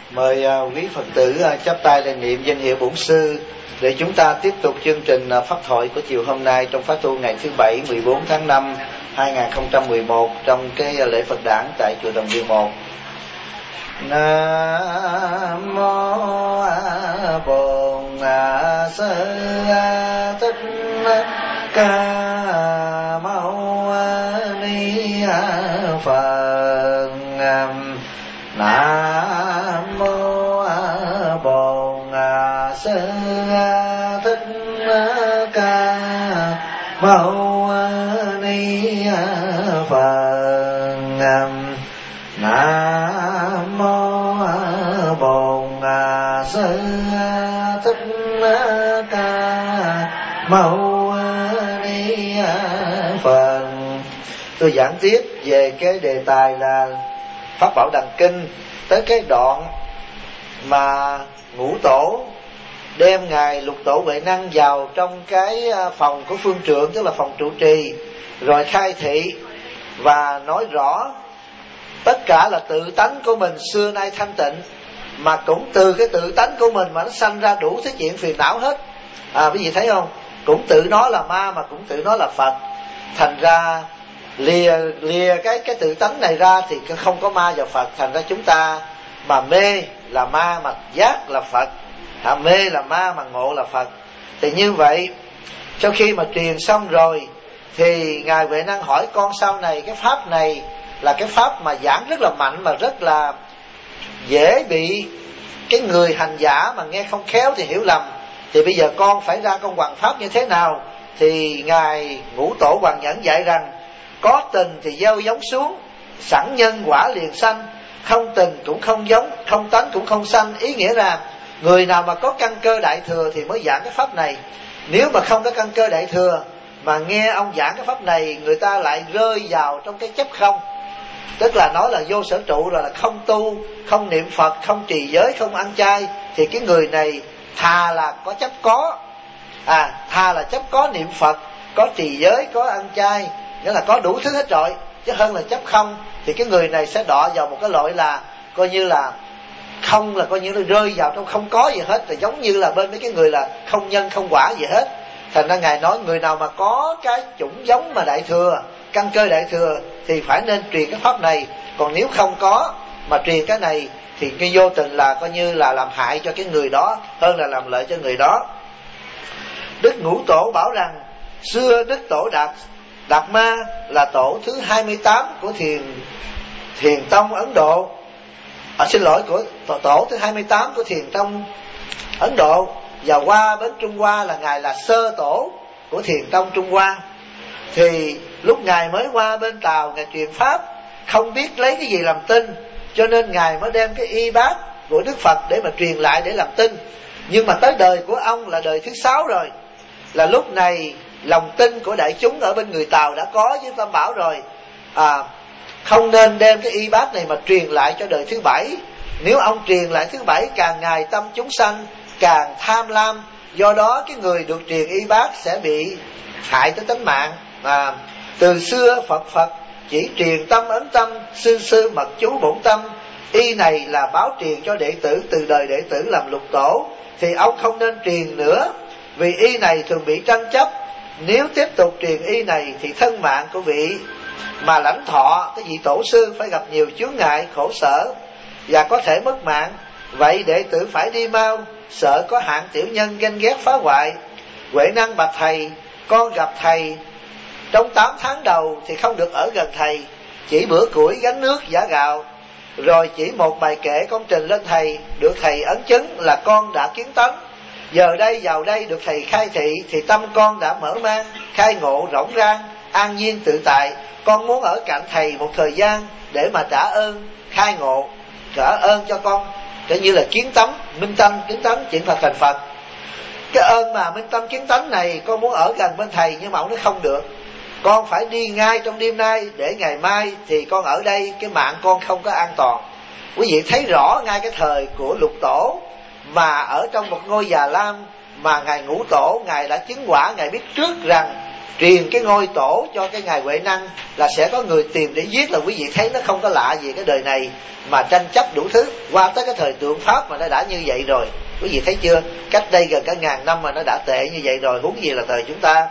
Mời quý Phật tử chắp tay lên niệm danh hiệu Bổn Sư để chúng ta tiếp tục chương trình pháp thoại của chiều hôm nay trong pháp tu ngày thứ Bảy 14 tháng 5 2011 trong cái lễ Phật đản tại chùa Đồng Viên 1. Nam mô Bổn Sư Thích Ca Mâu Ni Phật. Nam mô Bổn Sư Thích Ca Mâu Ni Phật. Nam mô Bổn Sư Thích Ca Mâu Ni Phật. Tôi giảng tiếp về cái đề tài là Pháp Bảo Đằng Kinh, tới cái đoạn mà Ngũ Tổ đem ngài Lục Tổ Huệ Năng vào trong cái phòng của phương trượng, tức là phòng trụ trì, rồi khai thị và nói rõ tất cả là tự tánh của mình xưa nay thanh tịnh, mà cũng từ cái tự tánh của mình mà nó sanh ra đủ thứ chuyện phiền não hết. Quý vị thấy không? Cũng tự nó là ma mà cũng tự nó là Phật. Thành ra lìa cái tự tánh này ra thì không có ma và Phật. Thành ra chúng ta mà mê là ma, mà giác là Phật, mê là ma mà ngộ là Phật. Thì như vậy, sau khi mà truyền xong rồi thì ngài Huệ Năng hỏi con sau này cái pháp này là cái pháp mà giảng rất là mạnh, mà rất là dễ bị cái người hành giả mà nghe không khéo thì hiểu lầm. Thì bây giờ con phải ra con hoằng pháp như thế nào? Thì ngài Ngũ Tổ Hoàng Nhẫn dạy rằng có tình thì gieo giống xuống, sẵn nhân quả liền sanh. Không tình cũng không giống, không tánh cũng không sanh. Ý nghĩa là người nào mà có căn cơ đại thừa thì mới giảng cái pháp này. Nếu mà không có căn cơ đại thừa mà nghe ông giảng cái pháp này, người ta lại rơi vào trong cái chấp không. Tức là nói là vô sở trụ, rồi là không tu, không niệm Phật, không trì giới, không ăn chay. Thì cái người này thà là có chấp có, thà là chấp có niệm Phật, có trì giới, có ăn chay, nghĩa là có đủ thứ hết rồi, chứ hơn là chấp không. Thì cái người này sẽ đọa vào một cái loại là coi như là không, là coi như nó rơi vào trong không có gì hết, là giống như là bên mấy cái người là không nhân không quả gì hết. Thành ra ngài nói người nào mà có cái chủng giống mà đại thừa, căn cơ đại thừa thì phải nên truyền cái pháp này. Còn nếu không có mà truyền cái này thì cái vô tình là coi như là làm hại cho cái người đó hơn là làm lợi cho người đó. Đức Ngũ Tổ bảo rằng xưa Đức Tổ Đạt Ma là tổ thứ 28 của Thiền Tông Ấn Độ. Của tổ thứ 28 của Thiền Tông Ấn Độ. Và qua bên Trung Hoa là ngài là sơ tổ của Thiền Tông Trung Hoa. Thì lúc ngài mới qua bên Tàu, ngài truyền pháp không biết lấy cái gì làm tin, cho nên ngài mới đem cái y bát của Đức Phật để mà truyền lại để làm tin. Nhưng mà tới đời của ông là đời thứ 6 rồi, là lúc này lòng tin của đại chúng ở bên người Tàu đã có với Tam Bảo rồi. Không nên đem cái y bát này mà truyền lại cho đời thứ 7. Nếu ông truyền lại thứ 7, càng ngày tâm chúng sanh càng tham lam, do đó cái người được truyền y bát sẽ bị hại tới tính mạng. Từ xưa Phật chỉ truyền tâm ấn tâm, sư mật chú bổn tâm. Y này là báo truyền cho đệ tử từ đời đệ tử làm Lục Tổ, thì ông không nên truyền nữa, vì y này thường bị tranh chấp. Nếu tiếp tục truyền y này thì thân mạng của vị mà lãnh thọ cái vị tổ sư phải gặp nhiều chướng ngại khổ sở và có thể mất mạng. Vậy đệ tử phải đi mau, sợ có hạng tiểu nhân ganh ghét phá hoại. Huệ Năng bạch thầy, con gặp thầy trong 8 tháng đầu thì không được ở gần thầy, chỉ bữa củi gánh nước giả gạo, rồi chỉ một bài kệ công trình lên thầy, được thầy ấn chứng là con đã kiến tánh. Giờ đây vào đây được thầy khai thị thì tâm con đã mở mang, khai ngộ rỗng rang, an nhiên tự tại. Con muốn ở cạnh thầy một thời gian để mà trả ơn khai ngộ, trả ơn cho con, coi như là kiến tánh, minh tâm kiến tánh, chuyển Phật thành Phật. Cái ơn mà minh tâm kiến tánh này con muốn ở gần bên thầy, nhưng mà ông nói không được, con phải đi ngay trong đêm nay, để ngày mai thì con ở đây, cái mạng con không có an toàn. Quý vị thấy rõ ngay cái thời của Lục Tổ mà ở trong một ngôi Già Lam mà ngài Ngũ Tổ ngài đã chứng quả, ngài biết trước rằng truyền cái ngôi tổ cho cái ngài Huệ Năng là sẽ có người tìm để giết. Là quý vị thấy nó không có lạ gì cái đời này mà tranh chấp đủ thứ. Qua tới cái thời tượng Pháp mà nó đã như vậy rồi, quý vị thấy chưa? Cách đây gần cả ngàn năm mà nó đã tệ như vậy rồi, huống gì là thời chúng ta.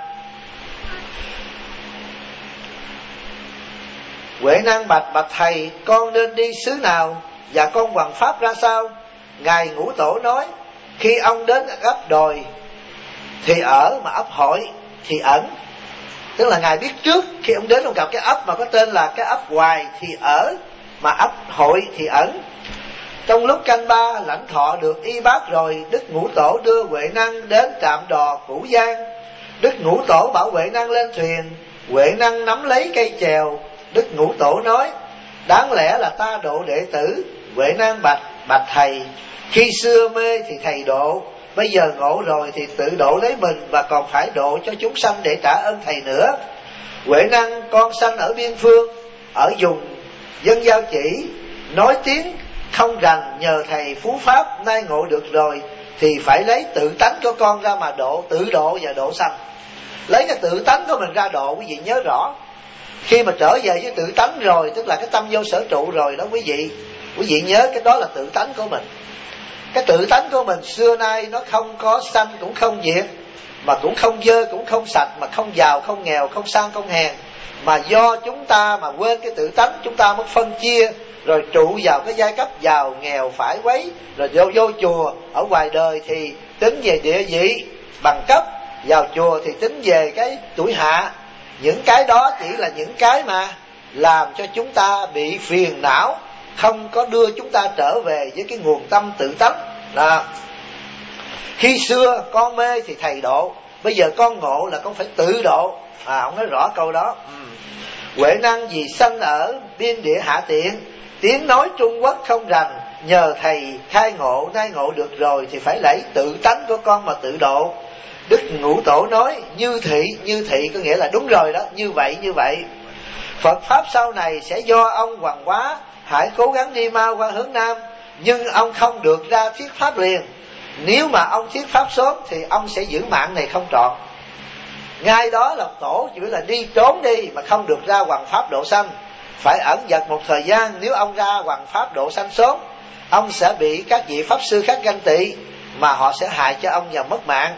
Huệ Năng bạch thầy, con nên đi xứ nào và con hoằng pháp ra sao? Ngài Ngũ Tổ nói, khi ông đến ấp Đồi thì ở, mà ấp Hội thì ẩn. Tức là ngài biết trước, khi ông đến ông gặp cái ấp mà có tên là cái ấp Hoài thì ở, mà ấp Hội thì ẩn. Trong lúc canh ba lãnh thọ được y bát rồi, Đức Ngũ Tổ đưa Huệ Năng đến trạm đò Cửu Giang. Đức Ngũ Tổ bảo Huệ Năng lên thuyền. Huệ Năng nắm lấy cây chèo. Đức Ngũ Tổ nói, đáng lẽ là ta độ đệ tử. Huệ Năng bạch thầy, khi xưa mê thì thầy độ, bây giờ ngộ rồi thì tự độ lấy mình, và còn phải độ cho chúng sanh để trả ơn thầy nữa. Huệ Năng, con sanh ở biên phương, ở vùng dân giao chỉ, nói tiếng không rành, nhờ thầy phú pháp nay ngộ được rồi, thì phải lấy tự tánh của con ra mà độ, tự độ và độ sanh. Lấy cái tự tánh của mình ra độ, quý vị nhớ rõ. Khi mà trở về với tự tánh rồi, tức là cái tâm vô sở trụ rồi đó quý vị. Quý vị nhớ cái đó là tự tánh của mình. Cái tự tánh của mình xưa nay nó không có sanh cũng không diệt, mà cũng không dơ cũng không sạch, mà không giàu không nghèo, không sang không hèn. Mà do chúng ta mà quên cái tự tánh, chúng ta mới phân chia, rồi trụ vào cái giai cấp giàu nghèo phải quấy, rồi vô chùa. Ở ngoài đời thì tính về địa vị bằng cấp, vào chùa thì tính về cái tuổi hạ. Những cái đó chỉ là những cái mà làm cho chúng ta bị phiền não, không có đưa chúng ta trở về với cái nguồn tâm tự tánh. Khi xưa con mê thì thầy độ, bây giờ con ngộ là con phải tự độ. Ông nói rõ câu đó. Huệ Năng vì sanh ở biên địa hạ tiện, tiếng nói Trung Quốc không rành, nhờ thầy khai ngộ nay ngộ được rồi, thì phải lấy tự tánh của con mà tự độ. Đức Ngũ Tổ nói, như thị có nghĩa là đúng rồi đó, như vậy. Phật pháp sau này sẽ do ông hoằng hóa, hãy cố gắng đi mau qua hướng Nam, nhưng ông không được ra thuyết pháp liền. Nếu mà ông thuyết pháp sớm thì ông sẽ giữ mạng này không trọn. Ngay đó là tổ chỉ là đi trốn đi, mà không được ra hoằng pháp độ sanh. Phải ẩn dật một thời gian. Nếu ông ra hoằng pháp độ sanh sớm, ông sẽ bị các vị pháp sư khác ganh tị, mà họ sẽ hại cho ông và mất mạng.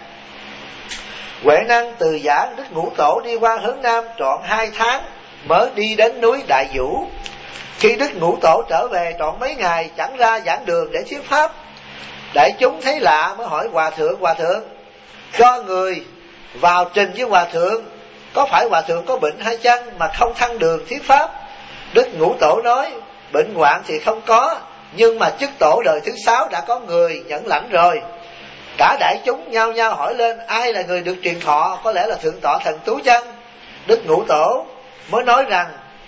Huệ Năng từ giả Đức Ngũ Tổ đi qua hướng Nam trọn 2 tháng mới đi đến núi Đại Vũ. Khi Đức Ngũ Tổ trở về trọn mấy ngày, chẳng ra giảng đường để thuyết pháp. Đại chúng thấy lạ mới hỏi hòa thượng, cho người vào trình với hòa thượng, có phải hòa thượng có bệnh hay chăng mà không thăng đường thuyết pháp? Đức Ngũ Tổ nói, bệnh hoạn thì không có, nhưng mà chức tổ đời thứ 6 đã có người nhận lãnh rồi. Cả đại chúng nhao nhao hỏi lên, ai là người được truyền thọ, có lẽ là Thượng Tọa Thần Tú chăng? Đức Ngũ Tổ mới nói rằng,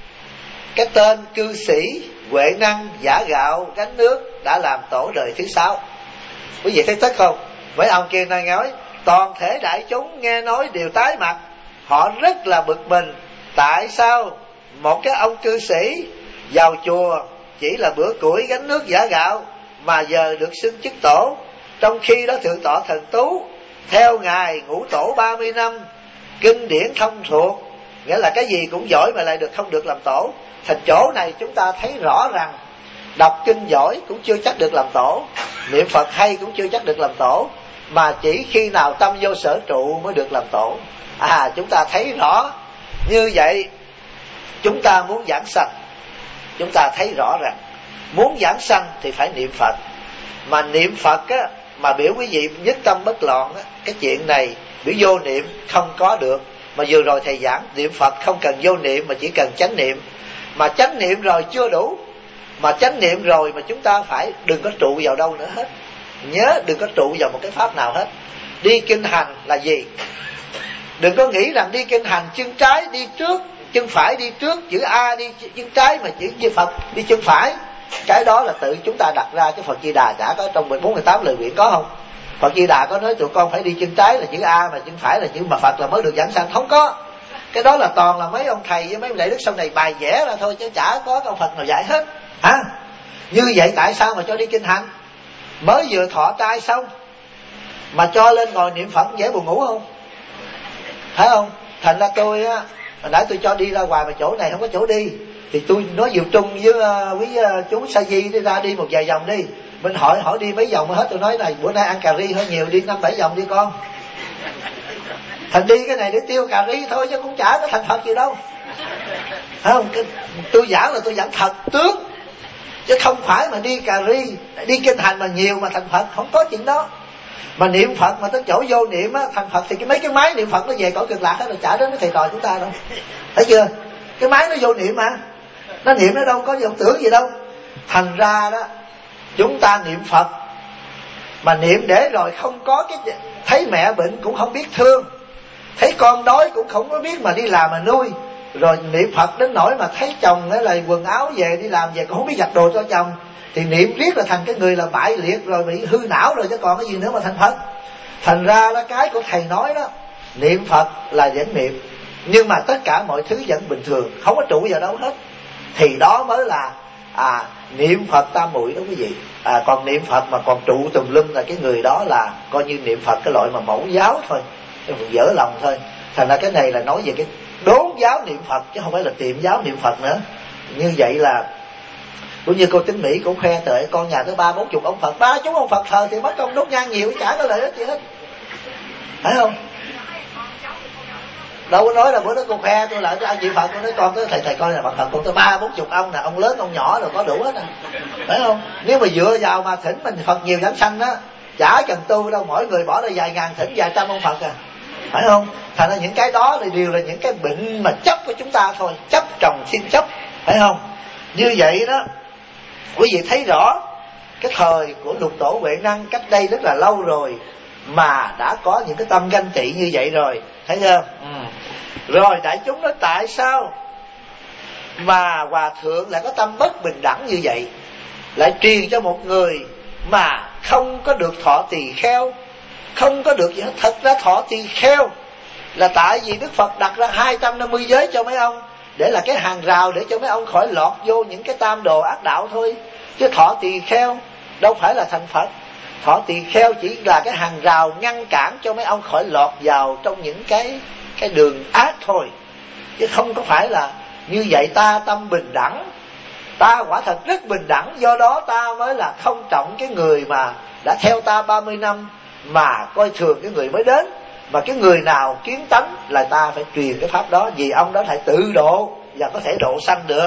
cái tên cư sĩ Huệ Năng giả gạo gánh nước đã làm tổ đời thứ 6. Quý vị thấy tức không? Mấy ông kia nói nói, toàn thể đại chúng nghe nói đều tái mặt. Họ rất là bực mình. Tại sao một cái ông cư sĩ vào chùa chỉ là bữa củi gánh nước giả gạo, mà giờ được xưng chức tổ? Trong khi đó Thượng Tọa Thần Tú theo ngài Ngũ Tổ 30 năm, kinh điển thông thuộc, nghĩa là cái gì cũng giỏi mà lại không được làm tổ. Thành chỗ này chúng ta thấy rõ rằng đọc kinh giỏi cũng chưa chắc được làm tổ, niệm Phật hay cũng chưa chắc được làm tổ, mà chỉ khi nào tâm vô sở trụ mới được làm tổ. Chúng ta thấy rõ như vậy. Chúng ta muốn giảng sanh, chúng ta thấy rõ rằng muốn giảng sanh thì phải niệm Phật. Mà niệm Phật á, mà biểu quý vị nhất tâm bất loạn á, cái chuyện này biểu vô niệm không có được. Mà vừa rồi thầy giảng niệm Phật không cần vô niệm, mà chỉ cần chánh niệm. Mà chánh niệm rồi chưa đủ, mà chánh niệm rồi mà chúng ta phải đừng có trụ vào đâu nữa hết. Nhớ đừng có trụ vào một cái pháp nào hết. Đi kinh hành là gì? Đừng có nghĩ rằng đi kinh hành chân trái đi trước, chân phải đi trước, chữ A đi chân trái mà chữ Phật đi chân phải. Cái đó là tự chúng ta đặt ra, chứ Phật Di Đà đã có trong 48 lời nguyện có không? Phật Di Đà có nói tụi con phải đi chân trái là chữ A, mà chân phải là chữ mà Phật là mới được giảng sanh? Không có. Cái đó là toàn là mấy ông thầy với mấy đại đức sau này bài vẽ ra thôi, chứ chả có câu Phật nào dạy hết. Như vậy tại sao mà cho đi kinh hành? Mới vừa thọ trai xong mà cho lên ngồi niệm Phật dễ buồn ngủ không? Phải không? Thành ra tôi á, hồi nãy tôi cho đi ra ngoài mà chỗ này không có chỗ đi, thì tôi nói Diệu Trung với chú Sa Di đi ra đi một vài vòng đi. Mình hỏi đi mấy vòng hết, tôi nói này bữa nay ăn cà ri hơi nhiều, đi 5-7 vòng đi con. Thành đi cái này để tiêu cà ri thôi chứ cũng chả có thành Phật gì đâu. Phải không? Tôi giảng là tôi giảng thật tướng, chứ không phải mà đi cà ri, đi kinh hành mà nhiều mà thành Phật, không có chuyện đó. Mà niệm Phật mà tới chỗ vô niệm á thành Phật thì mấy cái máy niệm Phật nó về cõi cực lạc hết rồi, chả đến cái thầy trò chúng ta đâu. Thấy chưa? Cái máy nó vô niệm mà, nó niệm nó đâu có vọng tưởng gì đâu. Thành ra đó, chúng ta niệm Phật mà niệm để rồi không có cái, thấy mẹ bệnh cũng không biết thương, thấy con đói cũng không có biết mà đi làm mà nuôi, rồi niệm Phật đến nỗi mà thấy chồng ấy là quần áo về đi làm về cũng không biết giặt đồ cho chồng, thì niệm riết là thành cái người là bại liệt rồi, bị hư não rồi chứ còn cái gì nữa mà thành Phật. Thành ra là cái của thầy nói đó, niệm Phật là vẫn niệm, nhưng mà tất cả mọi thứ vẫn bình thường, không có trụ vào đâu hết, thì đó mới là niệm Phật tam muội đó quý vị. Còn niệm Phật mà còn trụ tùm lum là cái người đó là coi như niệm Phật cái loại mà mẫu giáo thôi, cái dở lòng thôi. Thành ra cái này là nói về cái đốn giáo niệm Phật chứ không phải là tiệm giáo niệm Phật nữa. Như vậy là cũng như cô Tính Mỹ cũng khoe tới con nhà tới 30-40 ông Phật, 30 ông Phật thờ thì mất công đốt nhang nhiều, chả có lợi ích gì hết, phải không? Đâu có nói là bữa đó cô khoe tôi lại tôi ăn chịu Phật, tôi nói con tới thầy coi là Phật con tới 30-40 ông nè, ông lớn ông nhỏ rồi có đủ hết nè, phải không? Nếu mà dựa vào mà thỉnh mình Phật nhiều giảng sanh đó, chả cần tu đâu, mỗi người bỏ ra vài ngàn thỉnh vài trăm ông Phật phải không? Thành ra những cái đó thì đều là những cái bệnh mà chấp của chúng ta thôi, chấp trồng thiên chấp, phải không? Như vậy đó, quý vị thấy rõ cái thời của Lục Tổ Huệ Năng cách đây rất là lâu rồi mà đã có những cái tâm ganh tị như vậy rồi, thấy chưa? Rồi đại chúng nói tại sao mà Hòa Thượng lại có tâm bất bình đẳng như vậy, lại truyền cho một người mà không có được thọ tỳ kheo, không có được gì hết. Thật ra thọ tỳ kheo là tại vì Đức Phật đặt ra 250 giới cho mấy ông, để là cái hàng rào để cho mấy ông khỏi lọt vô những cái tam đồ ác đạo thôi. Chứ thọ tỳ kheo đâu phải là thành Phật. Thọ tỳ kheo chỉ là cái hàng rào ngăn cản cho mấy ông khỏi lọt vào trong những cái đường ác thôi, chứ không có phải là như vậy. Ta tâm bình đẳng, ta quả thật rất bình đẳng, do đó ta mới là không trọng cái người mà đã theo ta 30 năm mà coi thường cái người mới đến. Mà cái người nào kiến tánh là ta phải truyền cái pháp đó, vì ông đó phải tự độ và có thể độ sanh được.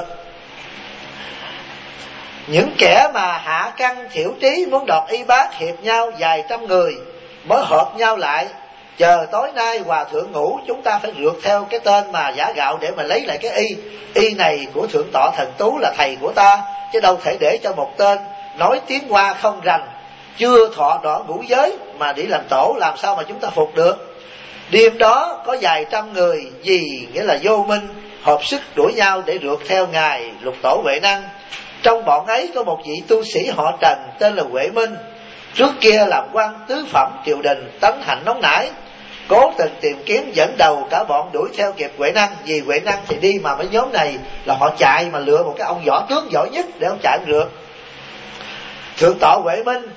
Những kẻ mà hạ căn thiểu trí muốn đoạt y bát hiệp nhau vài trăm người mới hợp nhau lại, chờ tối nay Hòa Thượng ngủ, chúng ta phải rượt theo cái tên mà giả gạo để mà lấy lại cái y này của Thượng Tọa Thần Tú là thầy của ta, chứ đâu thể để cho một tên nói tiếng Hoa không rành, chưa thọ đỏ ngũ giới mà đi làm tổ, làm sao mà chúng ta phục được. Đêm đó có vài trăm người, vì nghĩa là vô minh, hợp sức đuổi nhau để rượt theo ngài Lục Tổ Huệ Năng. Trong bọn ấy có một vị tu sĩ họ Trần tên là Huệ Minh, trước kia làm quan tứ phẩm triều đình, tánh hạnh nóng nảy, cố tình tìm kiếm dẫn đầu cả bọn đuổi theo kịp Huệ Năng. Vì Huệ Năng thì đi mà mấy nhóm này là họ chạy mà lựa một cái ông võ tướng giỏi nhất để ông chạy rượt. Thượng tọa Huệ Minh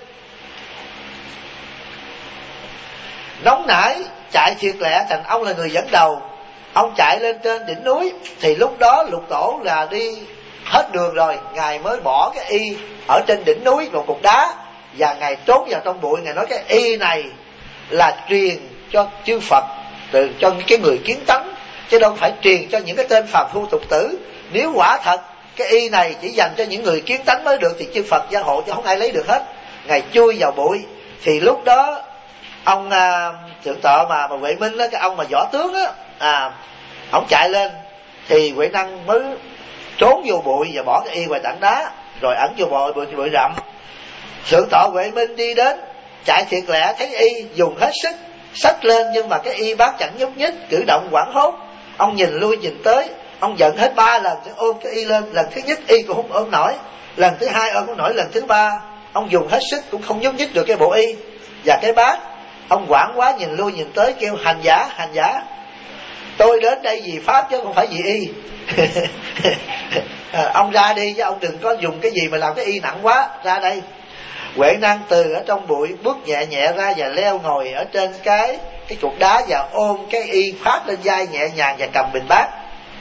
nóng nảy chạy thiệt lẹ, thành ông là người dẫn đầu. Ông chạy lên trên đỉnh núi thì lúc đó Lục Tổ là đi hết đường rồi, ngài mới bỏ cái y ở trên đỉnh núi một cục đá, và ngài trốn vào trong bụi. Ngài nói cái y này là truyền cho chư Phật, cho những cái người kiến tánh, chứ đâu phải truyền cho những cái tên phàm phu tục tử. Nếu quả thật cái y này chỉ dành cho những người kiến tánh mới được thì chư Phật gia hộ chứ không ai lấy được hết. Ngài chui vào bụi thì lúc đó ông thượng tọa mà Huệ Minh đó, cái ông mà võ tướng á, ông chạy lên thì Huệ Năng mới trốn vô bụi và bỏ cái y ngoài tảng đá rồi ẩn vô bụi rậm. Thượng tọa Huệ Minh đi đến chạy thiệt lẹ, thấy y dùng hết sức xách lên, nhưng mà cái y bác chẳng nhúc nhích, cử động hoảng hốt. Ông nhìn lui nhìn tới, ông giận hết 3 lần để ôm cái y lên. Lần thứ nhất y cũng không ôm nổi, lần thứ hai ôm không nổi, lần thứ 3 ông dùng hết sức cũng không nhúc nhích được cái bộ y và cái bát. Ông hoảng quá nhìn lui nhìn tới kêu hành giả, tôi đến đây vì pháp chứ không phải vì y. Ông ra đi chứ ông đừng có dùng cái gì mà làm cái y nặng quá, ra đây. Huệ năng từ ở trong bụi bước nhẹ nhẹ ra và leo ngồi ở trên cái cục đá và ôm cái y phát lên vai nhẹ nhàng và cầm bình bát.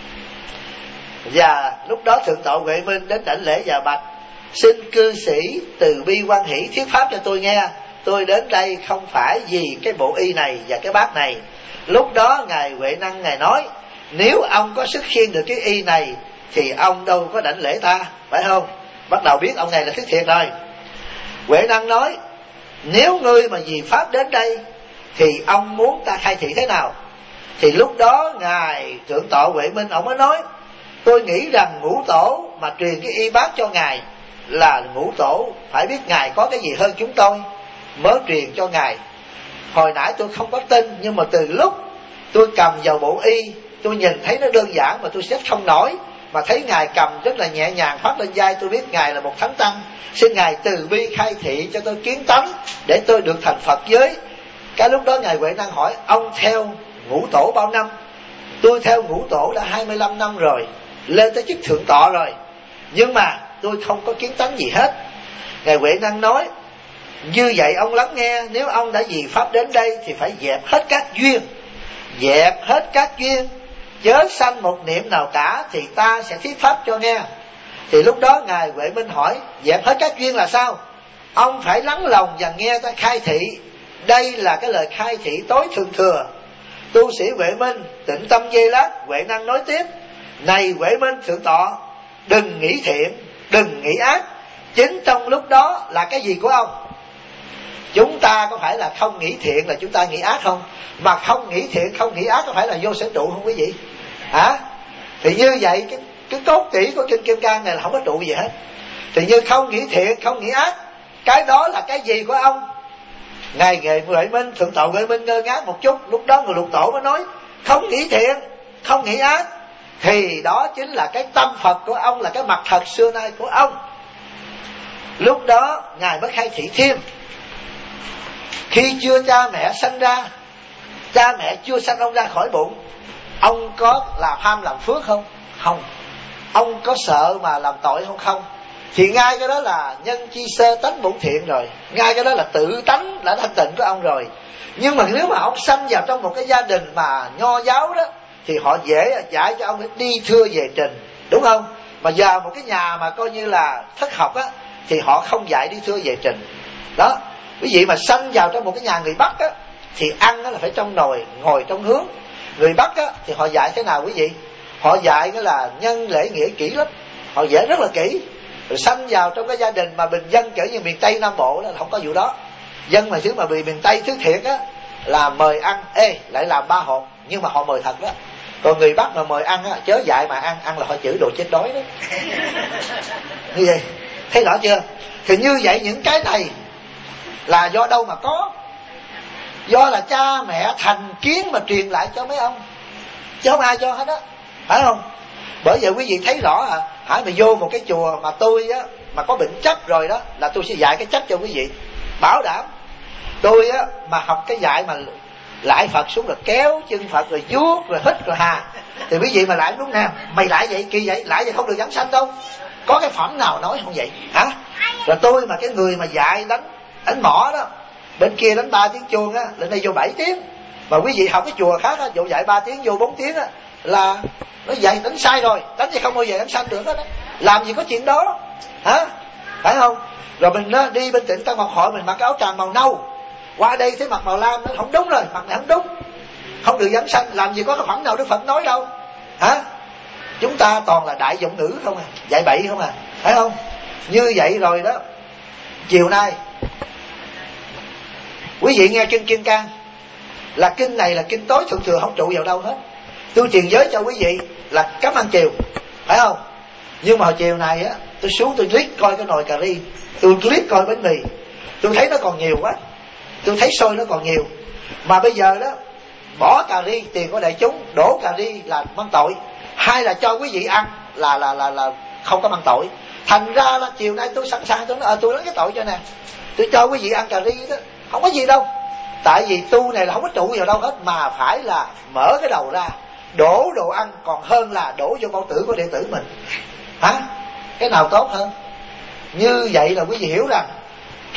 Và lúc đó thượng tọa Huệ Minh đến đảnh lễ và bạch: xin cư sĩ từ bi hoan hỷ thuyết pháp cho tôi nghe. Tôi đến đây không phải vì cái bộ y này và cái bát này. Lúc đó ngài Huệ năng ngài nói: nếu ông có sức khiêng được cái y này thì ông đâu có đảnh lễ ta, phải không? Bắt đầu biết ông này là thuyết thiệt rồi. Huệ năng nói: nếu ngươi mà vì pháp đến đây thì ông muốn ta khai thị thế nào? Thì lúc đó ngài thượng tọa Huệ Minh ông mới nói: tôi nghĩ rằng ngũ tổ mà truyền cái y bát cho ngài là ngũ tổ phải biết ngài có cái gì hơn chúng tôi mới truyền cho ngài. Hồi nãy tôi không có tin, nhưng mà từ lúc tôi cầm vào bộ y, tôi nhìn thấy nó đơn giản mà tôi xếp không nổi, mà thấy ngài cầm rất là nhẹ nhàng phát lên vai, tôi biết ngài là một thánh tăng. Xin ngài từ bi khai thị cho tôi kiến tánh để tôi được thành Phật giới. Cái lúc đó ngài Huệ năng hỏi: ông theo ngũ tổ bao năm? Tôi theo ngũ tổ đã 25 năm rồi, lên tới chức thượng tọa rồi, nhưng mà tôi không có kiến tánh gì hết. Ngài Huệ năng nói: như vậy ông lắng nghe, nếu ông đã vì pháp đến đây thì phải dẹp hết các duyên, dẹp hết các duyên, chớ sanh một niệm nào cả, thì ta sẽ thuyết pháp cho nghe. Thì lúc đó ngài Huệ Minh hỏi: dẹp hết các duyên là sao? Ông phải lắng lòng và nghe ta khai thị. Đây là cái lời khai thị tối thượng thừa. Tu sĩ Huệ Minh tĩnh tâm giây lát, Huệ năng nói tiếp: này Huệ Minh thượng tọa, đừng nghĩ thiện, đừng nghĩ ác. Chính trong lúc đó là cái gì của ông? Chúng ta có phải là không nghĩ thiện là chúng ta nghĩ ác không? Mà không nghĩ thiện, không nghĩ ác có phải là vô sở trụ không quý vị? Hả? Thì như vậy cái cốt tủy của Kinh Kim Cang này là không có trụ gì hết. Thì như không nghĩ thiện, không nghĩ ác, cái đó là cái gì của ông? Ngài Huệ Minh, thượng tọa Huệ Minh ngơ ngác một chút. Lúc đó người lục tổ mới nói: không nghĩ thiện, không nghĩ ác, thì đó chính là cái tâm Phật của ông, là cái mặt thật xưa nay của ông. Lúc đó ngài mới khai thị thêm: khi chưa cha mẹ sanh ra, cha mẹ chưa sanh ông ra khỏi bụng, ông có làm ham làm phước không? Không. Ông có sợ mà làm tội không? Không. Thì ngay cái đó là nhân chi sơ tánh bổn thiện rồi, ngay cái đó là tự tánh đã thanh tịnh của ông rồi. Nhưng mà nếu mà ông sanh vào trong một cái gia đình mà nho giáo đó, thì họ dễ dạy cho ông đi thưa về trình, đúng không? Mà vào một cái nhà mà coi như là thất học á, thì họ không dạy đi thưa về trình. Đó, quý vị mà sanh vào trong một cái nhà người Bắc á, thì ăn á là phải trong nồi, ngồi trong hướng. Người Bắc á thì họ dạy thế nào quý vị? Họ dạy cái là nhân lễ nghĩa kỹ lắm, họ dạy rất là kỹ. Rồi sanh vào trong cái gia đình mà bình dân kiểu như miền Tây Nam Bộ đó là không có vụ đó. Dân mà thứ mà bị miền Tây thứ thiệt á là mời ăn, lại làm 3 hộp, nhưng mà họ mời thật đó. Còn người Bắc mà mời ăn á, chớ dạy mà ăn là họ chửi đồ chết đói đó. Như vậy, thấy rõ chưa? Thì như vậy những cái này là do đâu mà có? Do là cha mẹ thành kiến mà truyền lại cho mấy ông, chứ không ai cho hết á, phải không? Bởi vậy quý vị thấy rõ hả, mà vô một cái chùa mà tôi á mà có bệnh chấp rồi đó, là tôi sẽ dạy cái chấp cho quý vị, bảo đảm. Tôi á mà học cái dạy mà lại Phật xuống rồi kéo chân Phật rồi vuốt rồi hít rồi hà, thì quý vị mà lại đúng nè, mày lại vậy kỳ vậy, lại vậy không được giảng sanh đâu. Có cái phẩm nào nói không vậy hả? Rồi tôi mà cái người mà dạy đánh mỏ đó, bên kia đánh 3 tiếng chuông á, lên đây vô 7 tiếng. Mà quý vị học cái chùa khác á, vô dạy 3 tiếng vô 4 tiếng á, là nó dạy đánh sai rồi, đánh thì không bao giờ đánh sanh được hết á. Làm gì có chuyện đó hả? Phải không? Rồi mình đi bên Tịnh Tâm Ngọc Hội mình mặc cái áo tràng màu nâu, qua đây thấy mặc màu lam nó không đúng rồi, mặc này không đúng, không được giảng sanh. Làm gì có cái phẩm nào Đức Phật nói đâu hả? Chúng ta toàn là đại giọng ngữ không à, dạy bậy không à, phải không? Như vậy rồi đó, chiều nay quý vị nghe Kinh Kim Cang, là kinh này là kinh tối thượng thừa, không trụ vào đâu hết. Tôi truyền giới cho quý vị là cấm ăn chiều, phải không? Nhưng mà hồi chiều này á, tôi xuống tôi liếc coi cái nồi cà ri, tôi liếc coi bánh mì, tôi thấy nó còn nhiều quá, tôi thấy xôi nó còn nhiều. Mà bây giờ đó, bỏ cà ri tiền của đại chúng, đổ cà ri là mang tội, hay là cho quý vị ăn là không có mang tội. Thành ra là chiều nay tôi sẵn sàng, tôi nói tôi lấy cái tội cho nè, tôi cho quý vị ăn cà ri đó, không có gì đâu. Tại vì tu này là không có trụ vào đâu hết, mà phải là mở cái đầu ra đổ đồ ăn, còn hơn là đổ vô bao tử của đệ tử mình hả? Cái nào tốt hơn? Như vậy là quý vị hiểu rằng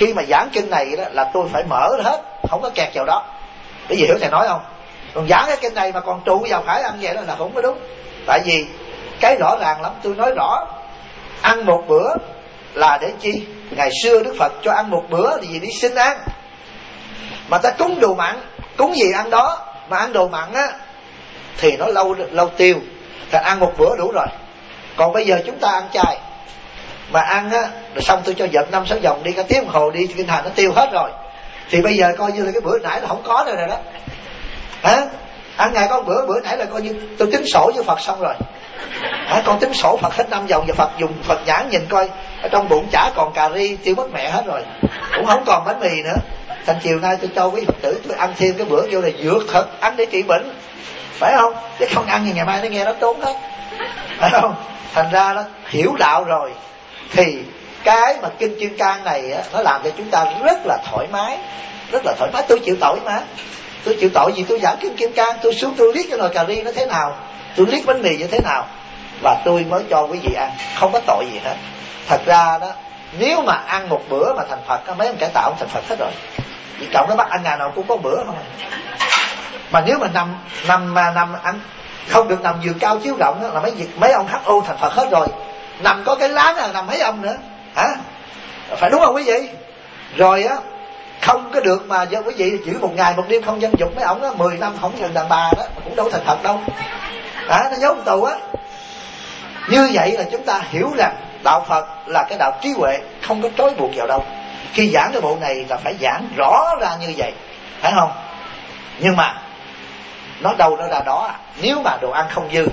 khi mà giảng kinh này đó là tôi phải mở hết, không có kẹt vào đó. Cái gì hiểu thầy nói không? Còn giảng cái kinh này mà còn trụ vào phải ăn vậy đó là không có đúng. Tại vì cái rõ ràng lắm, tôi nói rõ, ăn một bữa là để chi? Ngày xưa Đức Phật cho ăn một bữa thì gì? Đi xin ăn. Mà ta cúng đồ mặn, cúng gì ăn đó. Mà ăn đồ mặn á thì nó lâu tiêu, thì ăn một bữa đủ rồi. Còn bây giờ chúng ta ăn chay, mà ăn á rồi xong tôi cho giật 5-6 vòng đi cả tiếng đồng hồ đi kinh thành nó tiêu hết rồi. Thì bây giờ coi như là cái bữa nãy là không có nữa rồi đó. Hả? Ăn ngày có bữa nãy là coi như tôi tính sổ với Phật xong rồi. Con tính sổ Phật hết 5 vòng, và Phật dùng Phật nhãn nhìn coi ở trong bụng chả còn cà ri, tiêu mất mẹ hết rồi, cũng không còn bánh mì nữa. Thành chiều nay tôi cho quý Phật tử tôi ăn thêm cái bữa vô là dược thật, ăn để trị bệnh, phải không? Chứ không ăn thì ngày mai nó nghe nó tốn hết, phải không? Thành ra nó hiểu đạo rồi thì cái mà kinh Kim Cang này á, nó làm cho chúng ta rất là thoải mái, rất là thoải mái. Tôi chịu tội mà, tôi chịu tội gì tôi giảng kinh Kim Cang, tôi xuống tôi liếc cái nồi cà ri nó thế nào, tôi liếc bánh mì như thế nào, và tôi mới cho quý vị ăn, không có tội gì hết. Thật ra đó, nếu mà ăn một bữa mà thành Phật, mấy ông cải tạo ông thành Phật hết rồi. Vì cộng nó bắt ăn ngày nào cũng có bữa không. Mà nếu mà nằm ăn không được nằm giường cao chiếu rộng đó, là mấy ông HO thành Phật hết rồi. Nằm có cái láng là nằm mấy ông nữa, hả? Phải đúng không quý vị? Rồi á, không có được mà do quý vị chỉ một ngày một đêm không dâm dục mấy ổng á, 10 năm không gần đàn bà đó, cũng đâu thành Phật đâu. Nó giấu ông tù á. Như vậy là chúng ta hiểu rằng đạo Phật là cái đạo trí huệ, không có trói buộc vào đâu. Khi giảng cái bộ này là phải giảng rõ ra như vậy, phải không? Nhưng mà nó đâu nó ra đó. Nếu mà đồ ăn không dư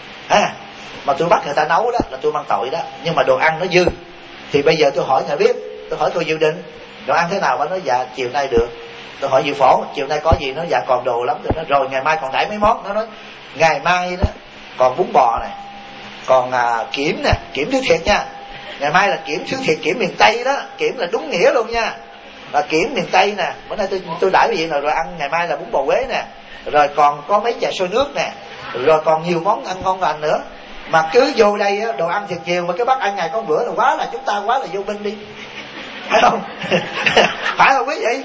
mà tôi bắt người ta nấu đó là tôi mang tội đó. Nhưng mà đồ ăn nó dư thì bây giờ tôi hỏi Ngài biết, tôi hỏi tôi dự định đồ ăn thế nào, bà nói dạ chiều nay được. Tôi hỏi Dự Phổ chiều nay có gì, nó dạ còn đồ lắm. Tôi nói rồi ngày mai còn đãi mấy món. Nó nói ngày mai đó còn bún bò này, còn kiểm nè, kiểm thứ thiệt nha. Ngày mai là kiểm thứ thiệt, kiểm miền Tây đó, kiểm là đúng nghĩa luôn nha, là kiểm miền Tây nè. Bữa nay tôi đãi gì rồi ăn ngày mai là bún bò Huế nè, rồi còn có mấy chè sôi nước nè, rồi còn nhiều món ăn ngon lành nữa. Mà cứ vô đây á, đồ ăn thiệt nhiều, mà cái bắt ăn ngày có bữa là quá, là chúng ta quá là vô minh đi, phải không? Phải không quý vị?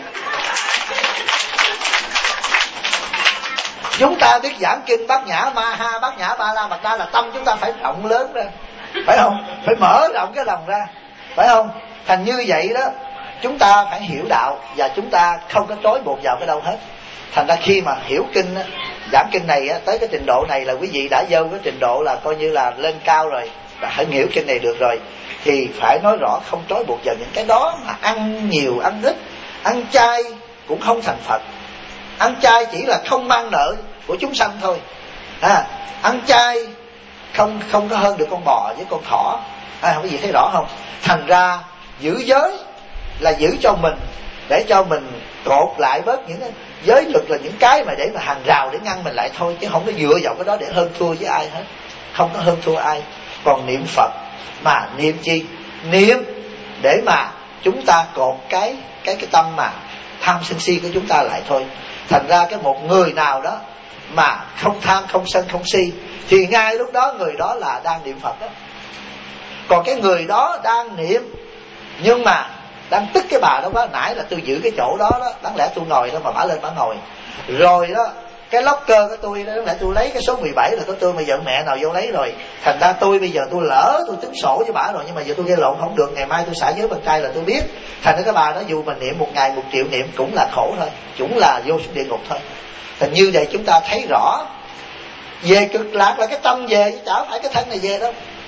Chúng ta biết giảng kinh Bát Nhã Ma Ha, Bát Nhã Ba La Mật Đa là tâm chúng ta phải rộng lớn ra, phải không? Phải mở rộng cái lòng ra, phải không? Thành như vậy đó, chúng ta phải hiểu đạo và chúng ta không có trói buộc vào cái đâu hết. Thành ra khi mà hiểu kinh á, giảng kinh này á, tới cái trình độ này là quý vị đã vô cái trình độ là coi như là lên cao rồi, là phải hiểu kinh này được rồi, thì phải nói rõ không trói buộc vào những cái đó. Mà ăn nhiều ăn ít, ăn chay cũng không thành Phật. Ăn chay chỉ là không mang nợ của chúng sanh thôi. Ăn chay không có hơn được con bò với con thỏ. Quý vị thấy rõ không? Thành ra giữ giới là giữ cho mình, để cho mình cột lại bớt những cái giới luật, là những cái mà để mà hàng rào để ngăn mình lại thôi, chứ không có dựa vào cái đó để hơn thua với ai hết. Không có hơn thua ai. Còn niệm Phật mà niệm chi? Niệm để mà chúng ta cột cái tâm mà tham sân si của chúng ta lại thôi. Thành ra cái một người nào đó mà không tham, không sân, không si, thì ngay lúc đó người đó là đang niệm Phật đó. Còn cái người đó đang niệm nhưng mà đang tức cái bà đó quá, nãy là tôi giữ cái chỗ đó đó, đáng lẽ tôi ngồi đó mà bả lên bả ngồi. Rồi đó, cái locker của tôi đó, đáng lẽ tôi lấy cái số 17 là của tôi, mà vợ mẹ nào vô lấy rồi. Thành ra tôi bây giờ tôi lỡ tôi tính sổ với bả rồi, nhưng mà giờ tôi gây lộn không được, ngày mai tôi xả giới bằng tay là tôi biết. Thành ra cái bà đó dù mình niệm một ngày 1 triệu niệm cũng là khổ thôi, cũng là vô xuống địa ngục thôi. Thành như vậy chúng ta thấy rõ về cực lạc là cái tâm về, chứ chả phải cái thân này về đâu.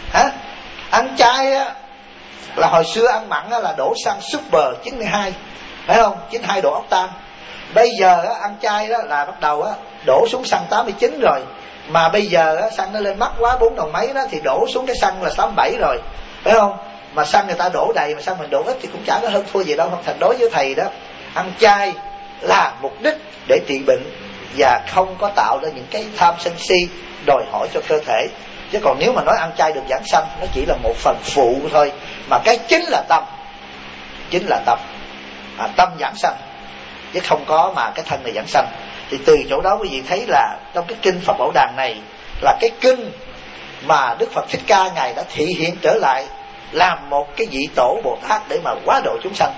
Ăn chay á là hồi xưa ăn mặn á là đổ xăng Super 92, phải không? 92 độ octan. Bây giờ á, ăn chay đó là bắt đầu á đổ xuống xăng 89 rồi. Mà bây giờ á, xăng nó lên mắc quá 4 đồng mấy đó, thì đổ xuống cái xăng là 87 rồi, phải không? Mà xăng người ta đổ đầy, mà xăng mình đổ ít thì cũng chả có hơn thua gì đâu. Thành đối với thầy đó, ăn chay là mục đích để trị bệnh và không có tạo ra những cái tham sân si đòi hỏi cho cơ thể. Chứ còn nếu mà nói ăn chay được giảng sanh, nó chỉ là một phần phụ thôi, mà cái chính là tâm, chính là tâm, tâm giảng sanh, chứ không có mà cái thân này giảng sanh. Thì từ chỗ đó quý vị thấy là trong cái kinh Phật Bảo Đàn này là cái kinh mà Đức Phật Thích Ca Ngài đã thị hiện trở lại làm một cái vị tổ Bồ Tát để mà hóa độ chúng sanh.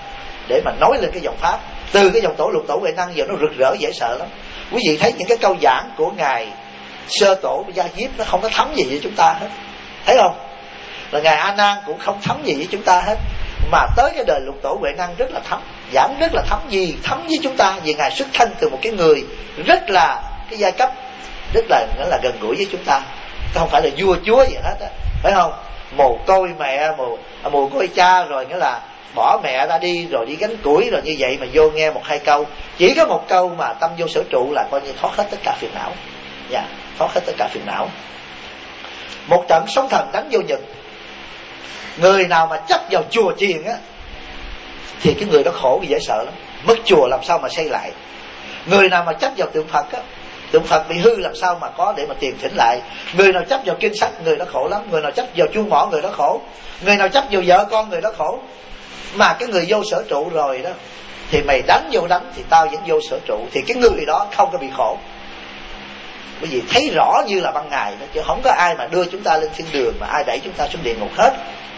để mà nói lên cái dòng pháp. Từ cái dòng tổ Lục Tổ Huệ Năng giờ nó rực rỡ dễ sợ lắm. Quý vị thấy những cái câu giảng của ngài Sơ Tổ Gia Diếp nó không có thấm gì với chúng ta hết, thấy không? Là ngài A Nan cũng không thấm gì với chúng ta hết, mà tới cái đời Lục Tổ Huệ Năng rất là thấm, giảng rất là thấm. Gì thấm với chúng ta? Vì ngài xuất thân từ một cái người rất là cái giai cấp rất là gần gũi với chúng ta, không phải là vua chúa gì hết á, phải không? Mồ côi mẹ, mồ côi cha, rồi nghĩa là bỏ mẹ ra đi rồi đi gánh củi rồi như vậy mà vô nghe một hai câu, chỉ có một câu mà tâm vô sở trụ là coi như thoát hết tất cả phiền não. Dạ, thoát hết tất cả phiền não. Một trận sóng thần đánh vô Nhật, người nào mà chấp vào chùa chiền á thì cái người đó khổ dễ sợ lắm. Mất chùa làm sao mà xây lại. Người nào mà chấp vào tượng Phật á, tượng Phật bị hư làm sao mà có để mà tiền thỉnh lại. Người nào chấp vào kinh sách người đó khổ lắm. Người nào chấp vào chuông mỏ người đó khổ. Người nào chấp vào vợ con người đó khổ. Mà cái người vô sở trụ rồi đó thì mày đánh vô đánh thì tao vẫn vô sở trụ, thì cái người đó không có bị khổ. Bởi vì thấy rõ như là ban ngày đó, chứ không có ai mà đưa chúng ta lên thiên đường mà ai đẩy chúng ta xuống địa ngục hết.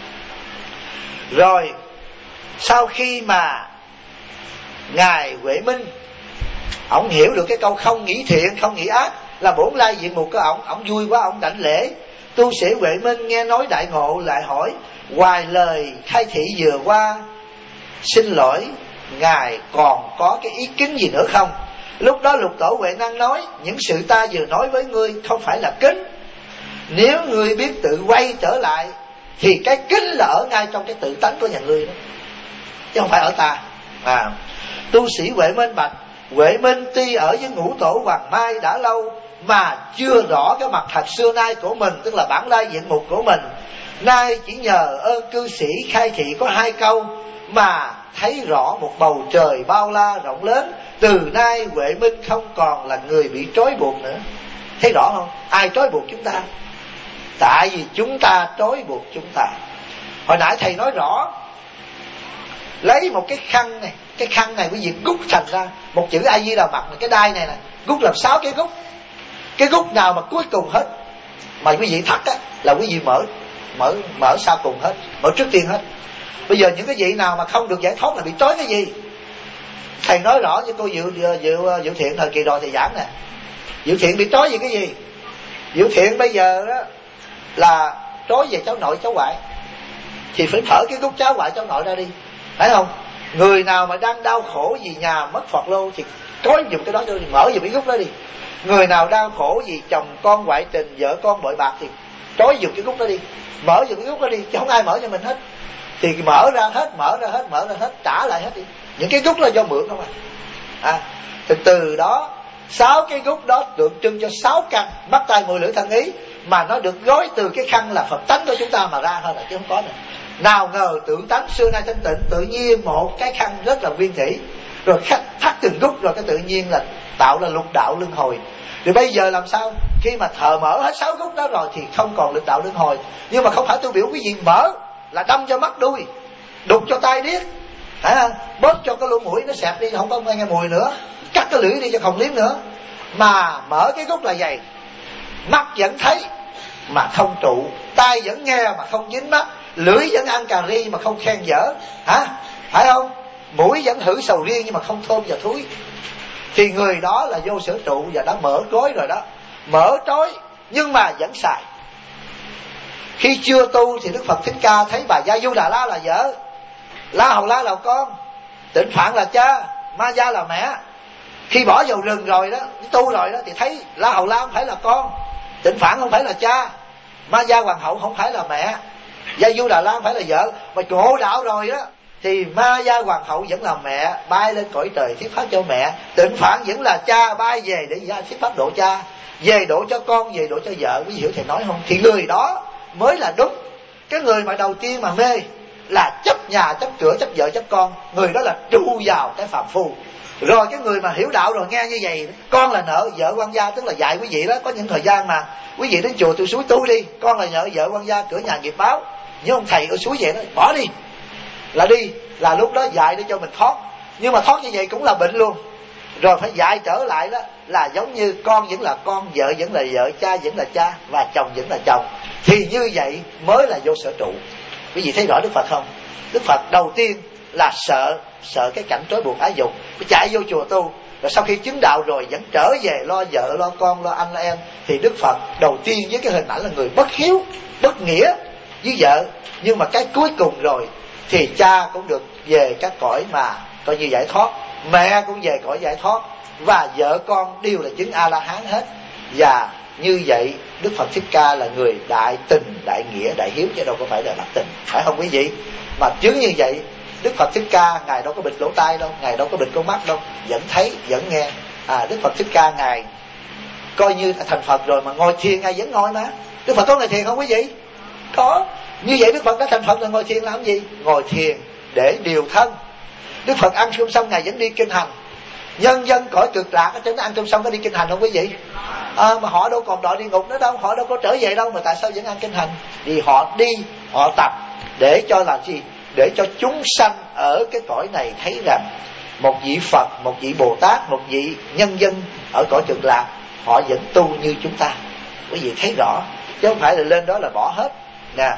Rồi sau khi mà ngài Huệ Minh ông hiểu được cái câu không nghĩ thiện không nghĩ ác là bổn lai diện mục của ông vui quá, ông đảnh lễ. Tu sĩ Huệ Minh nghe nói đại ngộ lại hỏi: hoài lời khai thị vừa qua, xin lỗi ngài còn có cái ý kiến gì nữa không? Lúc đó Lục Tổ Huệ Năng nói: những sự ta vừa nói với ngươi không phải là kính. Nếu ngươi biết tự quay trở lại thì cái kính là ở ngay trong cái tự tánh của nhà ngươi đó, chứ không phải ở ta. Tu sĩ Huệ Minh bạch: Huệ Minh tuy ở với Ngũ Tổ Hoàng Mai đã lâu mà chưa rõ cái mặt thật xưa nay của mình, tức là bản lai diện mục của mình. Nay chỉ nhờ ơn cư sĩ khai thị có 2 câu mà thấy rõ một bầu trời bao la rộng lớn. Từ nay Huệ Minh không còn là người bị trói buộc nữa. Thấy rõ không? Ai trói buộc chúng ta? Tại vì chúng ta trói buộc chúng ta. Hồi nãy thầy nói rõ, lấy một cái khăn này, cái khăn này quý vị gút thành ra một chữ A Di Đà Phật, cái đai này nè, gút làm 6 cái gút. Cái gút nào mà cuối cùng hết mà quý vị thắt á là quý vị mở sau cùng hết, mở trước tiên hết. Bây giờ những cái vị nào mà không được giải thoát là bị trói cái gì? Thầy nói rõ với cô Diệu Thiện thời kỳ rồi thầy giảng nè. Diệu Thiện bị trói vì cái gì? Diệu Thiện bây giờ đó là trói về cháu nội cháu ngoại, thì phải thở cái gút cháu ngoại cháu nội ra đi, phải không? Người nào mà đang đau khổ vì nhà mất Phật lô thì trói giùm cái đó cho đi, mở giùm cái gút đó đi. Người nào đau khổ vì chồng con ngoại tình, vợ con bội bạc thì trói giùm cái gút đó đi, mở giùm cái gút đó đi, chứ không ai mở cho mình hết. Thì mở ra hết, trả lại hết đi. Những cái gút là do mượn không thì từ đó 6 cái gút đó tượng trưng cho 6 căn mắt tai mũi lưỡi thân ý, mà nó được gói từ cái khăn là Phật tánh của chúng ta mà ra thôi, là chứ không có nữa. Nào ngờ tượng tánh xưa nay thanh tịnh, tự nhiên một cái khăn rất là nguyên thủy, rồi thắt từng gút, rồi cái tự nhiên là tạo ra lục đạo luân hồi. Thì bây giờ làm sao? Khi mà thờ mở hết 6 gút đó rồi thì không còn lục đạo luân hồi. Nhưng mà không phải tôi biểu quý vị mở là đâm cho mắt đuôi, đục cho tai điếc, bóp cho cái lỗ mũi nó xẹp đi, không có nghe mùi nữa, cắt cái lưỡi đi cho không liếm nữa. Mà mở cái gút là vậy, mắt vẫn thấy mà không trụ, tai vẫn nghe mà không dính mắt, lưỡi vẫn ăn cà ri mà không khen dở, phải không? Mũi vẫn hửi sầu riêng nhưng mà không thơm và thúi. Thì người đó là vô sở trụ và đã mở gói rồi đó, mở trói nhưng mà vẫn xài. Khi chưa tu thì Đức Phật Thích Ca thấy bà Gia Du Đà La là vợ, La Hầu La là con, Tịnh Phạn là cha, Ma Gia là mẹ. Khi bỏ vào rừng rồi đó, tu rồi đó, thì thấy La Hầu La không phải là con, Tịnh Phạn không phải là cha, Ma Gia Hoàng hậu không phải là mẹ, Gia Du Đà La không phải là vợ. Mà ngộ đạo rồi đó thì Ma Gia Hoàng hậu vẫn là mẹ, bay lên cõi trời thuyết pháp cho mẹ. Tịnh Phạn vẫn là cha, bay về để thuyết pháp độ cha, về độ cho con, về độ cho vợ. Quý vị hiểu thầy nói không? Thì người đó mới là đúng. Cái người mà đầu tiên mà mê là chấp nhà, chấp cửa, chấp vợ, chấp con, người đó là trụ vào cái phàm phu. Rồi cái người mà hiểu đạo rồi nghe như vậy, con là nợ vợ quan gia, tức là dạy quý vị đó, có những thời gian mà quý vị đến chùa tôi suối tu đi, con là nợ vợ quan gia, cửa nhà nghiệp báo, nhưng ông thầy ở suối vậy đó, bỏ đi, là lúc đó dạy để cho mình thoát. Nhưng mà thoát như vậy cũng là bệnh luôn. Rồi phải dạy trở lại đó là giống như con vẫn là con, vợ vẫn là vợ, cha vẫn là cha, và chồng vẫn là chồng. Thì như vậy mới là vô sở trụ. Quý vị thấy rõ Đức Phật không? Đức Phật đầu tiên là sợ cái cảnh trói buộc ái dục, chạy vô chùa tu, rồi sau khi chứng đạo rồi vẫn trở về lo vợ lo con lo anh lo em. Thì Đức Phật đầu tiên với cái hình ảnh là người bất hiếu bất nghĩa với vợ, nhưng mà cái cuối cùng rồi thì cha cũng được về các cõi mà coi như giải thoát, mẹ cũng về cõi giải thoát, và vợ con đều là chứng A La Hán hết. Và như vậy Đức Phật Thích Ca là người đại tình, đại nghĩa, đại hiếu, chứ đâu có phải là bạc tình, phải không quý vị? Mà chứng như vậy Đức Phật Thích Ca ngài đâu có bịt lỗ tai đâu, ngài đâu có bịt con mắt đâu, vẫn thấy vẫn nghe. Đức Phật Thích Ca ngài coi như là thành Phật rồi mà ngồi thiền ngài vẫn ngồi mà. Đức Phật có ngồi thiền không quý vị? Có. Như vậy Đức Phật đã thành Phật là ngồi thiền làm gì? Ngồi thiền để điều thân. Đức Phật ăn cơm xong ngài vẫn đi kinh hành. Nhân dân cõi cực lạc trên ăn cơm xong có đi kinh hành không quý vị? Mà họ đâu còn đọa địa ngục nữa đâu, họ đâu có trở về đâu, mà tại sao vẫn ăn kinh hành? Vì họ đi, họ tập để cho làm gì? Để cho chúng sanh ở cái cõi này thấy rằng một vị Phật, một vị Bồ Tát, một vị nhân dân ở cõi cực lạc họ vẫn tu như chúng ta. Quý vị thấy rõ, chứ không phải là lên đó là bỏ hết nè.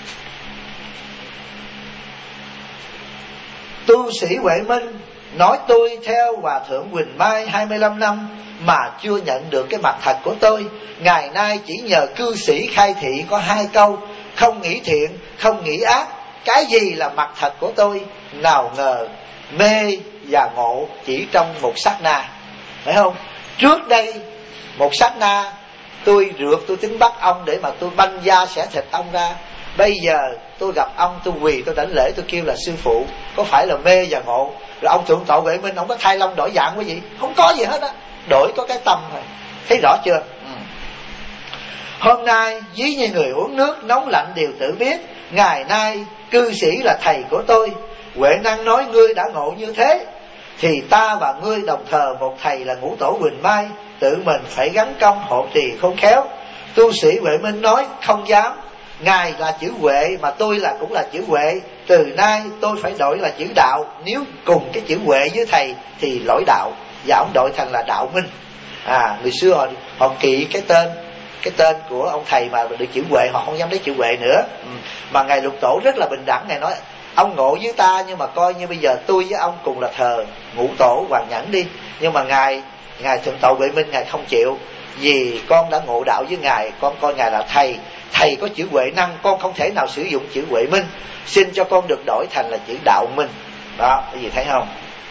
Tu sĩ Huệ Minh nói tôi theo Hòa Thượng Huỳnh Mai 25 năm mà chưa nhận được cái mặt thật của tôi. Ngày nay chỉ nhờ cư sĩ khai thị có 2 câu: không nghĩ thiện, không nghĩ ác. Cái gì là mặt thật của tôi? Nào ngờ mê và ngộ chỉ trong một sát na, phải không? Trước đây một sát na tôi rượt, tôi tính bắt ông để mà tôi banh da xẻ thịt ông ra. Bây giờ tôi gặp ông, tôi quỳ, tôi đảnh lễ, tôi kêu là sư phụ. Có phải là mê và ngộ? Rồi ông Thượng tọa Huệ Minh ông có thay lông đổi dạng quý vị? Không có gì hết á, đổi có cái tâm thôi. Thấy rõ chưa? Hôm nay ví như người uống nước nóng lạnh đều tự biết. Ngày nay cư sĩ là thầy của tôi. Huệ Năng nói ngươi đã ngộ như thế, thì ta và ngươi đồng thờ một thầy là Ngũ Tổ Huỳnh Mai, tự mình phải gắn công hộ trì khôn khéo. Tu sĩ Huệ Minh nói không dám. Ngài là chữ Huệ mà tôi cũng là chữ Huệ. Từ nay tôi phải đổi là chữ Đạo. Nếu cùng cái chữ Huệ với thầy thì lỗi đạo, và ông đổi thành là Đạo Minh. Người xưa họ kỵ cái tên của ông thầy mà được chữ Huệ, họ không dám lấy chữ Huệ nữa. Mà ngài Lục Tổ rất là bình đẳng, ngài nói ông ngộ với ta, nhưng mà coi như bây giờ tôi với ông cùng là thờ Ngũ Tổ Hoàng Nhẫn đi. Nhưng mà ngài Thượng tọa Huệ Minh ngài không chịu, vì con đã ngộ đạo với ngài, con coi ngài là thầy. Thầy có chữ Huệ Năng, con không thể nào sử dụng chữ Huệ Minh, xin cho con được đổi thành là chữ Đạo Minh. Đó, cái gì thấy không?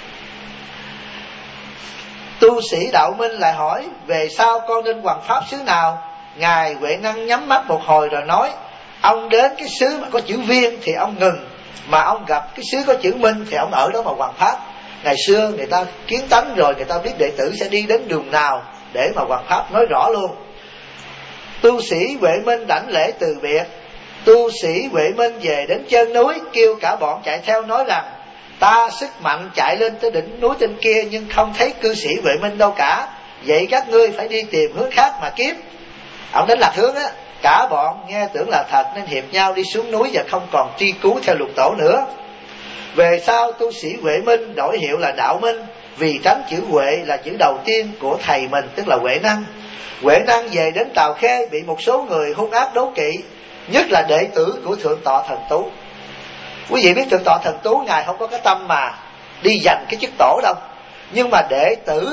Tu sĩ Đạo Minh lại hỏi về sau con nên hoằng pháp xứ nào? Ngài Huệ Năng nhắm mắt một hồi rồi nói ông đến cái xứ mà có chữ Viên thì ông ngừng, mà ông gặp cái xứ có chữ Minh thì ông ở đó mà hoằng pháp. Ngày xưa người ta kiến tánh rồi, người ta biết đệ tử sẽ đi đến đường nào để mà hoằng pháp, nói rõ luôn. Tu sĩ Huệ Minh đảnh lễ từ biệt. Tu sĩ Huệ Minh về đến chân núi, kêu cả bọn chạy theo nói rằng ta sức mạnh chạy lên tới đỉnh núi trên kia, nhưng không thấy cư sĩ Huệ Minh đâu cả. Vậy các ngươi phải đi tìm hướng khác mà kiếm. Ông đánh lạc hướng á. Cả bọn nghe tưởng là thật nên hiệp nhau đi xuống núi và không còn truy cứu theo Lục Tổ nữa. Về sau tu sĩ Huệ Minh đổi hiệu là Đạo Minh, vì tránh chữ Huệ là chữ đầu tiên của thầy mình, tức là Huệ Năng. Huệ Năng về đến Tào Khê bị một số người hung ác đố kỵ, nhất là đệ tử của Thượng tọa Thần Tú. Quý vị biết Thượng tọa Thần Tú ngài không có cái tâm mà đi giành cái chức tổ đâu, nhưng mà đệ tử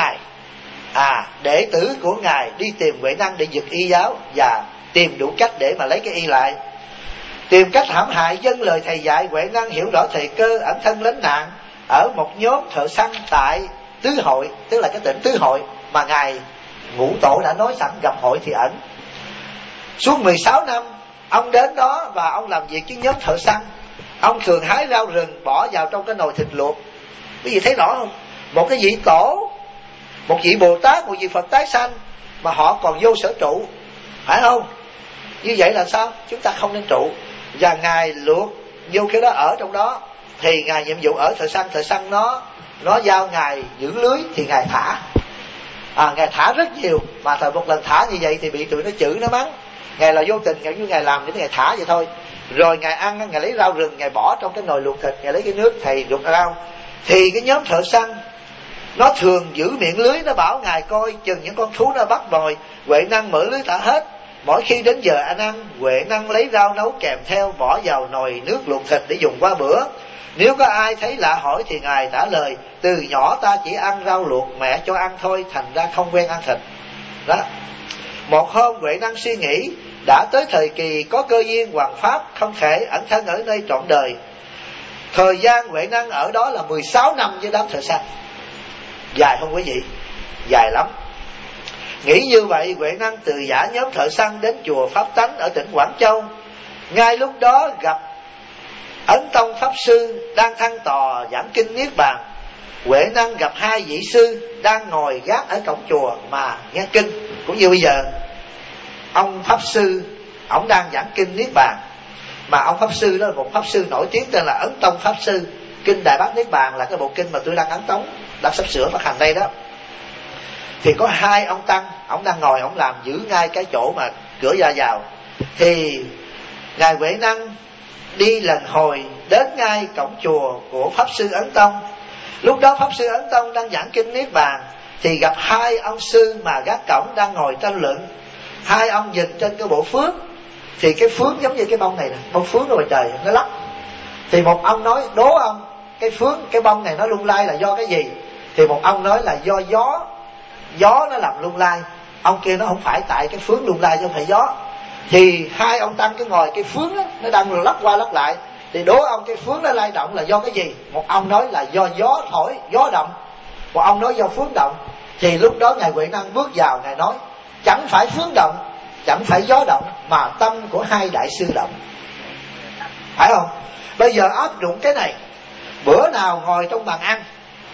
của ngài đi tìm Huệ Năng để giật y giáo, và tìm đủ cách để mà lấy cái y lại. Tìm cách hãm hại dân lời thầy dạy, Huệ Năng hiểu rõ thời cơ, ẩn thân lánh nạn ở một nhóm thợ săn tại Tứ Hội, tức là cái tỉnh Tứ Hội mà ngài Ngũ Tổ đã nói sẵn gặp hội thì ẩn. Suốt 16 năm ông đến đó và ông làm việc với nhóm thợ săn. Ông thường hái rau rừng bỏ vào trong cái nồi thịt luộc. Quý vị thấy rõ không? Một cái vị tổ, một vị Bồ Tát, một vị Phật tái sanh mà họ còn vô sở trụ, phải không? Như vậy là sao? Chúng ta không nên trụ. Và ngài luộc vô cái đó ở trong đó, thì ngài nhiệm vụ ở thợ săn nó giao ngài giữ lưới thì ngài thả. Ngài thả rất nhiều, mà thời một lần thả như vậy thì bị tụi nó chửi nó mắng. Ngài là vô tình, ngài làm những ngài thả vậy thôi. Rồi ngài ăn, ngài lấy rau rừng, ngài bỏ trong cái nồi luộc thịt, ngài lấy cái nước thầy luộc rau. Thì cái nhóm thợ săn nó thường giữ miệng lưới, nó bảo ngài coi chừng những con thú nó bắt mồi. Huệ Năng mở lưới thả hết. Mỗi khi đến giờ ăn, Huệ Năng lấy rau nấu kèm theo, bỏ vào nồi nước luộc thịt để dùng qua bữa. Nếu có ai thấy lạ hỏi thì Ngài trả lời: từ nhỏ ta chỉ ăn rau luộc mẹ cho ăn thôi, thành ra không quen ăn thịt. Đó. Một hôm Huệ Năng suy nghĩ, đã tới thời kỳ có cơ duyên hoằng pháp, không thể ẩn thân ở nơi trọn đời. Thời gian Huệ Năng ở đó là 16 năm với đám thợ săn. Dài không quý vị? Dài lắm. Nghĩ như vậy, Huệ Năng từ giả nhóm thợ săn đến chùa Pháp Tánh ở tỉnh Quảng Châu. Ngay lúc đó gặp Ấn Tông Pháp Sư đang thăng tòa giảng kinh Niết Bàn. Huệ Năng gặp hai vị sư đang ngồi gác ở cổng chùa mà nghe kinh. Cũng như bây giờ, ông Pháp Sư ông đang giảng kinh Niết Bàn, mà ông Pháp Sư đó là một Pháp Sư nổi tiếng tên là Ấn Tông Pháp Sư. Kinh Đại Bát Niết Bàn là cái bộ kinh mà tôi đang ấn tống, đang sắp sửa phát hành đây đó. Thì có hai ông tăng, ông đang ngồi, ông làm giữ ngay cái chỗ mà cửa ra vào. Thì Ngài Huệ Năng đi lần hồi đến ngay cổng chùa của Pháp Sư Ấn Tông. Lúc đó Pháp Sư Ấn Tông đang giảng kinh Niết Bàn, thì gặp hai ông sư mà gác cổng đang ngồi tranh luận. Hai ông nhìn trên cái bộ phước, thì cái phước giống như cái bông này nè, bông phước ở ngoài trời nó lắc. Thì một ông nói: đố ông, cái phước, cái bông này nó lung lay là do cái gì? Thì một ông nói là do gió nó làm lung lay. Ông kia nó không phải tại cái phước lung lay chứ không phải gió. Thì hai ông tăng cái ngồi cái phước đó, nó đang lắc qua lắc lại. Thì đố ông cái phước nó lay động là do cái gì? Một ông nói là do gió thổi, gió động. Một ông nói do phước động. Thì lúc đó Ngài Huệ Năng bước vào, Ngài nói: chẳng phải phước động, chẳng phải gió động, mà tâm của hai đại sư động. Phải không? Bây giờ áp dụng cái này. Bữa nào ngồi trong bàn ăn,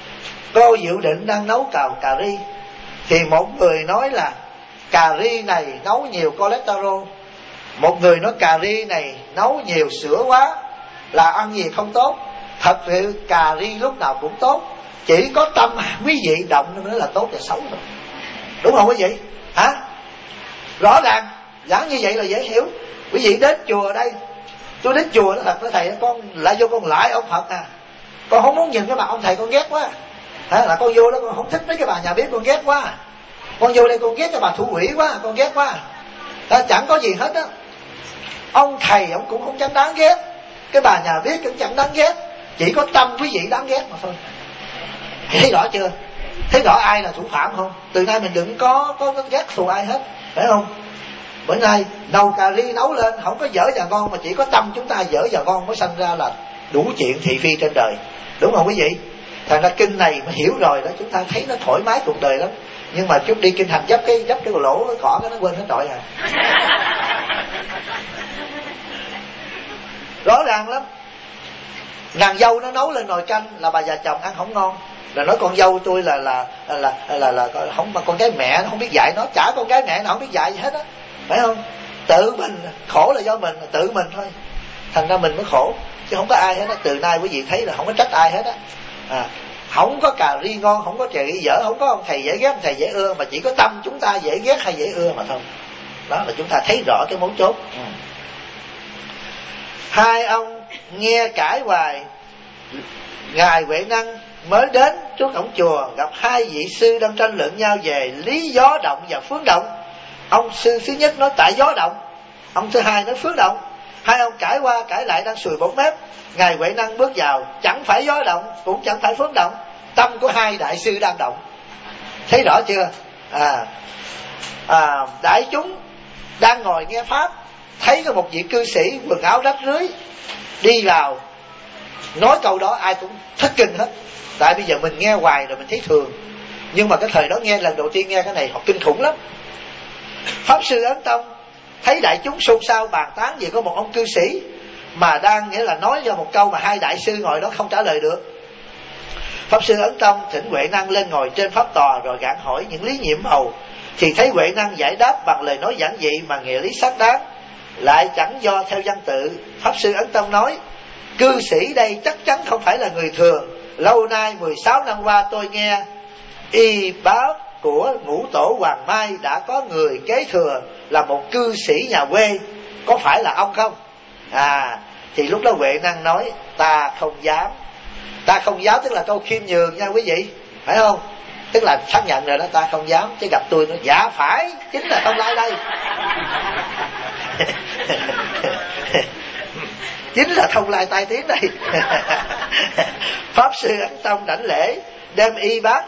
cô Diệu Định đang nấu cà ri, thì một người nói là cà ri này nấu nhiều cholesterol, một người nói cà ri này nấu nhiều sữa quá, là ăn gì không tốt. Thật sự cà ri lúc nào cũng tốt, chỉ có tâm quý vị động nữa là tốt và xấu thôi. Đúng không quý vị? Hả? Rõ ràng, giảng như vậy là dễ hiểu. Quý vị đến chùa đây, tôi đến chùa nó thật, nói thầy con lại vô con lại ông Phật à, con không muốn nhìn cái mặt ông thầy, con ghét quá. Là con vô đó con không thích mấy cái bà nhà bếp, con ghét quá. Con vô đây con ghét cái bà thủ quỹ quá, con ghét quá. Chẳng có gì hết á. Ông thầy ông cũng không chẳng đáng ghét, cái bà nhà bếp cũng chẳng đáng ghét, chỉ có tâm quý vị đáng ghét mà thôi. Thấy rõ chưa? Thấy rõ ai là thủ phạm không? Từ nay mình đừng có ghét thù ai hết, phải không? Bữa nay nấu cà ri nấu lên không có dở và ngon, mà chỉ có tâm chúng ta dở và ngon mới sanh ra là đủ chuyện thị phi trên đời. Đúng không quý vị? Thành ra kinh này mà hiểu rồi đó, chúng ta thấy nó thoải mái cuộc đời lắm. Nhưng mà chút đi kinh hành dấp cái lỗ cái cỏ cái nó quên hết trọi à. Rõ ràng lắm. Nàng dâu nó nấu lên nồi canh là bà già chồng ăn không ngon, là nói con dâu tôi là không, mà con gái mẹ nó không biết dạy nó, chả con gái mẹ nào không biết dạy gì hết á, phải không? Tự mình khổ là do mình, tự mình thôi. Thành ra mình mới khổ chứ không có ai hết á. Từ nay quý vị thấy là không có trách ai hết á. Không có cà ri ngon, không có cà ri dở, không có ông thầy dễ ghét, ông thầy dễ ưa, mà chỉ có tâm chúng ta dễ ghét hay dễ ưa mà thôi. Đó là chúng ta thấy rõ cái mấu chốt. Hai ông nghe cãi hoài. Ngài Huệ Năng mới đến trước cổng chùa, gặp hai vị sư đang tranh luận nhau về lý gió động và phước động. Ông sư thứ nhất nói tại gió động, ông thứ hai nói phước động. Hai ông cãi qua cãi lại đang sùi bọt mép. Ngài Huệ Năng bước vào, chẳng phải gió động, cũng chẳng phải phước động, tâm của hai đại sư đang động. Thấy rõ chưa? Đại chúng đang ngồi nghe pháp, thấy có một vị cư sĩ quần áo rách rưới đi vào, nói câu đó ai cũng thất kinh hết. Tại bây giờ mình nghe hoài rồi mình thấy thường, nhưng mà cái thời đó nghe lần đầu tiên nghe cái này họ kinh khủng lắm. Pháp Sư Ấn Tông thấy đại chúng xôn xao bàn tán về có một ông cư sĩ mà đang nghĩa là nói ra một câu mà hai đại sư ngồi đó không trả lời được. Pháp Sư Ấn Tông thỉnh Huệ Năng lên ngồi trên pháp tòa rồi gạn hỏi những lý nhiệm màu. Thì thấy Huệ Năng giải đáp bằng lời nói giản dị mà nghĩa lý xác đáng, lại chẳng do theo văn tự. Pháp Sư Ấn Tông nói: cư sĩ đây chắc chắn không phải là người thường. Lâu nay 16 năm qua tôi nghe y báo của ngũ tổ Hoàng Mai đã có người kế thừa là một cư sĩ nhà quê, có phải là ông không? Thì lúc đó Huệ Năng nói: ta không dám. Ta không dám tức là câu khiêm nhường nha quý vị, phải không? Tức là xác nhận rồi đó, ta không dám. Chứ gặp tôi nó dạ phải, chính là Tông Lai đây. chính là Thông Lai Tai Tiếng đây. Pháp sư Ấn Tông đảnh lễ, đem y bát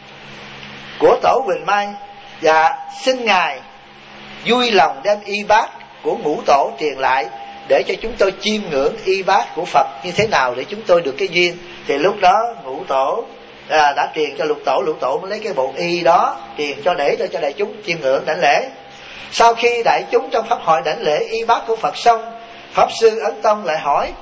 của Tổ Huỳnh Mai, và xin ngài vui lòng đem y bát của Ngũ Tổ truyền lại, để cho chúng tôi chiêm ngưỡng y bát của Phật như thế nào để chúng tôi được cái duyên. Thì lúc đó Ngũ Tổ đã truyền cho Lục Tổ mới lấy cái bộ y đó truyền cho, để cho đại chúng chiêm ngưỡng đảnh lễ. Sau khi đại chúng trong pháp hội đảnh lễ y bát của Phật xong, Pháp sư Ấn Tông lại hỏi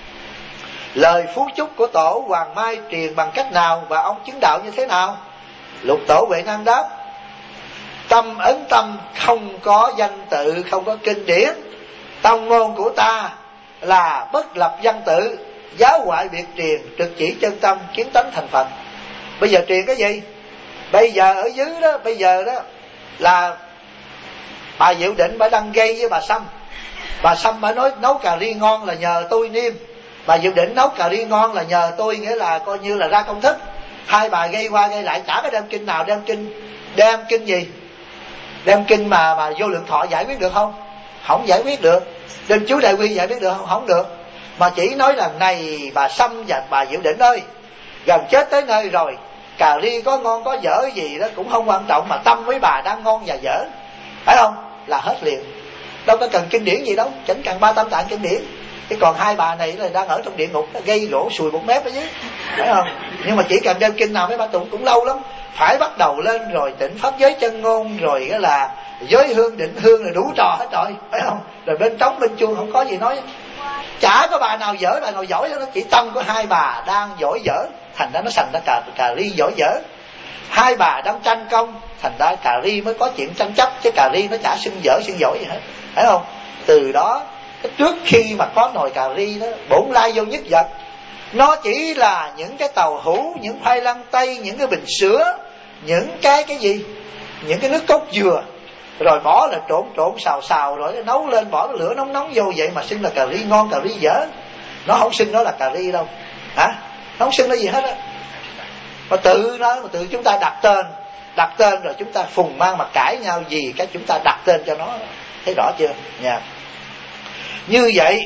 lời phú chúc của Tổ Hoàng Mai truyền bằng cách nào, và ông chứng đạo như thế nào? Lục Tổ Huệ Năng đáp: tâm Ấn Tâm không có danh tự, không có kinh điển. Tông môn của ta là bất lập văn tự, giáo ngoại biệt truyền, trực chỉ chân tâm, kiến tánh thành Phật. Bây giờ truyền cái gì? Bây giờ ở dưới đó, bây giờ đó là bà Diệu Định bà đang gây với bà Sâm. Bà Sâm bà nói nấu cà ri ngon là nhờ tôi niêm. Bà Diệu Định nấu cà ri ngon là nhờ tôi, nghĩa là coi như là ra công thức. Hai bà gây qua gây lại, chả có đem kinh nào. Đem kinh gì? Đem kinh mà Vô Lượng Thọ giải quyết được không? Không giải quyết được. Đem chú Đại Quy giải quyết được không? Không được. Mà chỉ nói là này bà Sâm và bà Diệu Định ơi, gần chết tới nơi rồi, cà ri có ngon có dở gì đó cũng không quan trọng, mà tâm với bà đang ngon và dở, phải không? Là hết liền. Đâu có cần kinh điển gì đâu, chẳng cần 3 Tam Tạng kinh điển. Chứ còn hai bà này là đang ở trong địa ngục, gây gỗ sùi một mép ở dưới, phải không? Nhưng mà chỉ cần đem kinh nào mấy bà tụng cũng lâu lắm. Phải bắt đầu lên rồi tịnh pháp giới chân ngôn, rồi cái là giới hương định hương, là đủ trò hết rồi, phải không? Rồi bên trống bên chuông không có gì nói. Chả có bà nào dở bà nào giỏi đó, chỉ tâm của hai bà đang giỏi dở, thành ra nó thành ra cà ri giỏi dở. Hai bà đang tranh công, thành ra cà ri mới có chuyện tranh chấp, chứ cà ri nó chả xưng dở xưng giỏi gì hết, phải không? Từ đó trước khi mà có nồi cà ri đó, Bổn Lai Vô Nhất Vật, nó chỉ là những cái tàu hũ, những khoai lang tây, những cái bình sữa, những cái gì, những cái nước cốt dừa, rồi bỏ là trộn xào rồi nấu lên, bỏ lửa nóng vô, vậy mà xưng là cà ri ngon cà ri dở. Nó không xưng nó là cà ri đâu, hả? Nó không xưng nó gì hết á. Mà tự chúng ta đặt tên rồi chúng ta phùng mang mà cãi nhau gì cái chúng ta đặt tên cho nó, thấy rõ chưa nha? Như vậy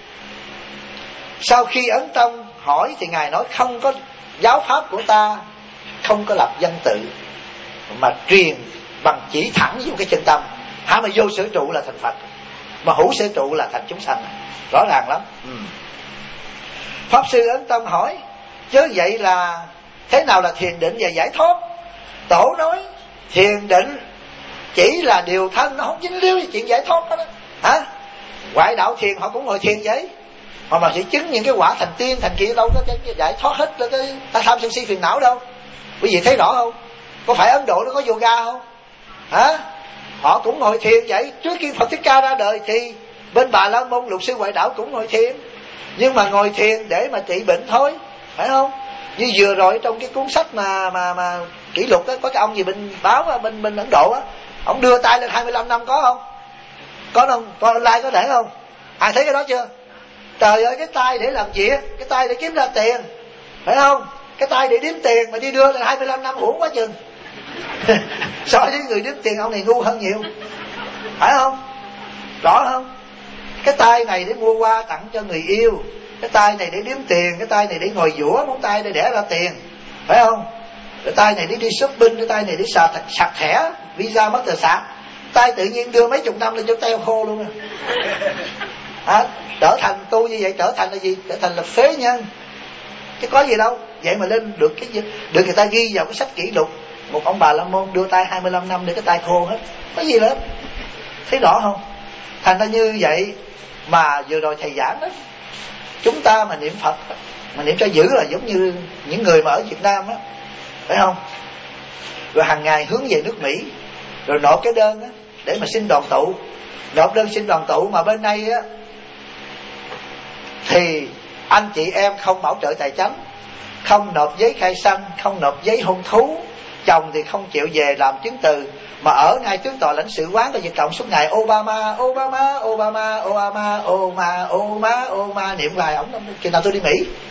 sau khi Ấn Tông hỏi thì ngài nói không có, giáo pháp của ta không có lập văn tự, mà truyền bằng chỉ thẳng vô cái chân tâm. Hả? Mà vô sở trụ là thành Phật, mà hữu sở trụ là thành chúng sanh, rõ ràng lắm. Pháp sư Ấn Tông hỏi chứ vậy là thế nào là thiền định và giải thoát? Tổ nói thiền định chỉ là điều thân, nó không dính líu với chuyện giải thoát đó. Hả? Ngoại đạo thiền họ cũng ngồi thiền vậy, mà chỉ chứng những cái quả thành tiên thành kia, đâu có cái giải thoát hết cái tham sân si phiền não đâu. Quý vị thấy rõ không? Có phải Ấn Độ nó có yoga không? Hả? Họ cũng ngồi thiền vậy. Trước khi Phật Thích Ca ra đời thì bên Bà La Môn Lục Sư Ngoại Đạo cũng ngồi thiền, nhưng mà ngồi thiền để mà trị bệnh thôi, phải không? Như vừa rồi trong cái cuốn sách mà kỷ lục đó, có cái ông gì bên báo bên Ấn Độ á, ông đưa tay lên 25 năm có không? Có không? Có online có để không? Ai thấy cái đó chưa? Trời ơi, cái tay để làm gì? Cái tay để kiếm ra tiền, phải không? Cái tay để đếm tiền mà đi đưa lên 25 năm uổng quá chừng. So với người đếm tiền ông này ngu hơn nhiều, phải không? Rõ không? Cái tay này để mua hoa tặng cho người yêu, cái tay này để đếm tiền, cái tay này để ngồi vũa móng tay để đẻ ra tiền, phải không? Cái tay này để đi shopping, cái tay này để sạc thẻ Visa Mastercard. Tay tự nhiên đưa mấy chục năm lên cho teo khô luôn à. Trở thành tu như vậy trở thành là gì? Trở thành là phế nhân, chứ có gì đâu. Vậy mà lên được cái gì? Được người ta ghi vào cái sách kỷ lục, một ông Bà La Môn đưa tay 25 năm để cái tay khô hết, có gì nữa. Thấy rõ không? Thành ra như vậy mà vừa rồi thầy giảng đó, chúng ta mà niệm Phật, mà niệm cho giữ là giống như những người mà ở Việt Nam á, phải không? Rồi hàng ngày hướng về nước Mỹ, rồi nộp cái đơn á để mà xin đoàn tụ, nộp đơn xin đoàn tụ. Mà bên đây á thì anh chị em không bảo trợ tài chánh, không nộp giấy khai sanh, không nộp giấy hôn thú, chồng thì không chịu về làm chứng từ, mà ở ngay trước tòa lãnh sự quán của Việt Cộng suốt ngày Obama Obama Obama Obama Obama Obama Obama niệm hoài ổng. Khi nào tôi đi Mỹ?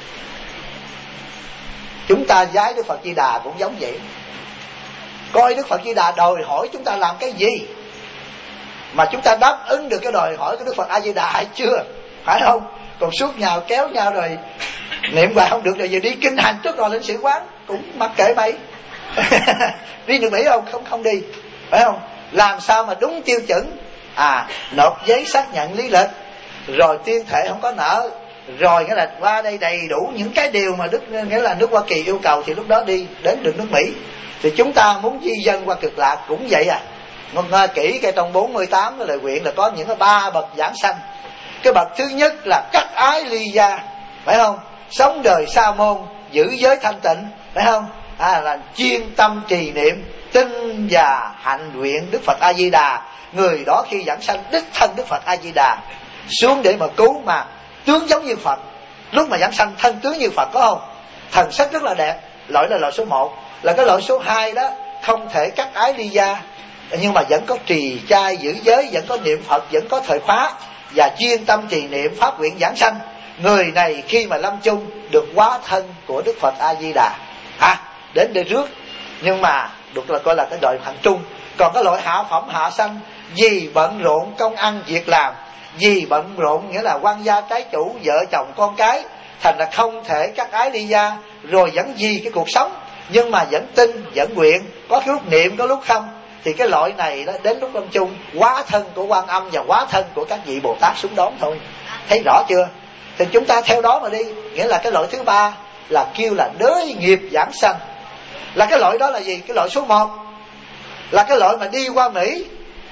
Chúng ta giái Đức Phật Di Đà cũng giống vậy, coi Đức Phật Di Đà đòi hỏi chúng ta làm cái gì mà chúng ta đáp ứng được cái đòi hỏi của Đức Phật A Di Đà hay chưa, phải không? còn suốt nhau kéo nhau rồi niệm hoài không được, rồi giờ đi kinh hành trước rồi lên sĩ quán cũng mặc kệ mày. Đi được Mỹ không đi, phải không? Làm sao mà đúng tiêu chuẩn? Nộp giấy xác nhận lý lịch, rồi tuyên thệ không có nợ, rồi nghĩa là qua đây đầy đủ những cái điều mà nghĩa là nước Hoa Kỳ yêu cầu, thì lúc đó đi đến được nước Mỹ. Thì chúng ta muốn di dân qua Cực Lạc cũng vậy Nghe kỹ cái trong 48 cái lời nguyện là có những cái 3 bậc giảng sanh. Cái bậc thứ nhất là cắt ái ly gia, phải không? Sống đời sa môn, giữ giới thanh tịnh, phải không? Là chuyên tâm trì niệm, tin và hạnh nguyện Đức Phật A Di Đà. Người đó khi giảng sanh đích thân Đức Phật A Di Đà xuống để mà cứu, mà tướng giống như Phật. Lúc mà giảng sanh thân tướng như Phật, có không? Thần sắc rất là đẹp. Loại là loại số 1. Là cái loại số 2 đó không thể cắt ái ly gia, nhưng mà vẫn có trì trai giữ giới, vẫn có niệm Phật, vẫn có thời khóa và chuyên tâm trì niệm pháp nguyện giảng sanh. Người này khi mà lâm chung được hóa thân của Đức Phật A Di Đà, đến đây rước. Nhưng mà được là coi là cái loại hạng trung. Còn cái loại hạ phẩm hạ sanh, vì bận rộn công ăn việc làm, vì bận rộn nghĩa là quan gia trái chủ, vợ chồng con cái, thành là không thể cắt ái ly gia, rồi vẫn vì cái cuộc sống nhưng mà vẫn tin, vẫn nguyện, có lúc niệm có lúc không. Thì cái loại này đó đến lúc lâm chung hóa thân của Quan Âm và hóa thân của các vị Bồ Tát xuống đón thôi. Thấy rõ chưa? Thì chúng ta theo đó mà đi. Nghĩa là cái loại thứ 3 là kêu là đới nghiệp giảng sanh. Là cái loại đó là gì? Cái loại số 1 là cái loại mà đi qua Mỹ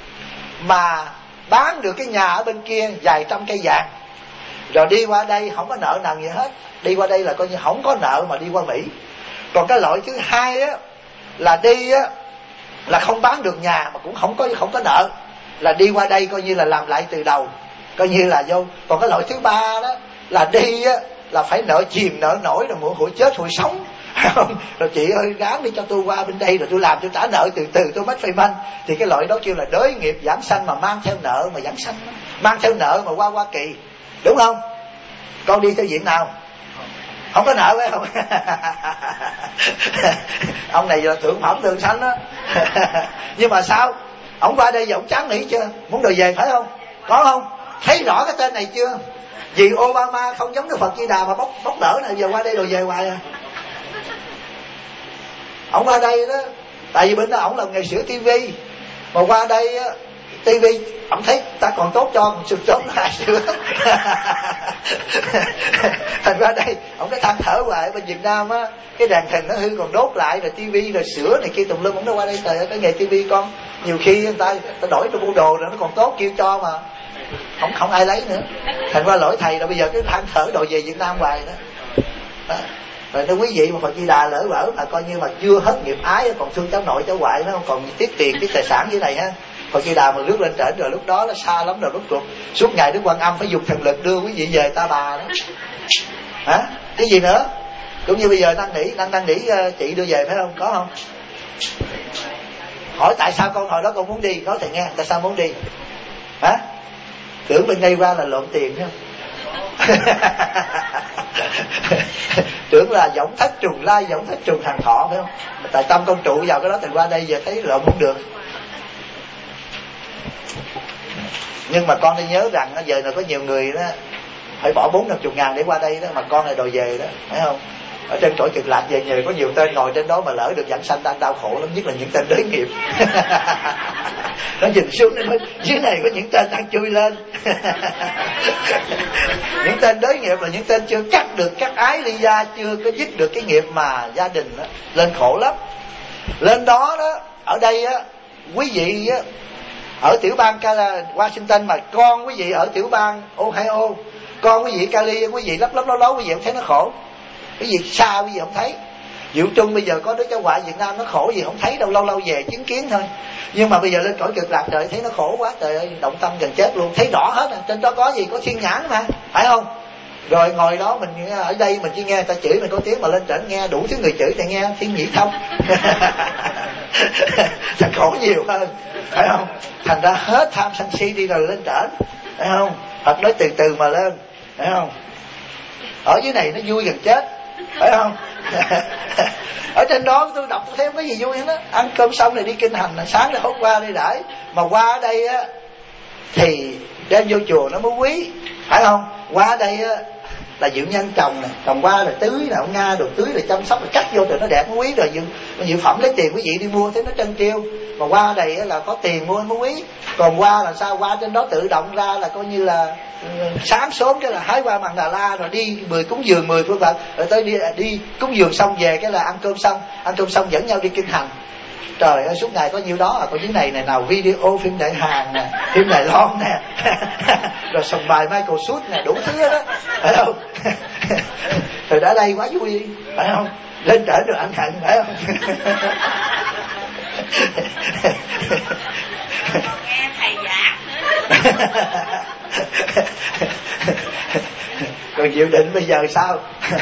mà bán được cái nhà ở bên kia vài trăm cây vàng, rồi đi qua đây không có nợ nần gì hết. Đi qua đây là coi như không có nợ mà đi qua Mỹ. Còn cái loại thứ 2 á là đi á là không bán được nhà mà cũng không có nợ, là đi qua đây coi như là làm lại từ đầu, coi như là vô. Còn cái loại thứ 3 đó là đi á là phải nợ chìm nợ nổi, rồi mỗi hụi chết hụi sống. Rồi chị ơi ráng đi cho tôi qua bên đây rồi tôi làm, tôi trả nợ từ từ, tôi mất phải manh. Thì cái loại đó kêu là đới nghiệp giảng sanh, mà mang theo nợ mà giảng sanh, mang theo nợ mà qua Hoa Kỳ, đúng không? Con đi theo diện nào? Không có nợ phải không? Ông này là thượng phẩm thường sanh đó. Nhưng mà sao? Ông qua đây giờ ông chán nghỉ chưa? Muốn đòi về phải không? Có không? Thấy rõ cái tên này chưa? Vì Obama không giống Đức Phật Di Đà mà bóc lỡ này, giờ qua đây đòi về hoài Ông qua đây đó tại vì bên đó ổng làm nghề sửa tivi, mà qua đây á tivi ổng thấy ta còn tốt cho sụp trốn lại sửa. Thành ra đây ổng cái than thở hoài. Bên Việt Nam á cái đèn hình nó hư còn đốt lại, rồi tivi rồi sửa này kia tùm lum. Ổng nó qua đây trời ơi, cái nghề tivi con nhiều khi người ta đổi cho mua đồ rồi nó còn tốt kêu cho mà không ai lấy nữa. Thành ra lỗi thầy là bây giờ cái than thở đòi về Việt Nam hoài đó. Rồi nếu quý vị mà Phật Di Đà lỡ vỡ mà coi như mà chưa hết nghiệp ái, còn thương cháu nội cháu ngoại, nó không còn tiếc tiền tiếc tài sản dưới này ha. Phật Di Đà mà rước lên trển rồi lúc đó nó xa lắm rồi, rốt cuộc suốt ngày Đức Quan Âm phải dùng thần lực đưa quý vị về Ta Bà đó. Hả? Cái gì nữa? Cũng như bây giờ đang nỉ chị đưa về phải không? Có không? Hỏi tại sao con hồi đó con muốn đi, nói thầy nghe tại sao muốn đi. Hả? Tưởng bên đây qua là lộn tiền không? Tưởng là võng thất trùng lai, võng thất trùng hàng thọ phải không? Tại tâm con trụ vào cái đó, thành qua đây giờ thấy lộn không được. Nhưng mà con nên nhớ rằng giờ là có nhiều người đó phải bỏ 40-50 ngàn để qua đây đó, mà con này đòi về đó, phải không? Ở trên cõi Cực Lạc về nhờ có nhiều tên ngồi trên đó mà lỡ được giảng sanh đang đau khổ lắm, nhất là những tên đới nghiệp. Nó nhìn xuống nó nói dưới này có những tên đang chui lên. Những tên đới nghiệp là những tên chưa cắt được các ái ly gia, chưa có dứt được cái nghiệp mà gia đình đó, lên khổ lắm. Lên đó đó, ở đây á quý vị á ở tiểu bang Washington, mà con quý vị ở tiểu bang Ohio, con quý vị Cali, quý vị lấp ló quý vị không thấy nó khổ. Quý vị xa quý vị không thấy. Diệu Trung bây giờ có đứa cháu ngoại Việt Nam nó khổ gì không thấy đâu, lâu lâu về chứng kiến thôi. Nhưng mà bây giờ lên cõi Cực Lạc trời thấy nó khổ quá, trời ơi động tâm gần chết luôn, thấy rõ hết. Trên đó có gì, có thiên nhãn mà, phải không? Rồi ngồi đó mình ở đây mình chỉ nghe người ta chửi mình có tiếng, mà lên trển nghe đủ thứ người chửi thì nghe thiên nhĩ thông. Thật khổ nhiều hơn, phải không? Thành ra hết tham sân si đi rồi lên trển, phải không? Phật nói từ từ mà lên, phải không? Ở dưới này nó vui gần chết, phải không? Ở trên đó tôi đọc tôi thấy không có gì vui hết đó. Ăn cơm xong rồi đi kinh hành, sáng rồi hốt qua đi đãi. Mà qua ở đây á thì đem vô chùa nó mới quý. phải không? Qua đây á là Diệu Nhân trồng nè, trồng qua rồi tưới nè, ông Nga đồ tưới rồi chăm sóc rồi cắt vô rồi nó đẹp nó quý, rồi Diệu Phẩm lấy tiền quý vị đi mua thấy nó trân triêu. Mà qua đây là có tiền mua nó quý. Còn qua là sao? Qua trên đó tự động ra là coi như là sáng sớm cái là hái qua Mằng Đà La rồi đi cúng dường 10 phương Phật, rồi tới đi cúng dường xong về cái là ăn cơm xong dẫn nhau đi kinh hành. Trời ơi, suốt ngày có nhiêu đó. Còn những này nào video phim Đại Hàn nè, phim Đài Loan nè rồi sòng bài Michael Schutt nè, đủ thứ đó, phải không? Rồi đã đây quá vui, phải không? Lên trển rồi ăn hận, phải không? Nghe thầy giảng nữa. Còn Diệu Định bây giờ sao?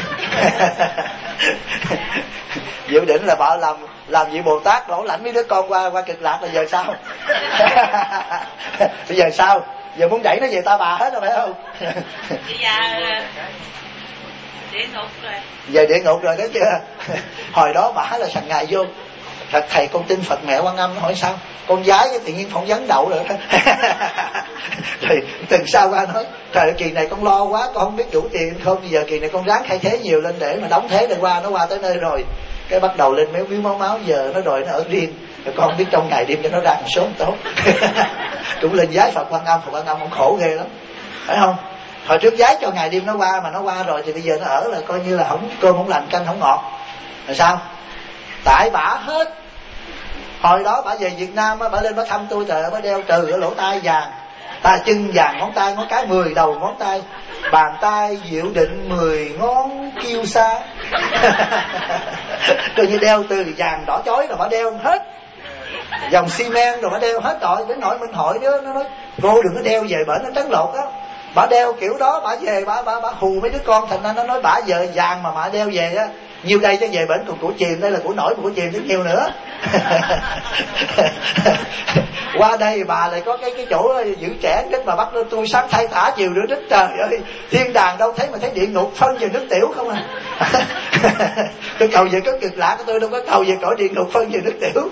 Diệu Định là vợ làm vị Bồ Tát bảo lãnh mấy đứa con qua Cực Lạc, là giờ sao? Bây giờ sao? Giờ muốn đẩy nó về Ta Bà hết rồi, phải không? Bây giờ địa ngục rồi. Về địa ngục rồi đó chưa? Hồi đó bả là sằng ngày vô thật thầy con tin Phật mẹ Quan Âm, nó hỏi sao? Con gái cái tự nhiên phỏng vấn đậu rồi đó. Rồi tuần sau qua nói trời ơi, kỳ này con lo quá, con không biết đủ tiền không, bây giờ kỳ này con ráng khai thế nhiều lên để mà đóng thế để qua, nó qua tới nơi rồi cái bắt đầu lên méo víu máu, giờ nó đòi nó ở riêng, rồi con không biết trong ngày đêm cho nó ra một số tốt. Cũng lên giái Phật Quan Âm, Phật Quan Âm cũng khổ ghê lắm, phải không? Hồi trước giái cho ngày đêm nó qua, mà nó qua rồi thì bây giờ nó ở là coi như là không cơm không lành canh không ngọt, rồi sao? Tại bả hết. Hồi đó bả về Việt Nam á, bả lên bả thăm tôi, trời ơi, bả đeo trừ ở lỗ tai vàng, chân vàng, ngón tay ngón cái 10 đầu ngón tay, bàn tay Diệu Định 10 ngón kiêu sa. Rồi như đeo từ vàng đỏ chói rồi bả đeo hết, dòng xi men rồi bả đeo hết rồi. Đến nỗi Minh Hội đó nó nói cô đừng có đeo về bển nó trấn lột á. Bả đeo kiểu đó bả về bả hù mấy đứa con, thành ra nó nói bả giờ vàng mà đeo về á nhiêu đây cho về bển, còn của chìm đây là của nổi, của chìm rất nhiều nữa. Qua đây bà lại có cái chỗ giữ trẻ nhất mà bắt tôi sáng thay thả chiều rửa đít, trời ơi thiên đàng đâu thấy mà thấy địa ngục phân về nước tiểu không à. Tôi cầu về có Cực Lạc, tôi đâu có cầu về cõi địa ngục phân về nước tiểu.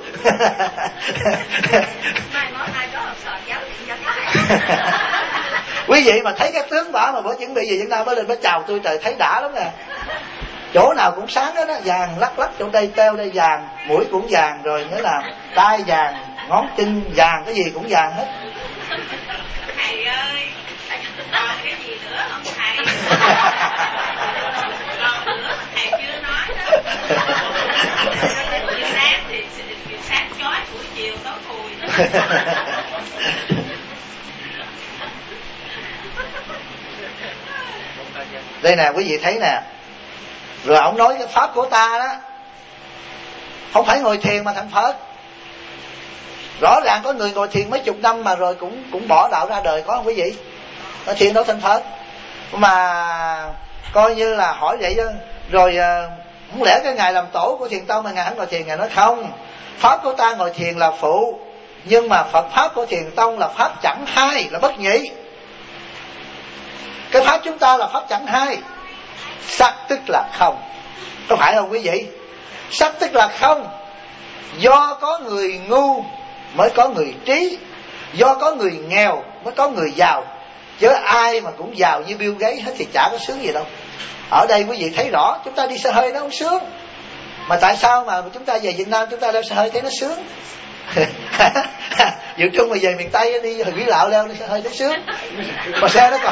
Quý vị mà thấy cái tướng bả mà bữa chuẩn bị về Việt Nam mới lên mới chào tôi, trời thấy đã lắm nè. Chỗ nào cũng sáng đó, vàng lắc lắc, chỗ đây teo đây vàng, mũi cũng vàng, rồi nữa là tai vàng, ngón chân vàng, cái gì cũng vàng hết. Thầy ơi, còn cái gì nữa không thầy? Còn nữa thầy chưa nói đó. Buổi sáng thì sáng chói, buổi chiều tối cùi nữa. Đây nè quý vị thấy nè. Rồi ông nói cái pháp của ta đó không phải ngồi thiền mà thành Phật. Rõ ràng có người ngồi thiền mấy chục năm mà rồi cũng bỏ đạo ra đời, có không quý vị? Ngồi thiền đâu thành Phật. Mà coi như là hỏi vậy đó. Rồi không lẽ cái ngài làm tổ của thiền tông mà ngài không ngồi thiền? Ngài nói không, pháp của ta ngồi thiền là phụ, nhưng mà Phật pháp của thiền tông là pháp chẳng hai, là bất nhị. Cái pháp chúng ta là pháp chẳng hai. Sắc tức là không, có phải không quý vị? Sắc tức là không. Do có người ngu mới có người trí, do có người nghèo mới có người giàu, chứ ai mà cũng giàu như Bill Gates hết thì chả có sướng gì đâu. Ở đây quý vị thấy rõ, chúng ta đi xe hơi nó không sướng, mà tại sao mà chúng ta về Việt Nam chúng ta leo xe hơi thấy nó sướng? Dự Trung mà về miền Tây đi Quỷ Lạo leo xe hơi thấy sướng, mà xe nó còn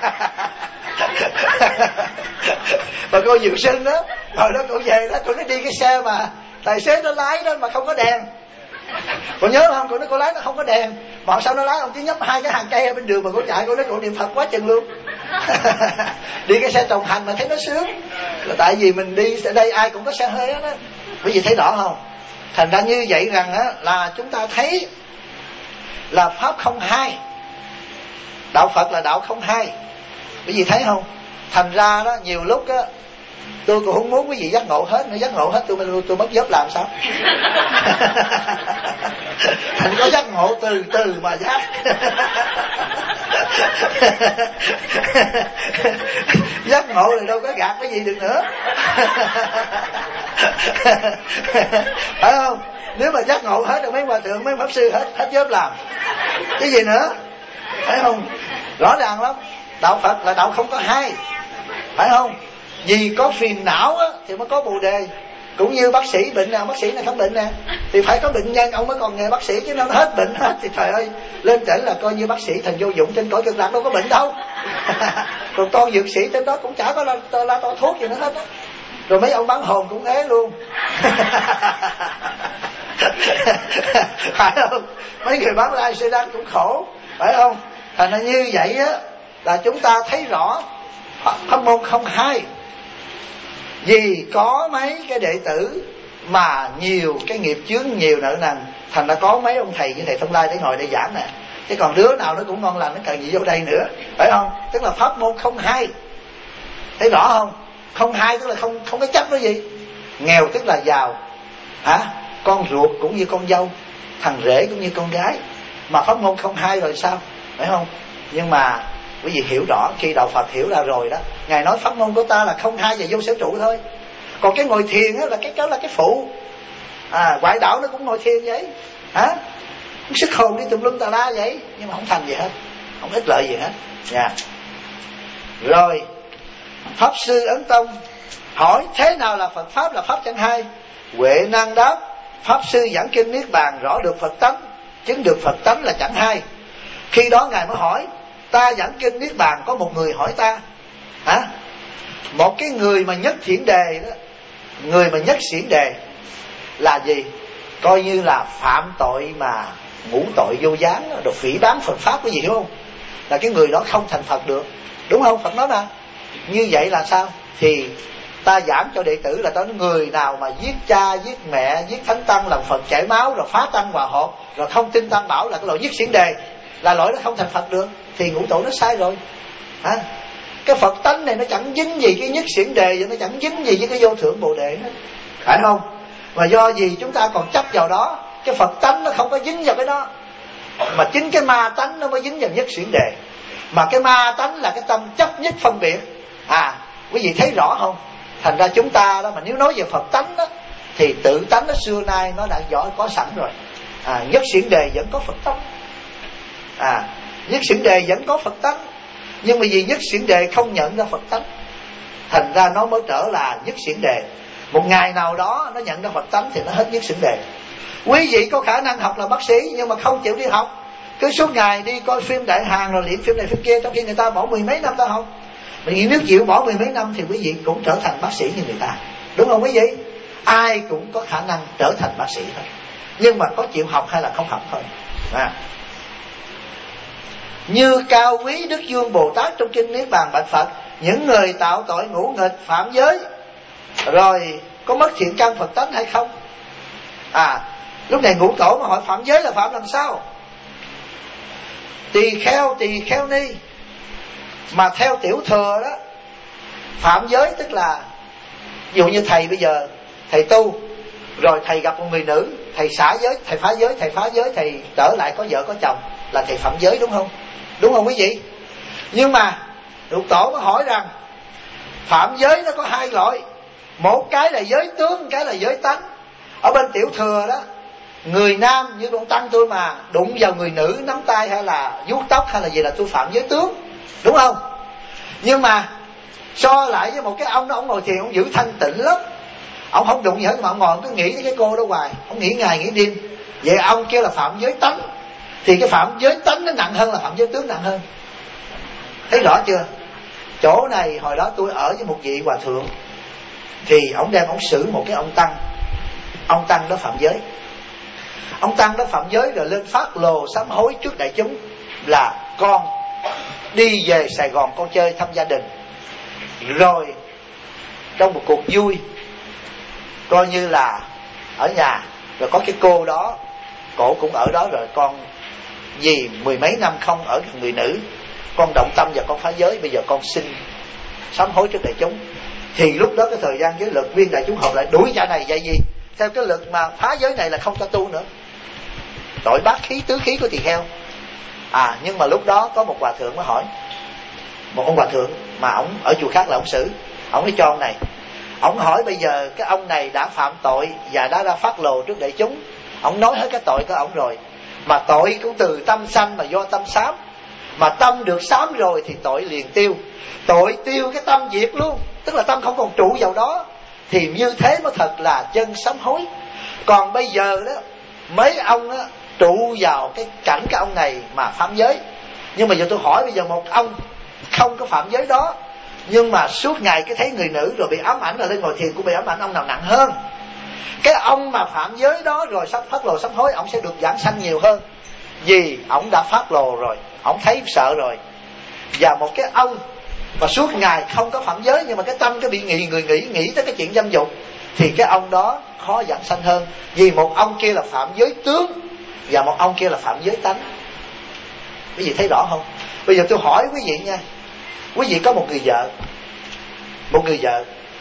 mà cô Diệu Sinh đó, hồi đó cô về đó, cô nói đi cái xe mà tài xế nó lái đó mà không có đèn. Cô nhớ không? Cô nói cô lái nó không có đèn, mà sao nó lái ông chỉ nhấp hai cái hàng cây ở bên đường mà cô chạy. Cô nói cô niệm Phật quá chừng luôn. Đi cái xe đồng hành mà thấy nó sướng là tại vì mình đi ở đây ai cũng có xe hơi đó. Quý vị thấy rõ không? Thành ra như vậy rằng á, là chúng ta thấy là pháp không hai, đạo Phật là đạo không hai. Quý vị thấy không? Thành ra đó nhiều lúc á tôi cũng không muốn quý vị giác ngộ hết, nếu giác ngộ hết tôi mất dớp làm sao? Thành có giác ngộ từ từ mà giác. Giác ngộ thì đâu có gạt cái gì được nữa. Phải không? Nếu mà giác ngộ hết rồi mấy hòa thượng mấy pháp sư hết dớp làm cái gì nữa, phải không? Rõ ràng lắm. đạo Phật là đạo không có hai, phải không? Vì có phiền não á, thì mới có bồ đề. Cũng như bác sĩ bệnh nè, bác sĩ này không bệnh nè, thì phải có bệnh nhân ông mới còn nghề bác sĩ, chứ nó hết bệnh hết thì trời ơi, lên trển là coi như bác sĩ thành vô dụng, trên cõi cực lạc đâu có bệnh đâu. Còn con dược sĩ trên đó cũng chả có la to thuốc gì nữa hết á. Rồi mấy ông bán hồn cũng ế luôn. Phải không? Mấy người bán lai xe đăng cũng khổ, phải không? Thành ra như vậy á, là chúng ta thấy rõ pháp môn không hai. Vì có mấy cái đệ tử mà nhiều cái nghiệp chướng, nhiều nợ nần, thành ra có mấy ông thầy như thầy Thông Lai để ngồi đây giảng nè. Chứ còn đứa nào nó cũng ngon lành, nó cần gì vô đây nữa, phải không? Tức là pháp môn không hai. Thấy rõ không? Không hai tức là không có chấp cái gì. Nghèo tức là giàu, con ruột cũng như con dâu, thằng rể cũng như con gái. Mà pháp môn không hai rồi sao, phải không? Nhưng mà quý vị hiểu rõ, khi đạo Phật hiểu ra rồi đó, Ngài nói pháp môn của ta là không hai và vô sở trụ thôi. Còn cái ngồi thiền á, là đó là cái phụ. Ngoại đạo nó cũng ngồi thiền vậy, sức hồn đi tùm lum tà la vậy, nhưng mà không thành gì hết, không ích lợi gì hết. Rồi Pháp Sư Ấn Tông hỏi thế nào là Phật Pháp, là Pháp chẳng hai? Huệ Năng đáp: Pháp Sư giảng kinh Niết Bàn rõ được Phật tánh, chứng được Phật tánh là chẳng hai. Khi đó Ngài mới hỏi: ta giảng kinh Niết Bàn, có một người hỏi ta, một cái người mà nhất thiện đề đó, người mà nhất xiển đề là gì? Coi như là phạm tội mà ngũ tội vô gián, rồi phỉ báng Phật Pháp, cái gì hiểu không? Là cái người đó không thành Phật được, đúng không? Phật nói mà. Như vậy là sao? Thì ta giảng cho đệ tử là tới người nào mà giết cha, giết mẹ, giết thánh tăng, làm Phật chảy máu, rồi phá tăng hòa hợp, rồi không tin tăng bảo, là cái lỗi giết xiển đề, là lỗi nó không thành Phật được, thì ngũ tội nó sai rồi. Cái Phật tánh này nó chẳng dính gì cái nhất xiển đề, nó chẳng dính gì với cái vô thượng bồ đề hết, phải không? Mà do gì chúng ta còn chấp vào đó, cái Phật tánh nó không có dính vào cái đó, mà chính cái ma tánh nó mới dính vào nhất xiển đề. Mà cái ma tánh là cái tâm chấp nhất phân biệt. Quý vị thấy rõ không? Thành ra chúng ta đó, mà nếu nói về Phật tánh đó, thì tự tánh nó xưa nay nó đã có sẵn rồi. Nhất xiển đề vẫn có Phật tánh, nhất xiển đề vẫn có Phật tánh, nhưng mà vì nhất xiển đề không nhận ra Phật tánh, thành ra nó mới trở là nhất xiển đề. Một ngày nào đó nó nhận ra Phật tánh thì nó hết nhất xiển đề. Quý vị có khả năng học là bác sĩ, nhưng mà không chịu đi học, cứ suốt ngày đi coi phim đại hàng rồi luyện phim này phim kia, trong khi người ta bỏ mười mấy năm ta học. Mình nếu chịu bỏ mười mấy năm thì quý vị cũng trở thành bác sĩ như người ta, đúng không quý vị? Ai cũng có khả năng trở thành bác sĩ thôi, nhưng mà có chịu học hay là không học thôi. Như Cao Quý Đức Dương Bồ Tát trong kinh Niết Bàn bạch Phật: những người tạo tội ngũ nghịch, phạm giới, rồi có mất thiện căn Phật tánh hay không? Lúc này Ngũ Tổ mà hỏi phạm giới là phạm làm sao? Tỳ kheo ni mà theo tiểu thừa đó, phạm giới tức là, ví dụ như thầy bây giờ thầy tu, rồi thầy gặp một người nữ, thầy xả giới, thầy phá giới, thầy trở lại có vợ có chồng, là thầy phạm giới, đúng không? Đúng không quý vị? Nhưng mà Lục Tổ có hỏi rằng phạm giới nó có hai loại, một cái là giới tướng, cái là giới tánh. Ở bên tiểu thừa đó, người nam như ông tăng tôi mà đụng vào người nữ, nắm tay hay là vuốt tóc hay là gì là tôi phạm giới tướng, đúng không? Nhưng mà so lại với một cái ông đó, ông ngồi thiền, ông giữ thanh tịnh lắm, ông không đụng gì hết, mà ông ngồi ông cứ nghĩ tới cái cô đó hoài, ông nghĩ ngày nghĩ đêm. Vậy ông kêu là phạm giới tánh, thì cái phạm giới tánh nó nặng hơn là phạm giới tướng nặng hơn. Thấy rõ chưa? Chỗ này hồi đó tôi ở với một vị hòa thượng, thì ông đem ông xử một cái ông tăng đó phạm giới. Ông tăng đó phạm giới rồi lên phát lồ sám hối trước đại chúng là con đi về Sài Gòn con chơi thăm gia đình. Rồi trong một cuộc vui, coi như là ở nhà, rồi có cái cô đó, cổ cũng ở đó, rồi con vì mười mấy năm không ởกับngười nữ, con động tâm và con phá giới, bây giờ con xin sám hối trước đại chúng. Thì lúc đó cái thời gian giới luật viên đại chúng họp lại đuổi cha này. Vậy gì? Theo cái luật mà phá giới này là không cho tu nữa, tội bát khí tứ khí của tỳ kheo. Nhưng mà lúc đó có một hòa thượng mới hỏi, một ông hòa thượng mà ông ở chùa khác là ông xử, ông mới cho ông này, ông hỏi bây giờ cái ông này đã phạm tội và đã ra phát lồ trước đại chúng, ông nói hết cái tội của ông rồi, mà tội cũng từ tâm sanh mà do tâm xám. Mà tâm được sám rồi thì tội liền tiêu. Tội tiêu cái tâm diệt luôn, tức là tâm không còn trụ vào đó. Thì như thế mới thật là chân sám hối. Còn bây giờ đó, mấy ông đó trụ vào cái cảnh cái ông này mà phạm giới. Nhưng mà giờ tôi hỏi, bây giờ một ông không có phạm giới đó, nhưng mà suốt ngày cái thấy người nữ rồi bị ám ảnh, là lên ngồi thiền cũng bị ám ảnh, ông nào nặng hơn? Cái ông mà phạm giới đó rồi sắp phát lồ sám hối, ông sẽ được giảng sanh nhiều hơn, vì ông đã phát lồ rồi, ông thấy sợ rồi. Và một cái ông mà suốt ngày không có phạm giới, nhưng mà cái tâm cái bị người nghĩ tới cái chuyện dâm dục, thì cái ông đó khó giảng sanh hơn. Vì một ông kia là phạm giới tướng, và một ông kia là phạm giới tánh. Quý vị thấy rõ không? Bây giờ tôi hỏi quý vị nha, quý vị có một người vợ,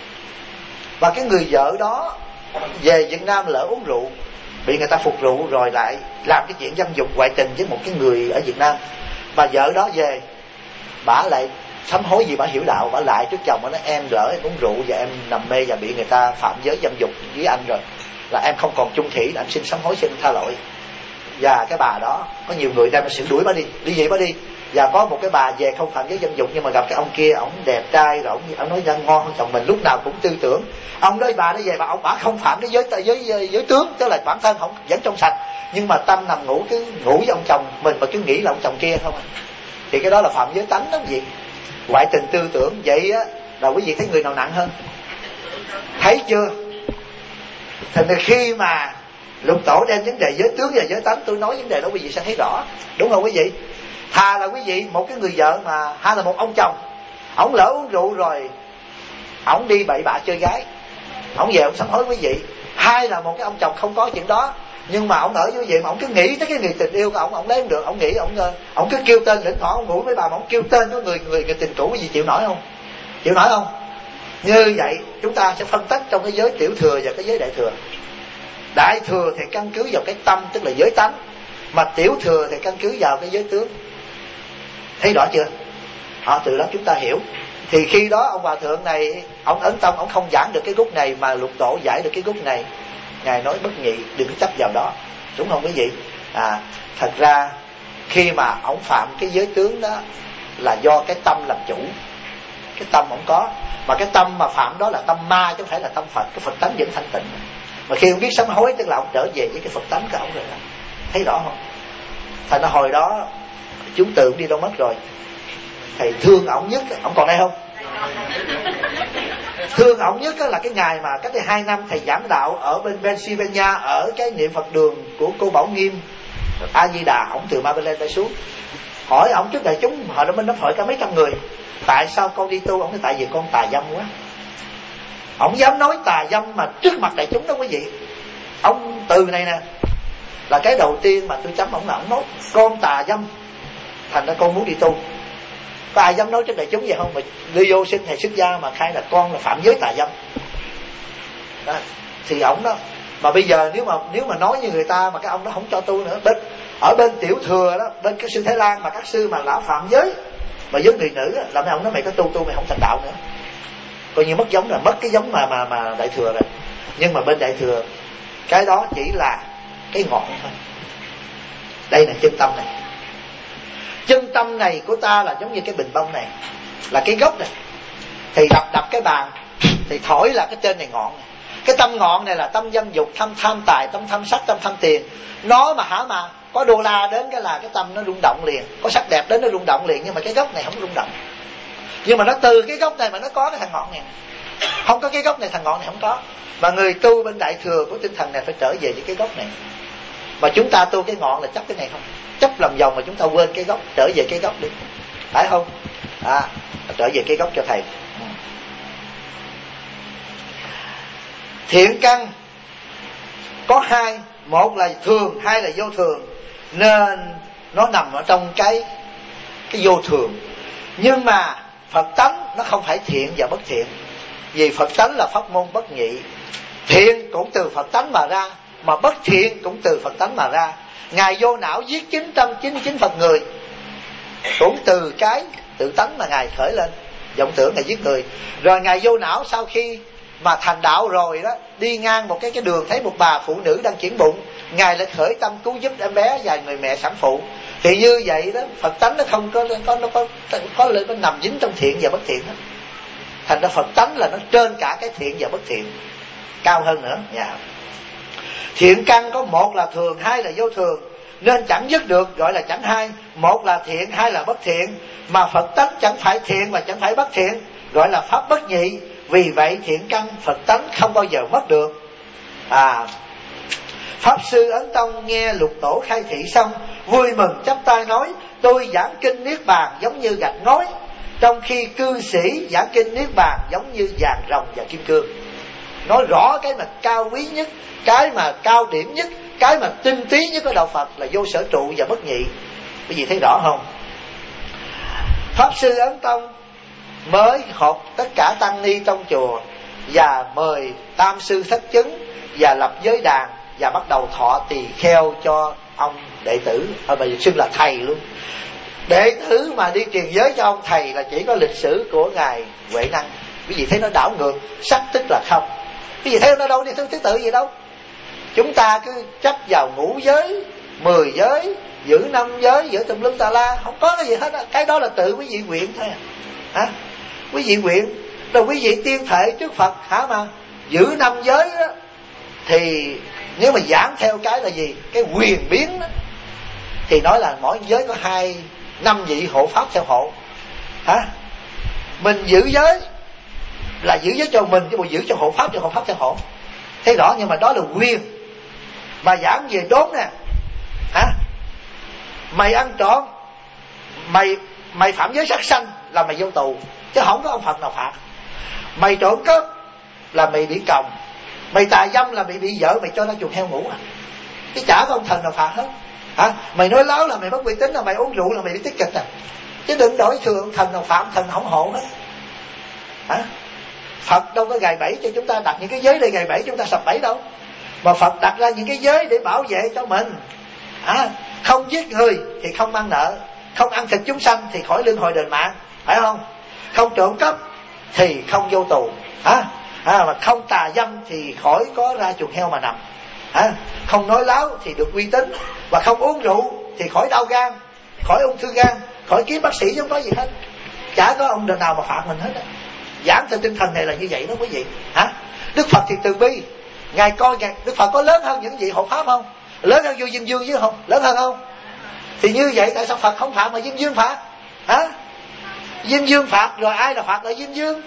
và cái người vợ đó về Việt Nam lỡ uống rượu, bị người ta phục rượu rồi lại làm cái chuyện dâm dục ngoại tình với một cái người ở Việt Nam. Mà vợ đó về, bả lại sám hối vì bả hiểu đạo, bả lại trước chồng, bả nói em lỡ em uống rượu và em nằm mê và bị người ta phạm giới dâm dục với anh rồi, là em không còn chung thủy, là em xin sám hối, xin tha lỗi. Và cái bà đó có nhiều người đem sự đuổi bả đi, vậy bả đi. Và có một cái bà về không phạm giới dâm dục, nhưng mà gặp cái ông kia, ông đẹp trai rồi ông nói ra ngon hơn chồng mình, lúc nào cũng tư tưởng. Ông đó bà đó về, bà không phạm cái giới tướng, tức là bản thân không vẫn trong sạch, nhưng mà tâm nằm ngủ cứ ngủ với ông chồng mình mà cứ nghĩ là ông chồng kia không à. Thì cái đó là phạm giới tánh đó quý vị, ngoại tình tư tưởng. Vậy á là quý vị thấy người nào nặng hơn? Thấy chưa? Thành ra khi mà Lục Tổ đem vấn đề giới tướng và giới tánh, tôi nói vấn đề đó quý vị sẽ thấy rõ, đúng không quý vị? Thà là quý vị một cái người vợ mà, hay là một ông chồng, ổng lỡ uống rượu rồi ổng đi bậy bạ chơi gái, ổng về ổng sám hối quý vị. Hay là một cái ông chồng không có chuyện đó, nhưng mà ổng ở với quý vị mà ổng cứ nghĩ tới cái người tình yêu của ổng lấy không được, ổng nghĩ ổng cứ kêu tên lĩnh thọ, ổng ngủ với bà mà ổng kêu tên của người tình cũ, quý vị chịu nổi không? Chịu nổi không? Như vậy chúng ta sẽ phân tách trong cái giới tiểu thừa và cái giới đại thừa. Đại thừa thì căn cứ vào cái tâm, tức là giới tánh, mà tiểu thừa thì căn cứ vào cái giới tướng. Thấy rõ chưa? Từ đó chúng ta hiểu. Thì khi đó ông hòa thượng này, ông ấn tâm, ông không giảng được cái gốc này, mà Lục Tổ giải được cái gốc này. Ngài nói bất nhị, đừng có chấp vào đó, đúng không quý vị? Thật ra khi mà ông phạm cái giới tướng đó là do cái tâm làm chủ, cái tâm ông có. Mà cái tâm mà phạm đó là tâm ma, chứ không phải là tâm Phật. Cái Phật tánh vẫn thanh tịnh. Mà khi ông biết sám hối, tức là ông trở về với cái Phật tánh của ông rồi đó. Thấy rõ không? Thành ra hồi đó chú Tự đi đâu mất rồi. Thầy thương ổng nhất, ổng còn đây không? Thương ổng nhất là cái ngày mà cách đây 2 năm thầy giảng đạo ở bên Pennsylvania, ở cái niệm Phật đường của cô Bảo Nghiêm A Di Đà. Ổng từ Maryland bay xuống, hỏi ổng trước đại chúng, họ đã bên đó hỏi cả mấy trăm người, tại sao con đi tu? Ổng nói tại vì con tà dâm quá. Ổng dám nói tà dâm mà trước mặt đại chúng đó quý vị. Ông từ này nè là cái đầu tiên mà tôi chấm ổng, là ổng nói con tà dâm, thành ra con muốn đi tu. Có ai dám nói trước đại chúng vậy không? Mà đi vô xin thầy xuất gia mà khai là con là phạm giới tà dâm đó. Thì ổng đó. Mà bây giờ nếu mà nói như người ta mà cái ông đó không cho tu nữa. Ở bên tiểu thừa đó, bên cái sư Thái Lan mà các sư mà lão phạm giới mà với người nữ là mấy ông nói mày có tu mày không thành đạo nữa, coi như mất giống rồi, mất cái giống mà đại thừa rồi. Nhưng mà bên đại thừa cái đó chỉ là cái ngọn thôi. Đây là chân tâm này. Chân tâm này của ta là giống như cái bình bông này, là cái gốc này. Thì đập cái bàn thì thổi là cái trên này ngọn này. Cái tâm ngọn này là tâm dâm dục, tâm tham tài, tâm tham sắc, tâm tham tiền. Nó mà có đô la đến cái là cái tâm nó rung động liền, có sắc đẹp đến nó rung động liền. Nhưng mà cái gốc này không rung động. Nhưng mà nó từ cái gốc này mà nó có cái thằng ngọn này. Không có cái gốc này thằng ngọn này không có. Mà người tu bên đại thừa của tinh thần này phải trở về với cái gốc này. Mà chúng ta tu cái ngọn là chấp cái này không, chấp làm vòng mà chúng ta quên cái gốc. Trở về cái gốc đi, phải không? Trở về cái gốc cho thầy. Thiện căn có hai, một là thường, hai là vô thường. Nên nó nằm ở trong cái vô thường. Nhưng mà Phật tánh nó không phải thiện và bất thiện, vì Phật tánh là pháp môn bất nhị. Thiện cũng từ Phật tánh mà ra, mà bất thiện cũng từ Phật tánh mà ra. Ngài vô não giết 999 Phật người cũng từ cái tự tánh mà Ngài khởi lên, vọng tưởng Ngài giết người. Rồi Ngài vô não sau khi mà thành đạo rồi đó, đi ngang một cái đường thấy một bà phụ nữ đang chuyển bụng, Ngài lại khởi tâm cứu giúp em bé và người mẹ sản phụ. Thì như vậy đó, Phật tánh nó không có nằm dính trong thiện và bất thiện đó. Thành ra Phật tánh là nó trên cả cái thiện và bất thiện, cao hơn nữa. Thiện căn có một là thường, hai là vô thường, nên chẳng dứt được, gọi là chẳng hai. Một là thiện, hai là bất thiện. Mà Phật tánh chẳng phải thiện và chẳng phải bất thiện, gọi là pháp bất nhị. Vì vậy thiện căn Phật tánh không bao giờ mất được. Pháp sư Ấn Tông nghe Lục Tổ khai thị xong, vui mừng chắp tay nói: tôi giảng kinh Niết Bàn giống như gạch ngói, trong khi cư sĩ giảng kinh Niết Bàn giống như vàng rồng và kim cương. Nói rõ cái mà cao quý nhất, cái mà cao điểm nhất, cái mà tinh tí nhất của đạo Phật là vô sở trụ và bất nhị. Quý vị thấy rõ không? Pháp sư Ấn Tông mới họp tất cả tăng ni trong chùa và mời tam sư thất chứng và lập giới đàn, và bắt đầu thọ tỳ kheo cho ông đệ tử, bây giờ xưng là thầy luôn. Đệ tử mà đi truyền giới cho ông thầy là chỉ có lịch sử của ngài Huệ Năng. Quý vị thấy nó đảo ngược, sắc tức là không. Quý vị thấy nó đâu đi thứ tự gì đâu. Chúng ta cứ chấp vào ngũ giới, 10 giới, giữ 5 giới, giữ tùm lum tà la, không có cái gì hết. Cái đó là tự quý vị nguyện thôi à. Quý vị nguyện rồi quý vị tiên thể trước Phật hả, mà giữ 5 giới đó, thì nếu mà giảng theo cái là gì, cái quyền biến đó, thì nói là mỗi giới có 5 vị hộ pháp theo hộ hả. Mình giữ giới là giữ giới cho mình, chứ mà giữ cho hộ pháp theo hộ. Thấy rõ, nhưng mà đó là quyền. Mà giảng về đốn nè hả, mày ăn trộm, mày phạm giới sát sanh là mày vô tù, chứ không có ông Phật nào phạt. Mày trộm cướp là mày bị còng, mày tà dâm là mày bị vợ mày cho nó chuồng heo ngủ chứ chả có ông thần nào phạt hết hả. Mày nói láo là mày mất uy tín, là mày uống rượu là mày bị tiết kịch chứ đừng đổi thường ông thần nào phạm, thần không hộ hết hả. Phật đâu có gài bẫy cho chúng ta, đặt những cái giới để gài bẫy chúng ta sập bẫy đâu, mà Phật đặt ra những cái giới để bảo vệ cho mình không giết người thì không mang nợ, không ăn thịt chúng sanh thì khỏi luân hồi đền mạng, phải không? Không trộm cắp thì không vô tù mà không tà dâm thì khỏi có ra chuồng heo mà nằm không nói láo thì được uy tín, và không uống rượu thì khỏi đau gan, khỏi ung thư gan, khỏi kiếm bác sĩ, không có gì hết. Chả có ông nào mà phạt mình hết. Giảng theo tinh thần này là như vậy đó quý vị Đức Phật thì từ bi, ngài coi Đức Phật có lớn hơn những vị hộ pháp không? Lớn hơn vua Diêm Dương chứ không? Lớn hơn không? Thì như vậy tại sao Phật không phạt mà Diêm Dương phạt Diêm Dương phạt rồi ai là phạt lại Diêm Dương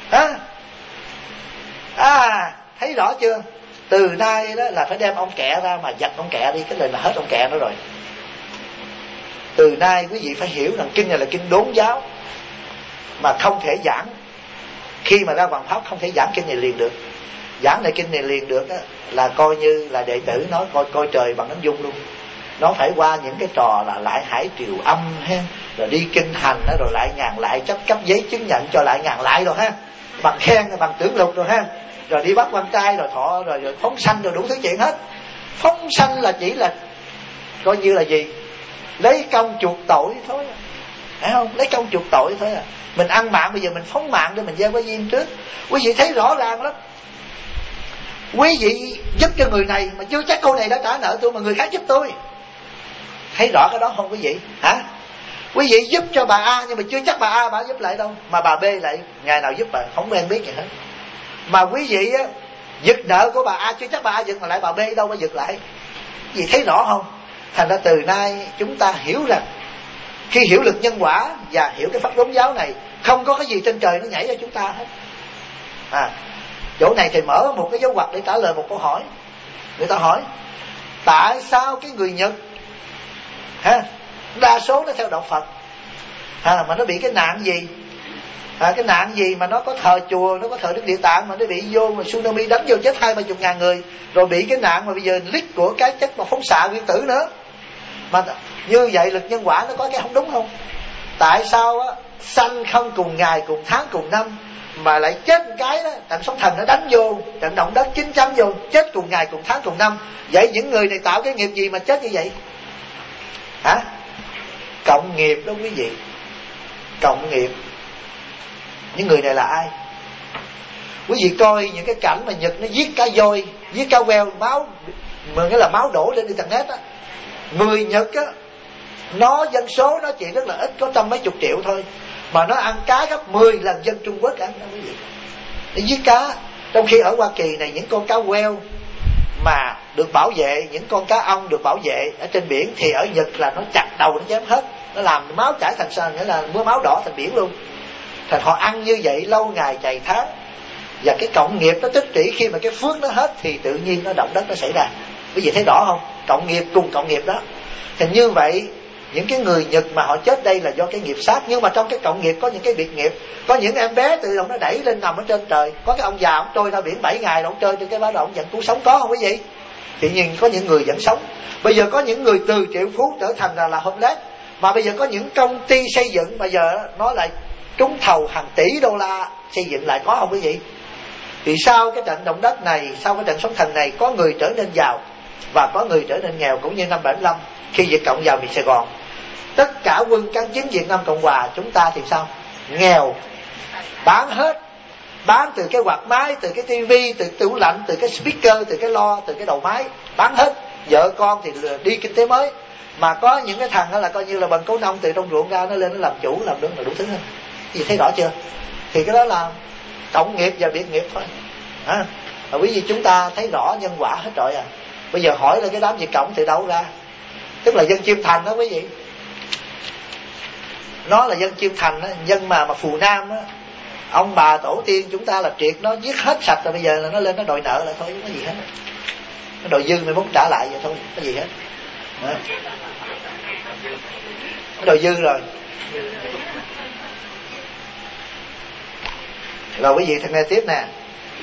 thấy rõ chưa? Từ nay đó là phải đem ông kẹ ra mà giật ông kẹ đi, cái này là hết ông kẹ nữa rồi. Từ nay quý vị phải hiểu rằng kinh này là kinh đốn giáo, mà không thể giảng. Khi mà ra Hoàng Pháp không thể giảng kinh này liền được. Giảng lại kinh này liền được á, là coi như là đệ tử nói coi trời bằng ánh dung luôn. Nó phải qua những cái trò là lại hải triều âm rồi đi kinh hành đó, rồi lại ngàn lại cấp giấy chứng nhận cho lại ngàn lại rồi bằng khen, bằng tưởng lục rồi rồi đi bắt quan trai rồi thọ rồi phóng sanh rồi đủ thứ chuyện hết. Phóng sanh là chỉ là coi như là gì, lấy công chuộc tội thôi, phải không? Lấy công chuộc tội thôi Mình ăn mạng bây giờ mình phóng mạng để mình gieo cái duyên trước. Quý vị thấy rõ ràng lắm. Quý vị giúp cho người này mà chưa chắc cô này đã trả nợ tôi, mà người khác giúp tôi. Thấy rõ cái đó không quý vị Quý vị giúp cho bà A nhưng mà chưa chắc bà A bà giúp lại đâu, mà bà B lại ngày nào giúp bà không quen biết gì hết. Mà quý vị giật nợ của bà A chưa chắc bà A giật, mà lại bà B đâu mà giật lại. Quý vị thấy rõ không? Thành ra từ nay chúng ta hiểu rằng khi hiểu lực nhân quả và hiểu cái pháp đốn giáo này, không có cái gì trên trời nó nhảy ra chúng ta hết. Chỗ này thì mở một cái dấu ngoặc để trả lời một câu hỏi. Người ta hỏi tại sao cái người Nhật đa số nó theo đạo Phật mà nó bị cái nạn gì? Cái nạn gì mà nó có thờ chùa, nó có thờ Đức Địa Tạng, mà nó bị vô mà tsunami đánh vô chết 20-30 người, rồi bị cái nạn mà bây giờ lít của cái chất mà phóng xạ nguyên tử nữa. Mà như vậy lực nhân quả nó có cái không đúng không? Tại sao sanh không cùng ngày, cùng tháng, cùng năm, mà lại chết một cái đó, trận sóng thần nó đánh vô, trận động đất 9 chấm vô, chết cùng ngày, cùng tháng, cùng năm. Vậy những người này tạo cái nghiệp gì mà chết như vậy? Cộng nghiệp đó quý vị, cộng nghiệp. Những người này là ai? Quý vị coi những cái cảnh mà Nhật nó giết cá voi, giết cá queo, máu, mà nghĩa là máu đổ lên internet Người Nhật Nó dân số nó chỉ rất là ít, có trăm mấy chục triệu thôi, mà nó ăn cá gấp 10 lần dân Trung Quốc ăn đó quý vị. Để giết cá. Trong khi ở Hoa Kỳ này, những con cá whale mà được bảo vệ, những con cá ong được bảo vệ ở trên biển, thì ở Nhật là nó chặt đầu nó chém hết, nó làm máu chảy thành sàn, nghĩa là mưa máu đỏ thành biển luôn. Thành họ ăn như vậy lâu ngày chày tháng, và cái cộng nghiệp nó tích trữ, khi mà cái phước nó hết thì tự nhiên nó động đất nó xảy ra. Quý vị thấy rõ không? Cộng nghiệp cùng cộng nghiệp đó. Thì như vậy những cái người Nhật mà họ chết đây là do cái nghiệp sát, nhưng mà trong cái cộng nghiệp có những cái biệt nghiệp. Có những em bé tự động nó đẩy lên nằm ở trên trời, có cái ông già ông trôi ra biển 7 ngày, ông trôi trên cái bá đầu ông vẫn cứu sống, có không quý vị? Thì nhưng có những người vẫn sống. Bây giờ có những người từ triệu phú trở thành là homeless, mà bây giờ có những công ty xây dựng bây giờ nó lại trúng thầu hàng tỷ đô la xây dựng lại, có không quý vị? Thì sau cái trận động đất này, sau cái trận sóng thần này, có người trở nên giàu và có người trở nên nghèo, cũng như năm 75 khi Việt Cộng vào miền Sài Gòn. Tất cả quân kháng chiến Việt Nam Cộng Hòa chúng ta thì sao? Nghèo, bán hết, bán từ cái quạt máy, từ cái tivi, từ tủ lạnh, từ cái speaker, từ cái loa, từ cái đầu máy, bán hết. Vợ con thì đi kinh tế mới, mà có những cái thằng đó là coi như là bằng cố nông từ trong ruộng ra, nó lên nó làm chủ, làm đúng là đủ thứ hết. Quý vị thấy rõ chưa? Thì cái đó là cộng nghiệp và biệt nghiệp thôi. Quý vị chúng ta thấy rõ nhân quả hết rồi à. Bây giờ hỏi là cái đám Việt Cộng từ đâu ra? Tức là dân Chiêm Thành đó quý vị. Nó là dân Chiêm Thành đó, dân mà Phù Nam đó. Ông bà tổ tiên chúng ta là triệt nó giết hết sạch rồi, bây giờ là nó lên nó đòi nợ lại thôi, không có gì hết. Nó đòi dư mới muốn trả lại vậy thôi, không có gì hết. Nó đòi dư rồi. Rồi quý vị thân nghe tiếp nè.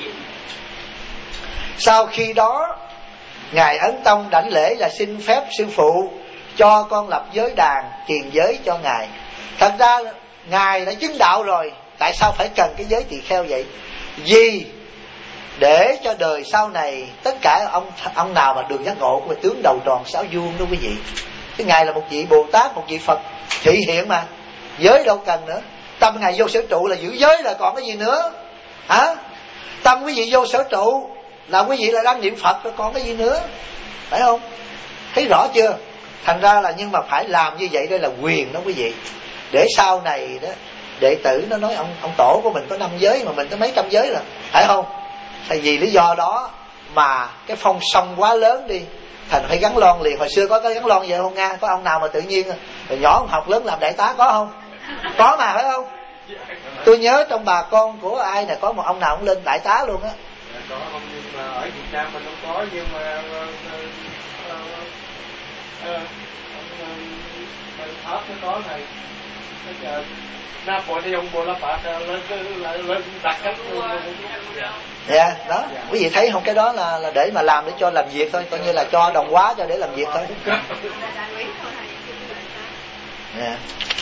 Sau khi đó Ngài Ấn Tông đảnh lễ là xin phép sư phụ cho con lập giới đàn truyền giới cho Ngài. Thật ra Ngài đã chứng đạo rồi, tại sao phải cần cái giới tỳ kheo vậy? Vì để cho đời sau này tất cả ông nào mà được giác ngộ của tướng đầu tròn sáu vuông đó quý vị. Cái Ngài là một vị Bồ Tát, một vị Phật thị hiện mà, giới đâu cần nữa. Tâm Ngài vô sở trụ là giữ giới là còn cái gì nữa hả? Tâm quý vị vô sở trụ là quý vị là đang niệm Phật rồi còn cái gì nữa, phải không? Thấy rõ chưa? Thành ra là nhưng mà phải làm như vậy đây là quyền đó quý vị. Để sau này đó đệ tử nó nói ông tổ của mình có 5 giới mà mình có mấy trăm giới rồi, phải không? Tại vì lý do đó mà cái phong song quá lớn đi, thành phải gắn lon liền. Hồi xưa có cái gắn lon vậy không Nga? Có ông nào mà tự nhiên rồi nhỏ không học lớn làm đại tá có không? Có mà, phải không? Tôi nhớ trong bà con của ai nè, có một ông nào cũng lên đại tá luôn á. Có không, nhưng mà ở Việt Nam mình không có, nhưng mà Pháp nó có này. Napoleon Bonaparte lên đặt cánh. Dạ, đó. Quý vị thấy không, cái đó là để mà làm, để cho làm việc thôi, coi như là cho đồng hóa cho để làm việc thôi. Yeah.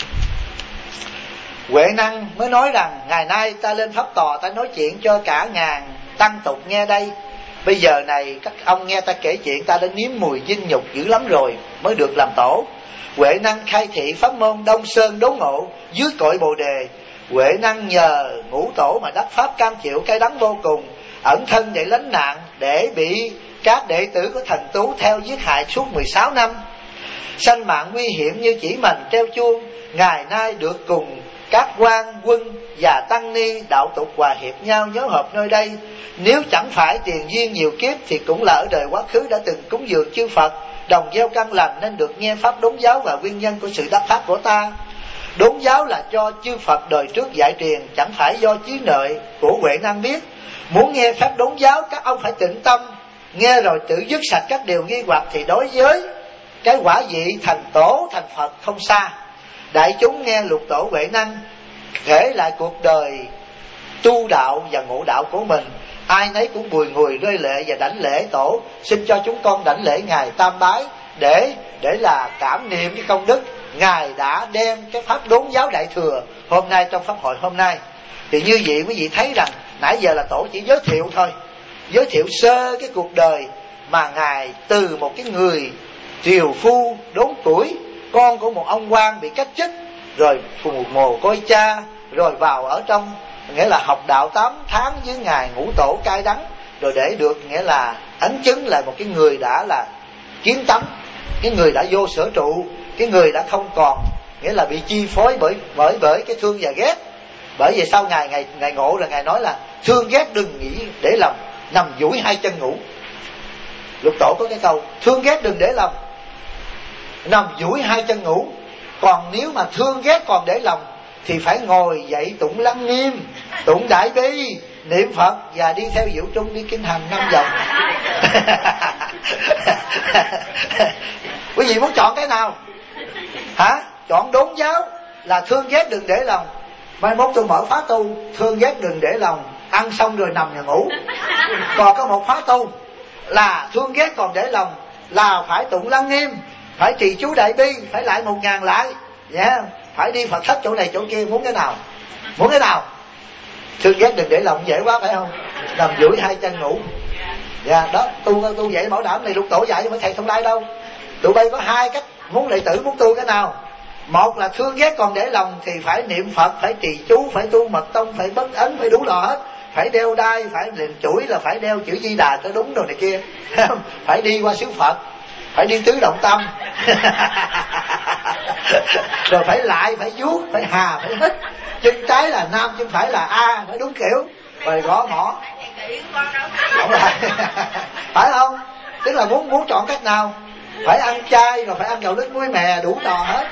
Huệ Năng mới nói rằng ngày nay ta lên pháp tòa, ta nói chuyện cho cả ngàn tăng tục nghe đây. Bây giờ này các ông nghe ta kể chuyện, ta đã nếm mùi dinh nhục dữ lắm rồi mới được làm tổ. Huệ Năng khai thị pháp môn Đông Sơn đốn ngộ dưới cội Bồ Đề. Huệ Năng nhờ ngũ tổ mà đắc pháp cam chịu cái đắng vô cùng, ẩn thân để lánh nạn, để bị các đệ tử của thần Tú theo giết hại suốt 16 năm. Sanh mạng nguy hiểm như chỉ mành treo chuông, ngày nay được cùng các quan quân và tăng ni đạo tục hòa hiệp nhau nhớ hợp nơi đây. Nếu chẳng phải tiền duyên nhiều kiếp thì cũng là ở đời quá khứ đã từng cúng dường chư Phật, đồng gieo căn lành nên được nghe pháp đốn giáo và nguyên nhân của sự đắc pháp của ta. Đốn giáo là cho chư Phật đời trước dạy truyền, chẳng phải do trí lợi của Huệ Năng biết. Muốn nghe pháp đốn giáo các ông phải tĩnh tâm, nghe rồi tự dứt sạch các điều nghi hoặc, thì đối với cái quả vị thành tổ thành Phật không xa. Đại chúng nghe lục tổ Huệ Năng kể lại cuộc đời tu đạo và ngộ đạo của mình, ai nấy cũng bùi ngùi rơi lệ và đảnh lễ tổ. Xin cho chúng con đảnh lễ ngài tam bái để là cảm niệm cái công đức ngài đã đem cái pháp đốn giáo đại thừa hôm nay trong pháp hội hôm nay. Thì như vậy quý vị thấy rằng nãy giờ là tổ chỉ giới thiệu thôi, giới thiệu sơ cái cuộc đời mà ngài từ một cái người triều phu đốn củi, con của một ông quan bị cách chức, rồi phù mồ côi cha, rồi vào ở trong nghĩa là học đạo 8 tháng với ngài ngũ tổ cai đắng, rồi để được nghĩa là ấn chứng là một cái người đã là kiến tánh, cái người đã vô sở trụ, cái người đã không còn, nghĩa là bị chi phối bởi cái thương và ghét. Bởi vì sau ngài ngộ là ngài nói là thương ghét đừng nghĩ để lòng, nằm duỗi hai chân ngủ. Lục Tổ có cái câu thương ghét đừng để lòng, nằm duỗi hai chân ngủ. Còn nếu mà thương ghét còn để lòng thì phải ngồi dậy tụng Lăng Nghiêm, tụng Đại Bi, niệm Phật và đi theo Diệu Trung đi kinh hành 5 vòng. Quý vị muốn chọn cái nào? Hả? Chọn đốn giáo là thương ghét đừng để lòng. Mai mốt tôi mở khóa tu thương ghét đừng để lòng, ăn xong rồi nằm và ngủ. Còn có một khóa tu là thương ghét còn để lòng, là phải tụng Lăng Nghiêm, phải trì chú Đại Bi, phải lại 1000 lại, phải đi Phật thất chỗ này chỗ kia. Muốn cái nào? Muốn cái nào? Thương ghét đừng để lòng dễ quá phải không? Nằm duỗi hai chân ngủ. Đó, tu vậy bảo đảm này Lục Tổ dạy chứ phải thầy Thông Lai đâu. Tụi bay có 2 cách muốn đệ tử muốn tu cái nào. Một là thương ghét còn để lòng thì phải niệm Phật, phải trì chú, phải tu mật tông, phải bất ấn, phải đủ lò hết. Phải đeo đai, phải liền chuỗi là phải đeo chữ Di Đà cho đúng rồi này kia. Phải đi qua xứ Phật, phải đi tứ động tâm. Rồi phải lại, phải vuốt, phải hà, phải hít. Chân trái là nam, chân phải là A, phải đúng kiểu. Rồi gõ mỏ. Phải không? Tức là muốn chọn cách nào? Phải ăn chay, rồi phải ăn gạo lứt muối mè, đủ trò hết.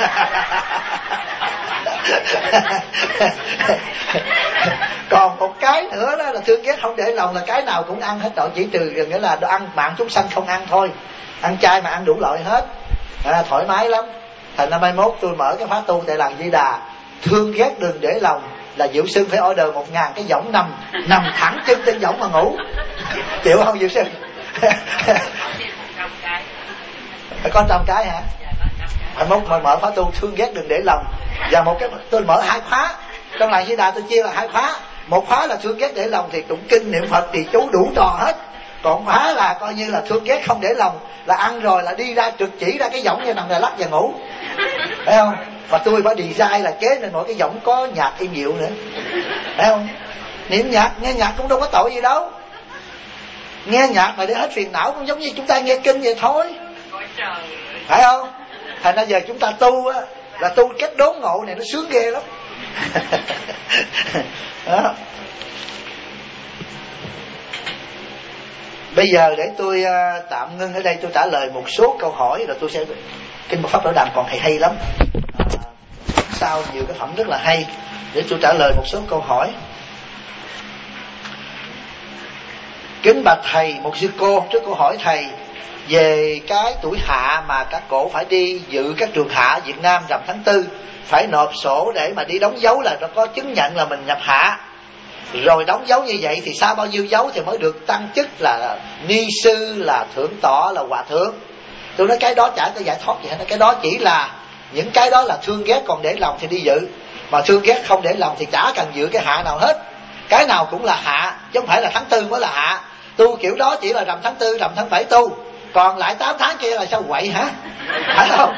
Còn một cái nữa đó là thương ghét không để lòng, là cái nào cũng ăn hết rồi, chỉ trừ nghĩa là ăn mạng chúng sanh không ăn thôi. Ăn chay mà ăn đủ loại hết, thoải mái lắm. Thành năm 21 tôi mở cái khóa tu tại làng Di Đà, thương ghét đừng để lòng là Diệu Sư phải order 1000 cái võng nằm thẳng chân trên võng mà ngủ. Chịu không Diệu Sư? Phải có 100 cái hả? Phải mở khóa tu thương ghét đừng để lòng. Và một cái tôi mở 2 khóa. Trong làng Di Đà tôi chia là 2 khóa. Một khóa là thương ghét để lòng thì tụng kinh niệm Phật thì chú đủ trò hết. Còn khóa là coi như là thương ghét không để lòng, là ăn rồi là đi ra trực chỉ ra cái võng như nằm là lắc và ngủ. Thấy không? Và tôi phải design là kế nên mỗi cái võng có nhạc im dịu nữa. Thấy không? Niệm nhạc, nghe nhạc cũng đâu có tội gì đâu. Nghe nhạc mà để hết phiền não cũng giống như chúng ta nghe kinh vậy thôi. Phải không? Thành ra giờ chúng ta tu á, là tu cách đốn ngộ này nó sướng ghê lắm. Đó. Bây giờ để tôi tạm ngưng ở đây, tôi trả lời một số câu hỏi rồi tôi sẽ kinh một pháp bảo đàm còn hay lắm. Sau nhiều cái phẩm rất là hay để tôi trả lời một số câu hỏi. Kính bạch thầy, một sư cô trước câu hỏi thầy về cái tuổi hạ mà các cổ phải đi dự các trường hạ Việt Nam rằm tháng 4, phải nộp sổ để mà đi đóng dấu là nó có chứng nhận là mình nhập hạ. Rồi đóng dấu như vậy thì sau bao nhiêu dấu thì mới được tăng chức là ni sư, là thượng tọa, là hòa thượng. Tôi nói cái đó chả có giải thoát gì hết. Cái đó chỉ là những cái đó là thương ghét còn để lòng thì đi dự, mà thương ghét không để lòng thì chả cần dự cái hạ nào hết. Cái nào cũng là hạ, chứ không phải là tháng 4 mới là hạ. Tu kiểu đó chỉ là rằm tháng 4, rằm tháng 7 tu, còn lại 8 tháng kia là sao quậy hả? Phải không?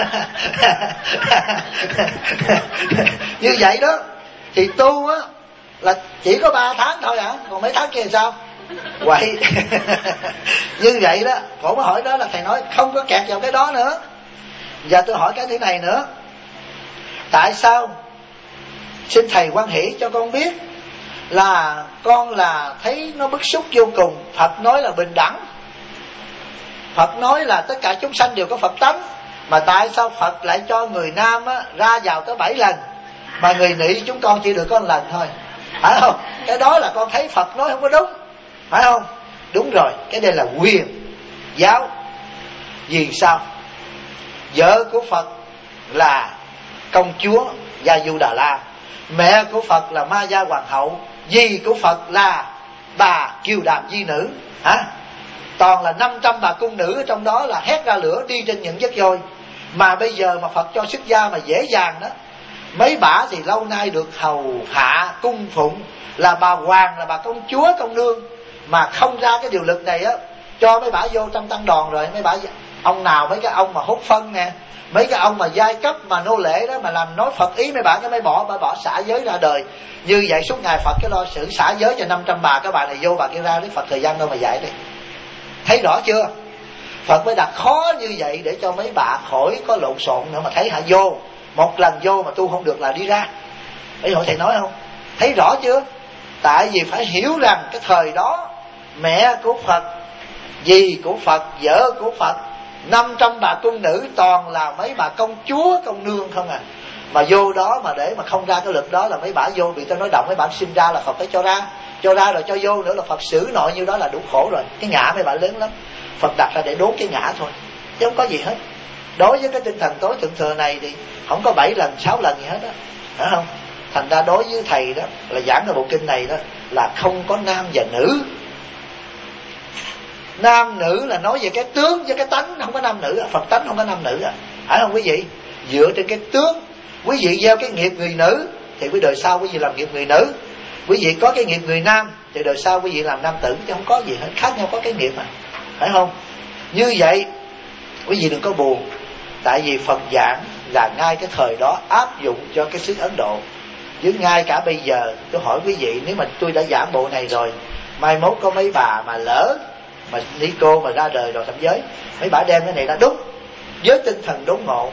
Như vậy đó thì tu á là chỉ có 3 tháng thôi hả? Còn mấy tháng kia là sao? Quậy. Như vậy đó, cổ mới hỏi đó là thầy nói không có kẹt vào cái đó nữa. Giờ tôi hỏi cái thứ này nữa. Tại sao? Xin thầy hoan hỷ cho con biết, là con là thấy nó bức xúc vô cùng. Phật nói là bình đẳng, Phật nói là tất cả chúng sanh đều có Phật tánh, mà tại sao Phật lại cho người nam á, ra vào tới 7 lần, mà người nữ chúng con chỉ được có 1 lần thôi? Phải không? Cái đó là con thấy Phật nói không có đúng. Phải không? Đúng rồi, cái đây là quyền giáo. Vì sao? Vợ của Phật là công chúa Gia Du Đà La, mẹ của Phật là Ma Gia Hoàng hậu, dì của Phật là bà Kiều Đàm Di Nữ. Hả? Toàn là 500 bà cung nữ ở trong đó là hét ra lửa đi trên những chiếc voi. Mà bây giờ mà Phật cho xuất gia mà dễ dàng đó. Mấy bả thì lâu nay được hầu hạ cung phụng, là bà hoàng, là bà công chúa công nương, mà không ra cái điều luật này á, cho mấy bả vô trong tăng đoàn rồi. Mấy bả ông nào, mấy cái ông mà hốt phân nè, mấy cái ông mà giai cấp mà nô lệ đó mà làm nói Phật ý mấy bả, cái mấy bỏ xả giới ra đời. Như vậy suốt ngày Phật cái lo xử xả giới cho 500 bà, các bà này vô bà kia ra Đức Phật thời gian đâu mà dạy đi. Thấy rõ chưa? Phật mới đặt khó như vậy để cho mấy bà khỏi có lộn xộn nữa, mà thấy hả vô, một lần vô mà tu không được là đi ra. Mấy hội thầy nói không? Thấy rõ chưa? Tại vì phải hiểu rằng cái thời đó mẹ của Phật, dì của Phật, vợ của Phật, 500 bà cung nữ toàn là mấy bà công chúa, công nương không à. Mà vô đó mà để mà không ra cái lực đó là mấy bà vô bị ta nói động, mấy bà sinh ra là Phật phải cho ra rồi cho vô nữa là Phật xử nội như đó là đủ khổ rồi. Cái ngã mấy bà lớn lắm, Phật đặt ra để đốn cái ngã thôi, chứ không có gì hết. Đối với cái tinh thần tối thượng thừa này thì không có 7 lần 6 lần gì hết đó, phải không? Thành ra đối với thầy đó là giảng cái bộ kinh này đó là không có nam và nữ. Nam nữ là nói về cái tướng với cái tánh, không có nam nữ. Phật tánh không có nam nữ, phải không quý vị? Dựa trên cái tướng, quý vị gieo cái nghiệp người nữ thì quý đời sau quý vị làm nghiệp người nữ. Quý vị có cái nghiệp người nam thì đời sau quý vị làm nam tử, chứ không có gì hết, khác nhau có cái nghiệp mà, phải không? Như vậy quý vị đừng có buồn, tại vì Phật giảng là ngay cái thời đó áp dụng cho cái xứ Ấn Độ. Chứ ngay cả bây giờ tôi hỏi quý vị, nếu mà tôi đã giảng bộ này rồi, mai mốt có mấy bà mà lỡ mà ni cô mà ra đời rồi thẩm giới, mấy bà đem cái này ra đúng với tinh thần đốn ngộ.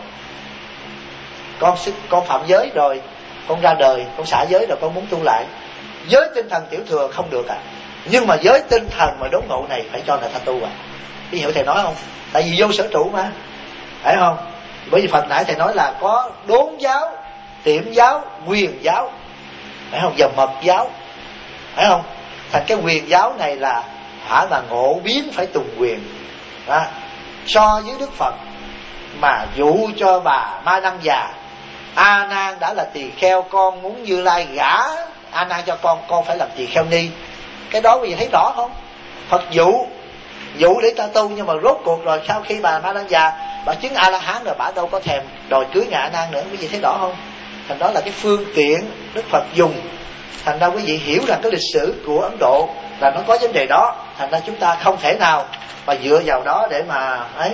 Con phạm giới rồi, con ra đời, con xả giới rồi, con muốn tu lại với tinh thần tiểu thừa không được à. Nhưng mà với tinh thần mà đốn ngộ này phải cho người ta tu à. Quý hiểu thầy nói không? Tại vì vô sở trụ mà, phải không? Bởi vì phần nãy thầy nói là có đốn giáo, tiệm giáo, quyền giáo, phải không? Và mật giáo, phải không? Thành cái quyền giáo này là hả mà ngộ biến phải tùng quyền à. So với Đức Phật mà dụ cho bà Ma Năng già, A Nan đã là tỳ kheo, con muốn Như Lai gả A Nan cho con phải làm tỳ kheo ni. Cái đó quý vị thấy rõ không? Phật dụ để ta tu, nhưng mà rốt cuộc rồi sau khi bà Ma Năng già bà chứng A La Hán rồi, bà đâu có thèm đòi cưới nhà A Nan nữa. Quý vị thấy rõ không? Thành đó là cái phương tiện Đức Phật dùng. Thành ra quý vị hiểu rằng cái lịch sử của Ấn Độ là nó có vấn đề đó. Thành ra chúng ta không thể nào mà dựa vào đó để mà ấy.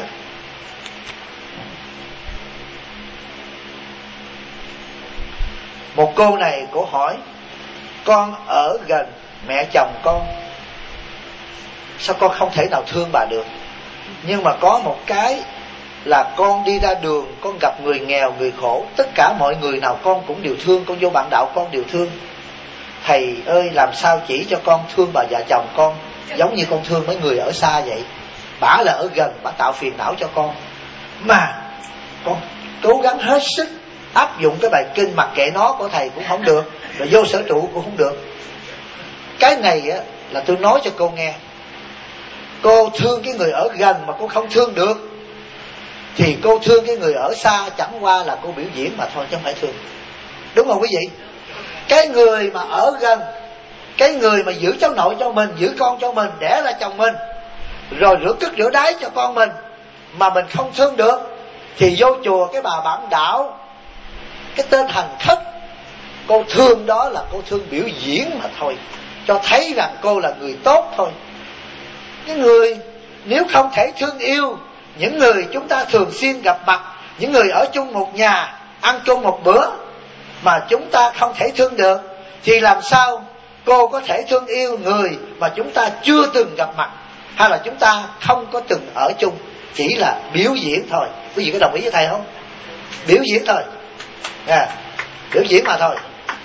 Một cô này cô hỏi, con ở gần mẹ chồng con, sao con không thể nào thương bà được? Nhưng mà có một cái là con đi ra đường, con gặp người nghèo, người khổ, tất cả mọi người nào con cũng đều thương, con vô bạn đạo con đều thương. Thầy ơi, làm sao chỉ cho con thương bà vợ chồng con giống như con thương mấy người ở xa vậy? Bả là ở gần, bả tạo phiền não cho con, mà con cố gắng hết sức áp dụng cái bài kinh mặc kệ nó của thầy cũng không được, rồi vô sở trụ cũng không được. Cái này á là tôi nói cho cô nghe. Cô thương cái người ở gần mà cô không thương được, thì cô thương cái người ở xa chẳng qua là cô biểu diễn mà thôi, chứ không phải thương. Đúng không quý vị? Cái người mà ở gần, cái người mà giữ cháu nội cho mình, giữ con cho mình, đẻ ra chồng mình, rồi rửa cứt rửa đáy cho con mình, mà mình không thương được, thì vô chùa cái bà bản đạo, cái tên hành khất, cô thương đó là cô thương biểu diễn mà thôi, cho thấy rằng cô là người tốt thôi. Cái người nếu không thể thương yêu những người chúng ta thường xuyên gặp mặt, những người ở chung một nhà, ăn chung một bữa, mà chúng ta không thể thương được, thì làm sao cô có thể thương yêu người mà chúng ta chưa từng gặp mặt, hay là chúng ta không có từng ở chung, chỉ là biểu diễn thôi. Quý vị có đồng ý với thầy không? Biểu diễn thôi, biểu diễn mà thôi.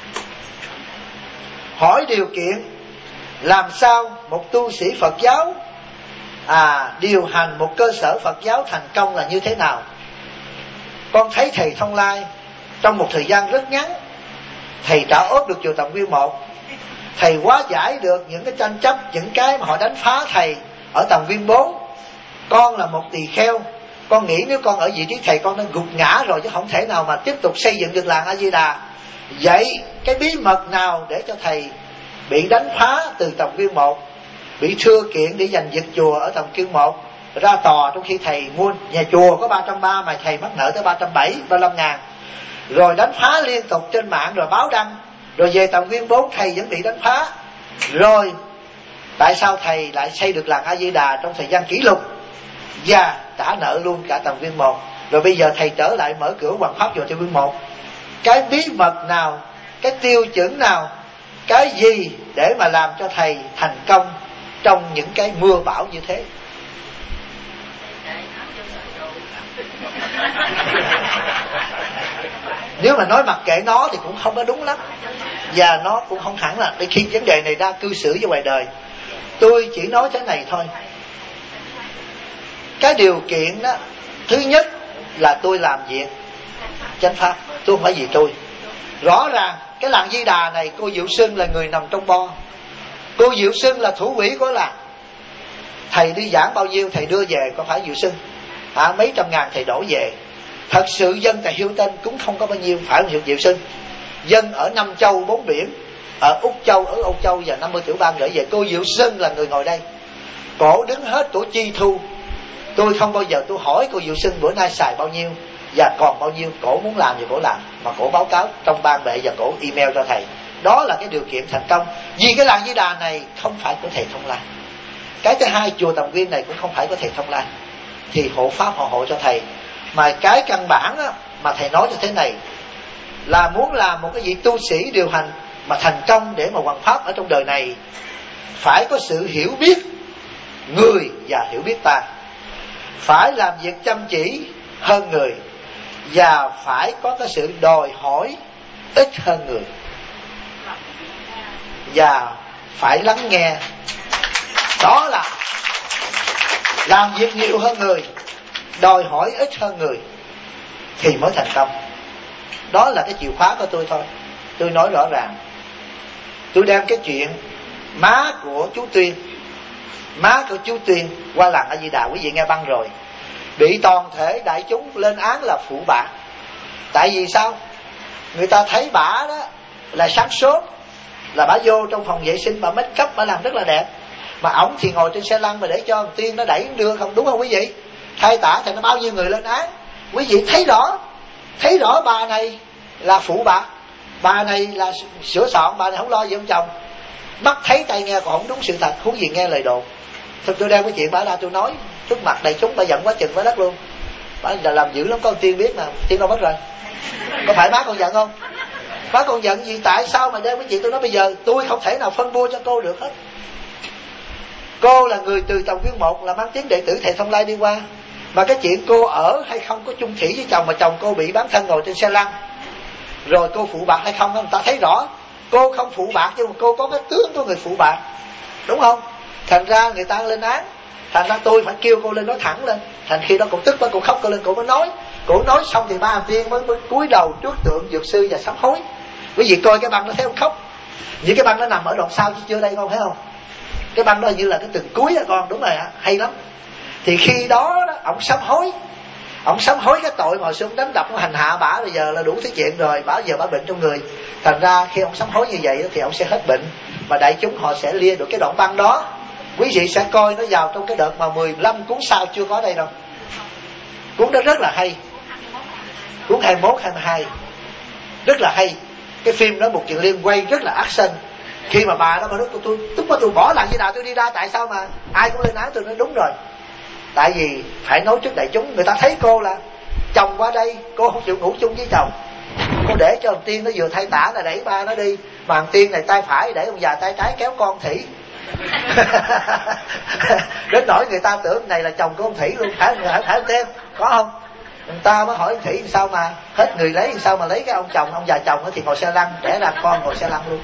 Hỏi điều kiện làm sao một tu sĩ Phật giáo điều hành một cơ sở Phật giáo thành công là như thế nào? Con thấy thầy Thông Lai trong một thời gian rất ngắn, thầy trả ốp được chùa Tầm Nguyên 1. Thầy hóa giải được những cái tranh chấp, những cái mà họ đánh phá thầy ở Tầm Nguyên 4. Con là một tỳ kheo, con nghĩ nếu con ở vị trí thầy con đã gục ngã rồi, chứ không thể nào mà tiếp tục xây dựng được làng A Di Đà. Vậy cái bí mật nào để cho thầy bị đánh phá từ Tầm Nguyên 1, bị thưa kiện để giành giật chùa ở Tầm Nguyên 1, ra tòa trong khi thầy mua nhà chùa có 330 mà thầy mắc nợ tới 375 ngàn, rồi đánh phá liên tục trên mạng rồi báo đăng, rồi về Tầm Nguyên 4 thầy vẫn bị đánh phá. Rồi tại sao thầy lại xây được làng A Di Đà trong thời gian kỷ lục và trả nợ luôn cả Tầm Nguyên 1, rồi bây giờ thầy trở lại mở cửa Hoàng Pháp chùa Tầm Nguyên 1? Cái bí mật nào, cái tiêu chuẩn nào, cái gì để mà làm cho thầy thành công trong những cái mưa bão như thế? Nếu mà nói mặc kệ nó thì cũng không có đúng lắm, và nó cũng không hẳn là để khi vấn đề này ra cư xử với ngoài đời. Tôi chỉ nói thế này thôi. Cái điều kiện đó, thứ nhất là tôi làm việc chánh pháp, tôi không phải vì tôi. Rõ ràng cái làng Di Đà này, cô Diệu Sưng là người nằm trong bo. Cô Diệu Sưng là thủ quỹ của làng. Thầy đi giảng bao nhiêu thầy đưa về, có phải Diệu Sưng mấy trăm ngàn thầy đổ về. Thật sự dân tại Hilton cũng không có bao nhiêu, phải không Diệu Sưng? Dân ở 5 châu 4 biển, ở Úc Châu và 50 tiểu bang gửi về. Cô Diệu Sưng là người ngồi đây, cổ đứng hết của chi thu. Tôi không bao giờ tôi hỏi cô Diệu Sưng bữa nay xài bao nhiêu và còn bao nhiêu. Cổ muốn làm gì cổ làm, mà cổ báo cáo trong ban bệ và cổ email cho thầy. Đó là cái điều kiện thành công. Vì cái làng Di Đà này không phải của thầy Thông Lai. Cái thứ hai, chùa Tầm Quyên này cũng không phải của thầy Thông Lai, thì hộ pháp họ hộ cho thầy. Mà cái căn bản á, mà thầy nói như thế này là muốn làm một cái vị tu sĩ điều hành mà thành công để mà hoằng pháp ở trong đời này, phải có sự hiểu biết người và hiểu biết ta, phải làm việc chăm chỉ hơn người, và phải có cái sự đòi hỏi ít hơn người, và phải lắng nghe. Đó là làm việc nhiều hơn người, đòi hỏi ít hơn người thì mới thành công. Đó là cái chìa khóa của tôi thôi. Tôi nói rõ ràng. Tôi đem cái chuyện má của chú Tuyên qua làng A Di Đà, quý vị nghe băng rồi, bị toàn thể đại chúng lên án là phụ bạc. Tại vì sao? Người ta thấy bả đó là sáng sốt, là bả vô trong phòng vệ sinh, bả make up, bả làm rất là đẹp, mà ổng thì ngồi trên xe lăn mà để cho Tiên nó đẩy đưa không, đúng không quý vị? Thay tả thì nó bao nhiêu người lên án. Quý vị thấy rõ bà này là phụ bạc, bà này là sửa soạn, bà này không lo gì ông chồng, mắt thấy tay nghe còn không đúng sự thật, huống gì nghe lời đồn. Thật tôi đem cái chuyện bà ra tôi nói trước mặt đại chúng, bà giận quá chừng quá đất luôn. Bà là làm dữ lắm, con Tiên biết mà. Tiên đâu mất rồi? Có phải má con giận không? Má con giận gì? Tại sao mà đem cái chuyện tôi nói bây giờ? Tôi không thể nào phân bua cho cô được hết. Cô là người từ Tầm Quyên 1 là mang tiếng đệ tử thầy Thông Lai đi qua. Mà cái chuyện cô ở hay không có chung thủy với chồng, mà chồng cô bị bán thân ngồi trên xe lăn, rồi cô phụ bạc hay không, người ta thấy rõ. Cô không phụ bạc nhưng mà cô có cái tướng của người phụ bạc, đúng không? Thành ra người ta lên án. Thành ra tôi phải kêu cô lên nói thẳng lên. Thành khi đó cô tức quá, cô khóc, cô lên cô mới nói. Cô nói xong thì ba Tiên mới cúi đầu trước tượng Dược Sư và sám hối. Quý vị coi cái băng nó thấy không khóc. Những cái băng nó nằm ở đoạn sau chứ chưa đây con thấy không? Cái băng đó như là cái từng cuối đó con, đúng rồi ạ, hay lắm. Thì khi đó ông sám hối cái tội mà hồi xưa ông đánh đập, ông hành hạ bả, bây giờ là đủ thứ chuyện rồi, bả giờ bả bệnh trong người. Thành ra khi ông sám hối như vậy thì ông sẽ hết bệnh, mà đại chúng họ sẽ lia được cái đoạn băng đó. Quý vị sẽ coi nó vào trong cái đợt mà 15 cuốn sau chưa có đây đâu. Cuốn đó rất là hay, cuốn 21, 22 rất là hay. Cái phim đó một chuyện liên quay rất là action. Khi mà bà đó mà nói tôi tức quá, tôi bỏ làng Di Đà tôi đi ra, tại sao mà ai cũng lên án tôi? Nói đúng rồi, tại vì phải nói trước đại chúng. Người ta thấy cô là chồng qua đây, cô không chịu ngủ chung với chồng, cô để cho thằng Tiên nó vừa thay tả là đẩy ba nó đi, mà thằng Tiên này tay phải để ông già tay trái kéo con Thủy. Đến nỗi người ta tưởng này là chồng của ông Thủy luôn, phải ông Tiên có không? Người ta mới hỏi Thủy sao mà hết người lấy, sao mà lấy cái ông chồng, ông già chồng thì ngồi xe lăn, để ra con ngồi xe lăn luôn.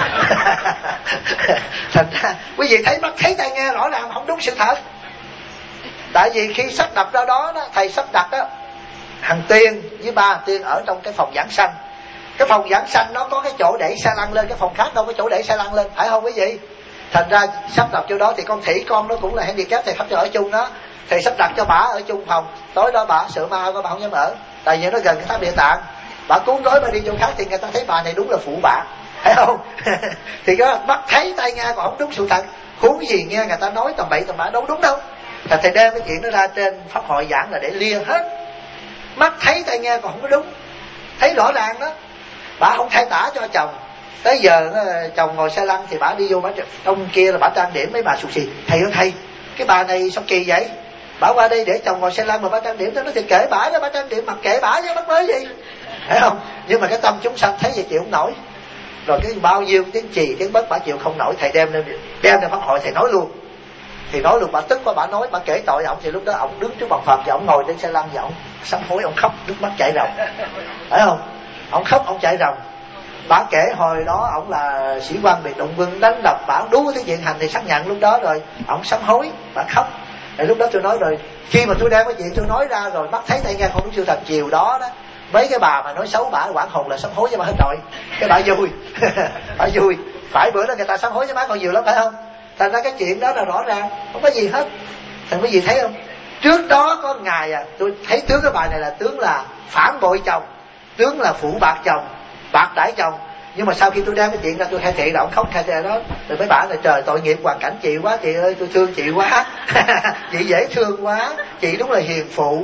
Thành ra quý vị thấy mắt thấy tay nghe rõ ràng không đúng sự thật. Tại vì khi sắp đặt ra đó, thầy sắp đặt đó, thằng Tiên với ba thằng Tiên ở trong cái phòng giảng sanh. Cái phòng giảng sanh nó có cái chỗ để xe lăn lên, cái phòng khác đâu có chỗ để xe lăn lên, phải không quý vị? Thành ra sắp đặt chỗ đó thì con Thủy con nó cũng là handicap, thầy sắp cho ở chung đó. Thầy sắp đặt cho bả ở chung phòng. Tối đó bả sợ ma của bả không dám ở, tại vì nó gần cái tháp Địa Tạng. Bả cuốn gói bà đi chỗ khác thì người ta thấy bà này đúng là phụ bả, thấy không? Thì đó, mắt thấy tay nghe còn không đúng sự thật, huống gì nghe người ta nói tầm bậy tầm bạ, đâu đúng đâu. Thì thầy đem cái chuyện đó ra trên pháp hội giảng là để lia hết. Mắt thấy tay nghe còn không có đúng, thấy rõ ràng đó. Bả không thay tả cho chồng, tới giờ chồng ngồi xe lăn thì bả đi vô, bả ông kia là bả trang điểm mấy bà sụt xì. Thầy ơi thầy, cái bà này sao kỳ vậy? Bả qua đây để chồng ngồi xe lăn mà bả trang điểm, nó thì kệ bả đó, bả trang điểm mặc kệ bả chứ bắt mới gì, thấy không? Nhưng mà cái tâm chúng sanh thấy vậy chịu không nổi. Rồi cái bao nhiêu tiếng chì tiếng bất bả chịu không nổi, thầy đem lên pháp hội thầy nói luôn. Thì nói luôn, bà tức quá, bà nói, bà kể tội ổng. Thì lúc đó ổng đứng trước bàn Phật và ổng ngồi trên xe lăn và ổng sám hối, ổng khóc nước mắt chảy ròng, phải không? Ổng khóc, ổng chảy ròng. Bà kể hồi đó ổng là sĩ quan biệt động quân, đánh đập bà đú cái chuyện hành thì xác nhận lúc đó rồi, ổng sám hối, bà khóc. Rồi lúc đó tôi nói rồi, khi mà tôi đem cái chuyện tôi nói ra rồi, bắt thấy tay nghe không đúng sự thật, chiều đó đó mấy cái bà mà nói xấu bà quảng hồn là sám hối cho bà hết rồi. Cái bà vui bà vui, phải bữa đó người ta sám hối với má còn nhiều lắm, phải không? Thành ra cái chuyện đó là rõ ràng, không có gì hết. Thành quý vị thấy không, trước đó có ngày tôi thấy tướng cái bài này là tướng là phản bội chồng, tướng là phụ bạc chồng, bạc đãi chồng. Nhưng mà sau khi tôi đem cái chuyện ra tôi khai thị là ông khóc khai thị đó, rồi mấy bạn là trời tội nghiệp hoàn cảnh chị quá, chị ơi tôi thương chị quá chị dễ thương quá, chị đúng là hiền phụ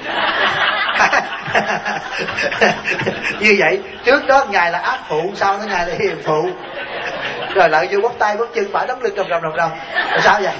như vậy. Trước đó ngài là ác phụ, sau đó ngài là hiền phụ, rồi lại vô bóp tay bóp chân, bả đấm lưng rầm rồi sao vậy?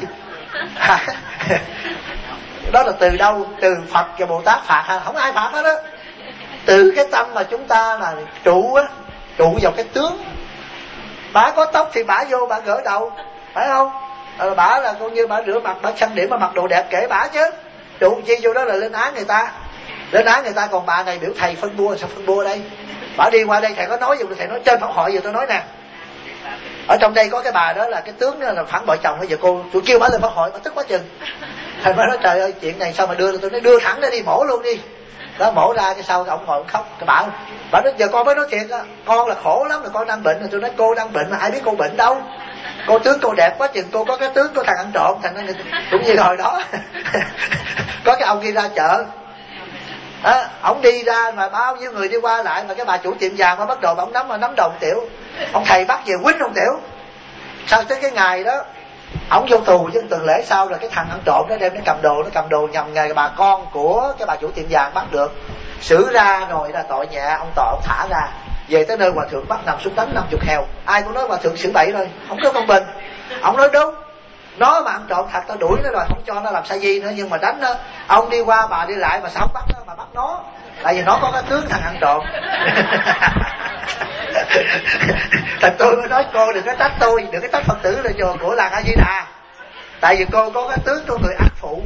Đó là từ đâu? Từ Phật và Bồ Tát phạt ha? Không ai phạt hết đó. Từ cái tâm mà chúng ta là trụ vào cái tướng. Bả có tóc thì bả vô bả gỡ đầu, phải không? Bả là coi như bả rửa mặt, bả trang điểm, bả mặc đồ đẹp kể bả chứ. Trụ chi vô đó là lên án người ta, lên án người ta. Còn bà này biểu thầy phân bua, sao phân bua đây? Bả đi qua đây thầy có nói, thầy nói trên pháp hội giờ tôi nói nè. Ở trong đây có cái bà đó là cái tướng đó là phản bội chồng. Bây giờ tôi kêu bả lên pháp hội, bả tức quá chừng. Thầy mới nói trời ơi chuyện này sao mà đưa, tôi nói đưa thẳng ra đi, mổ luôn đi. Đó, mổ ra cái sau ông ngồi ông khóc. Cái bà nói giờ con mới nói thiệt á, con là khổ lắm rồi, con đang bệnh. Rồi tôi nói cô đang bệnh mà ai biết cô bệnh đâu, cô tướng cô đẹp quá chừng, cô có cái tướng của thằng ăn trộm. Thành ra cũng như hồi đó có cái ông kia ra chợ, ông đi ra mà bao nhiêu người đi qua lại, mà cái bà chủ tiệm vàng mà bắt đầu ông nắm đồng tiểu, ông thầy bắt về quýnh ông tiểu. Sau tới cái ngày đó ông vô tù chứ tuần lễ sau, rồi cái thằng ăn trộm nó đem nó cầm đồ nhằm ngày bà con của cái bà chủ tiệm vàng bắt được, xử ra rồi là tội nhẹ, ông tòa ông thả ra về tới nơi hòa thượng bắt nằm xuống đánh 50 heo. Ai cũng nói hòa thượng xử bậy rồi, không có công bình. Ông nói đúng, nó mà ăn trộm thật tao đuổi nó rồi, không cho nó làm sa di nữa, nhưng mà đánh nó. Ông đi qua bà đi lại mà sao không bắt nó mà bắt nó? Tại vì nó có cái tướng thằng ăn trộm. Thành tôi mới nói cô đừng có trách tôi, đừng có trách Phật tử là của làng A Di Đà, tại vì cô có cái tướng của người ác phụ.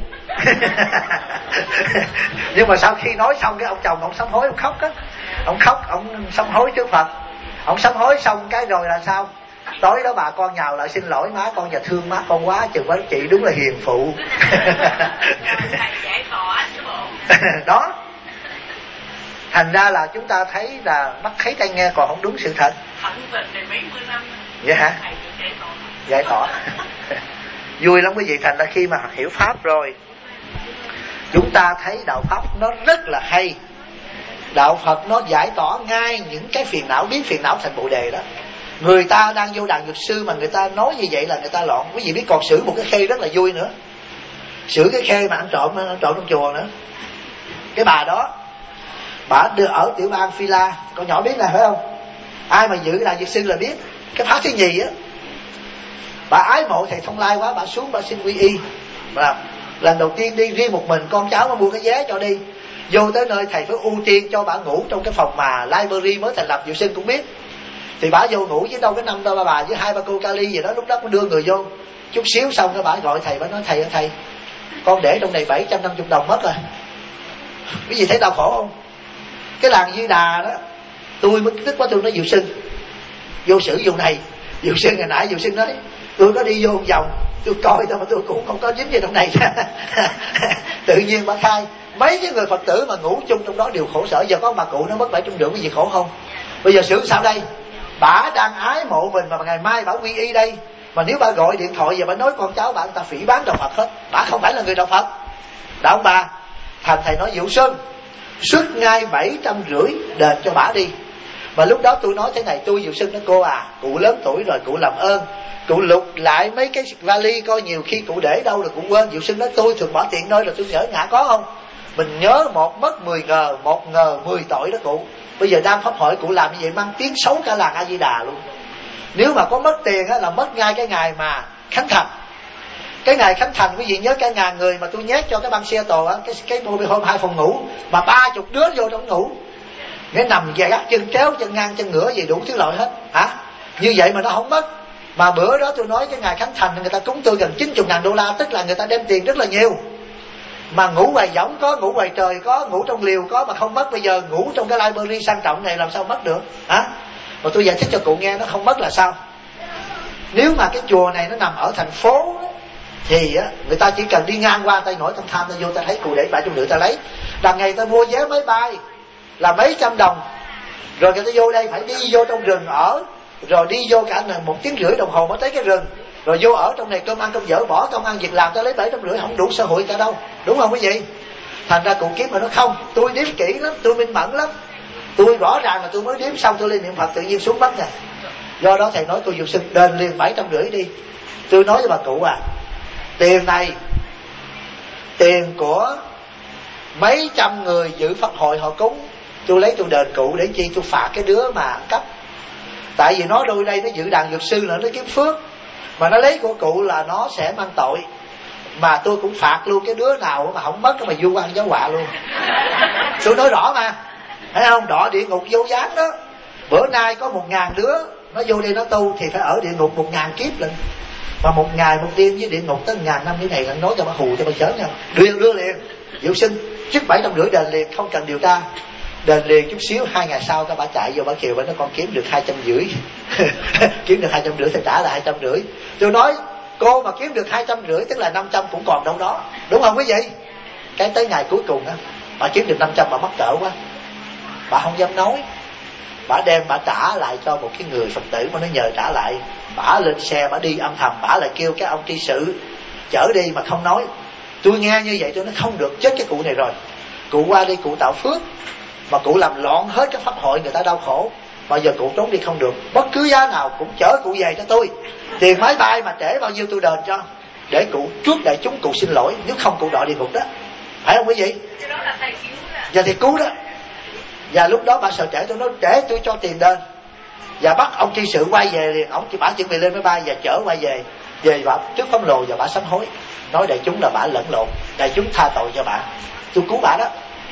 Nhưng mà sau khi nói xong cái ông chồng ông sám hối, ông khóc á, ông khóc, ông sám hối trước Phật. Ông sám hối xong cái rồi là sao? Tối đó bà con nhào lại xin lỗi má con và thương má con quá chừng, với chị đúng là hiền phụ. Đó, thành ra là chúng ta thấy là mắt thấy tay nghe còn không đúng sự thật. Vậy hả? Giải tỏa. Vui lắm quý vị. Thành ra khi mà hiểu pháp rồi, chúng ta thấy đạo pháp nó rất là hay. Đạo Phật nó giải tỏa ngay những cái phiền não, biến phiền não thành bồ đề đó. Người ta đang vô đàn dược sư mà người ta nói như vậy là người ta loạn. Quý vị biết còn xử một cái khê rất là vui nữa, xử cái khê mà ăn trộm trong chùa nữa. Cái bà đó, bà đưa ở tiểu bang Phi La, con nhỏ biết này phải không? Ai mà giữ đàn dược sư là biết. Cái pháp thứ nhì á, bà ái mộ thầy Thông Lai quá, bà xuống bà xin quy y. Mà lần đầu tiên đi riêng một mình, con cháu mà mua cái vé cho đi. Vô tới nơi thầy phải ưu tiên cho bà ngủ trong cái phòng mà library mới thành lập, dược sinh cũng biết. Thì bà vô ngủ với đâu cái năm đâu bà với 2-3 cô Kali gì đó, lúc đó cũng đưa người vô. Chút xíu xong cái bà gọi thầy, bà nói thầy con để trong này 750 đồng mất rồi. Cái gì thấy đau khổ không? Cái làng Di Đà đó, tôi mới tức quá, tôi nói dược sinh vô xử vụ này. Dược sinh ngày nãy dược sinh nói tôi có đi vô một vòng, tôi coi thôi mà tôi cũng không có dính gì trong này. Tự nhiên bà khai mấy cái người Phật tử mà ngủ chung trong đó đều khổ sở. Giờ có bà cụ nó mất 700 rưỡi, cái gì khổ không? Bây giờ xử sao đây? Bà đang ái mộ mình mà ngày mai bà quy y đây, mà nếu bà gọi điện thoại giờ bà nói con cháu bà người ta phỉ bán đạo Phật hết. Bà không phải là người đạo Phật, đạo ông bà. Thành thầy nói Diệu Sơn xuất ngay 750 đền cho bà đi. Mà lúc đó tôi nói thế này, tôi Diệu Sơn nói cô à, cụ lớn tuổi rồi, cụ làm ơn cụ lục lại mấy cái vali coi nhiều khi cụ để đâu rồi cụ quên. Diệu Sinh nói tôi thường bỏ tiền nơi rồi tôi nhớ ngã có không? Mình nhớ một mất 10 ngờ, 1 ngờ 10 tội đó cụ. Bây giờ đang pháp hội cụ làm như vậy mang tiếng xấu cả làng A Di Đà luôn. Nếu mà có mất tiền á là mất ngay cái ngày mà khánh thành. Cái ngày khánh thành quý vị nhớ cả ngàn người mà tôi nhét cho cái băng xe tổ á, cái hôm 2 phòng ngủ mà 30 đứa vô trong ngủ. Nghĩa nằm gạt chân chéo chân ngang chân ngửa gì đủ thứ loại hết hả? Như vậy mà nó không mất. Mà bữa đó tôi nói cái ngày khánh thành người ta cúng tôi gần 90.000 đô la, tức là người ta đem tiền rất là nhiều. Mà ngủ ngoài võng có, ngủ ngoài trời có, ngủ trong liều có mà không mất. Bây giờ ngủ trong cái library sang trọng này làm sao mất được hả? Mà tôi giải thích cho cụ nghe nó không mất là sao. Nếu mà cái chùa này nó nằm ở thành phố thì người ta chỉ cần đi ngang qua tay nổi thăm tham ta vô ta thấy cụ để 750 ta lấy. Đằng ngày ta mua vé máy bay là mấy trăm đồng, rồi người ta vô đây phải đi vô trong rừng ở, rồi đi vô cả 1,5 tiếng đồng hồ mới tới cái rừng, rồi vô ở trong này cơm ăn cơm dở, bỏ công ăn việc làm ta lấy 750 không đủ xã hội cả đâu, đúng không quý vị? Thành ra cụ kiếm mà nó không, tôi đếm kỹ lắm, tôi minh mẫn lắm, tôi rõ ràng là tôi mới đếm xong tôi lên niệm Phật tự nhiên xuống mất nè. Do đó thầy nói cô Dược Sư đền liền 750 đi. Tôi nói với bà cụ tiền này tiền của mấy trăm người dự pháp hội họ cúng, tôi lấy tôi đền cụ để chi? Tôi phạt cái đứa mà cấp. Tại vì nó đôi đây nó dự đàn Dược Sư là nó kiếm phước, mà nó lấy của cụ là nó sẽ mang tội. Mà tôi cũng phạt luôn cái đứa nào mà không mất mà vu oan giáo họa luôn. Tôi nói rõ mà, thấy không? Đọa địa ngục vô gián đó. Bữa nay có 1.000 đứa nó vô đây nó tu thì phải ở địa ngục 1.000 kiếp lần. Mà một ngày một đêm với địa ngục tới 1.000 năm như này là nói cho bà hù cho bà chớn nhau. Đưa liền Diệu Sinh trước 750 đền liền, không cần điều tra, đền liền chút xíu. 2 ngày sau các bà chạy vô bà kêu bà nói con kiếm được 250. Kiếm được 250 thì trả là 250. Tôi nói cô mà kiếm được 250 tức là 500 cũng còn đâu đó, đúng không quý vị? Cái tới ngày cuối cùng bà kiếm được 500 bà mắc cỡ quá, bà không dám nói. Bà đem bà trả lại cho một cái người Phật tử mà nó nhờ trả lại. Bà lên xe bà đi âm thầm, bà lại kêu cái ông tri sự chở đi mà không nói. Tôi nghe như vậy tôi nói không được, chết cái cụ này rồi. Cụ qua đi cụ tạo phước, mà cụ làm loạn hết cái pháp hội người ta đau khổ. Bây giờ cụ trốn đi không được, bất cứ giá nào cũng chở cụ về cho tôi. Tiền máy bay mà trễ bao nhiêu tôi đền cho, để cụ trước đại chúng cụ xin lỗi, nếu không cụ đọa địa ngục đó, phải không quý vị? Giờ thì cứu đó. Và lúc đó bà sợ trễ, tôi nói trễ tôi cho tiền đền. Và bắt ông tri sự quay về liền, ông bà chuẩn bị lên máy bay và chở quay về. Về bà trước pháp lồ và bà sám hối, nói đại chúng là bà lẫn lộn, đại chúng tha tội cho bà, tôi cứu bà đó.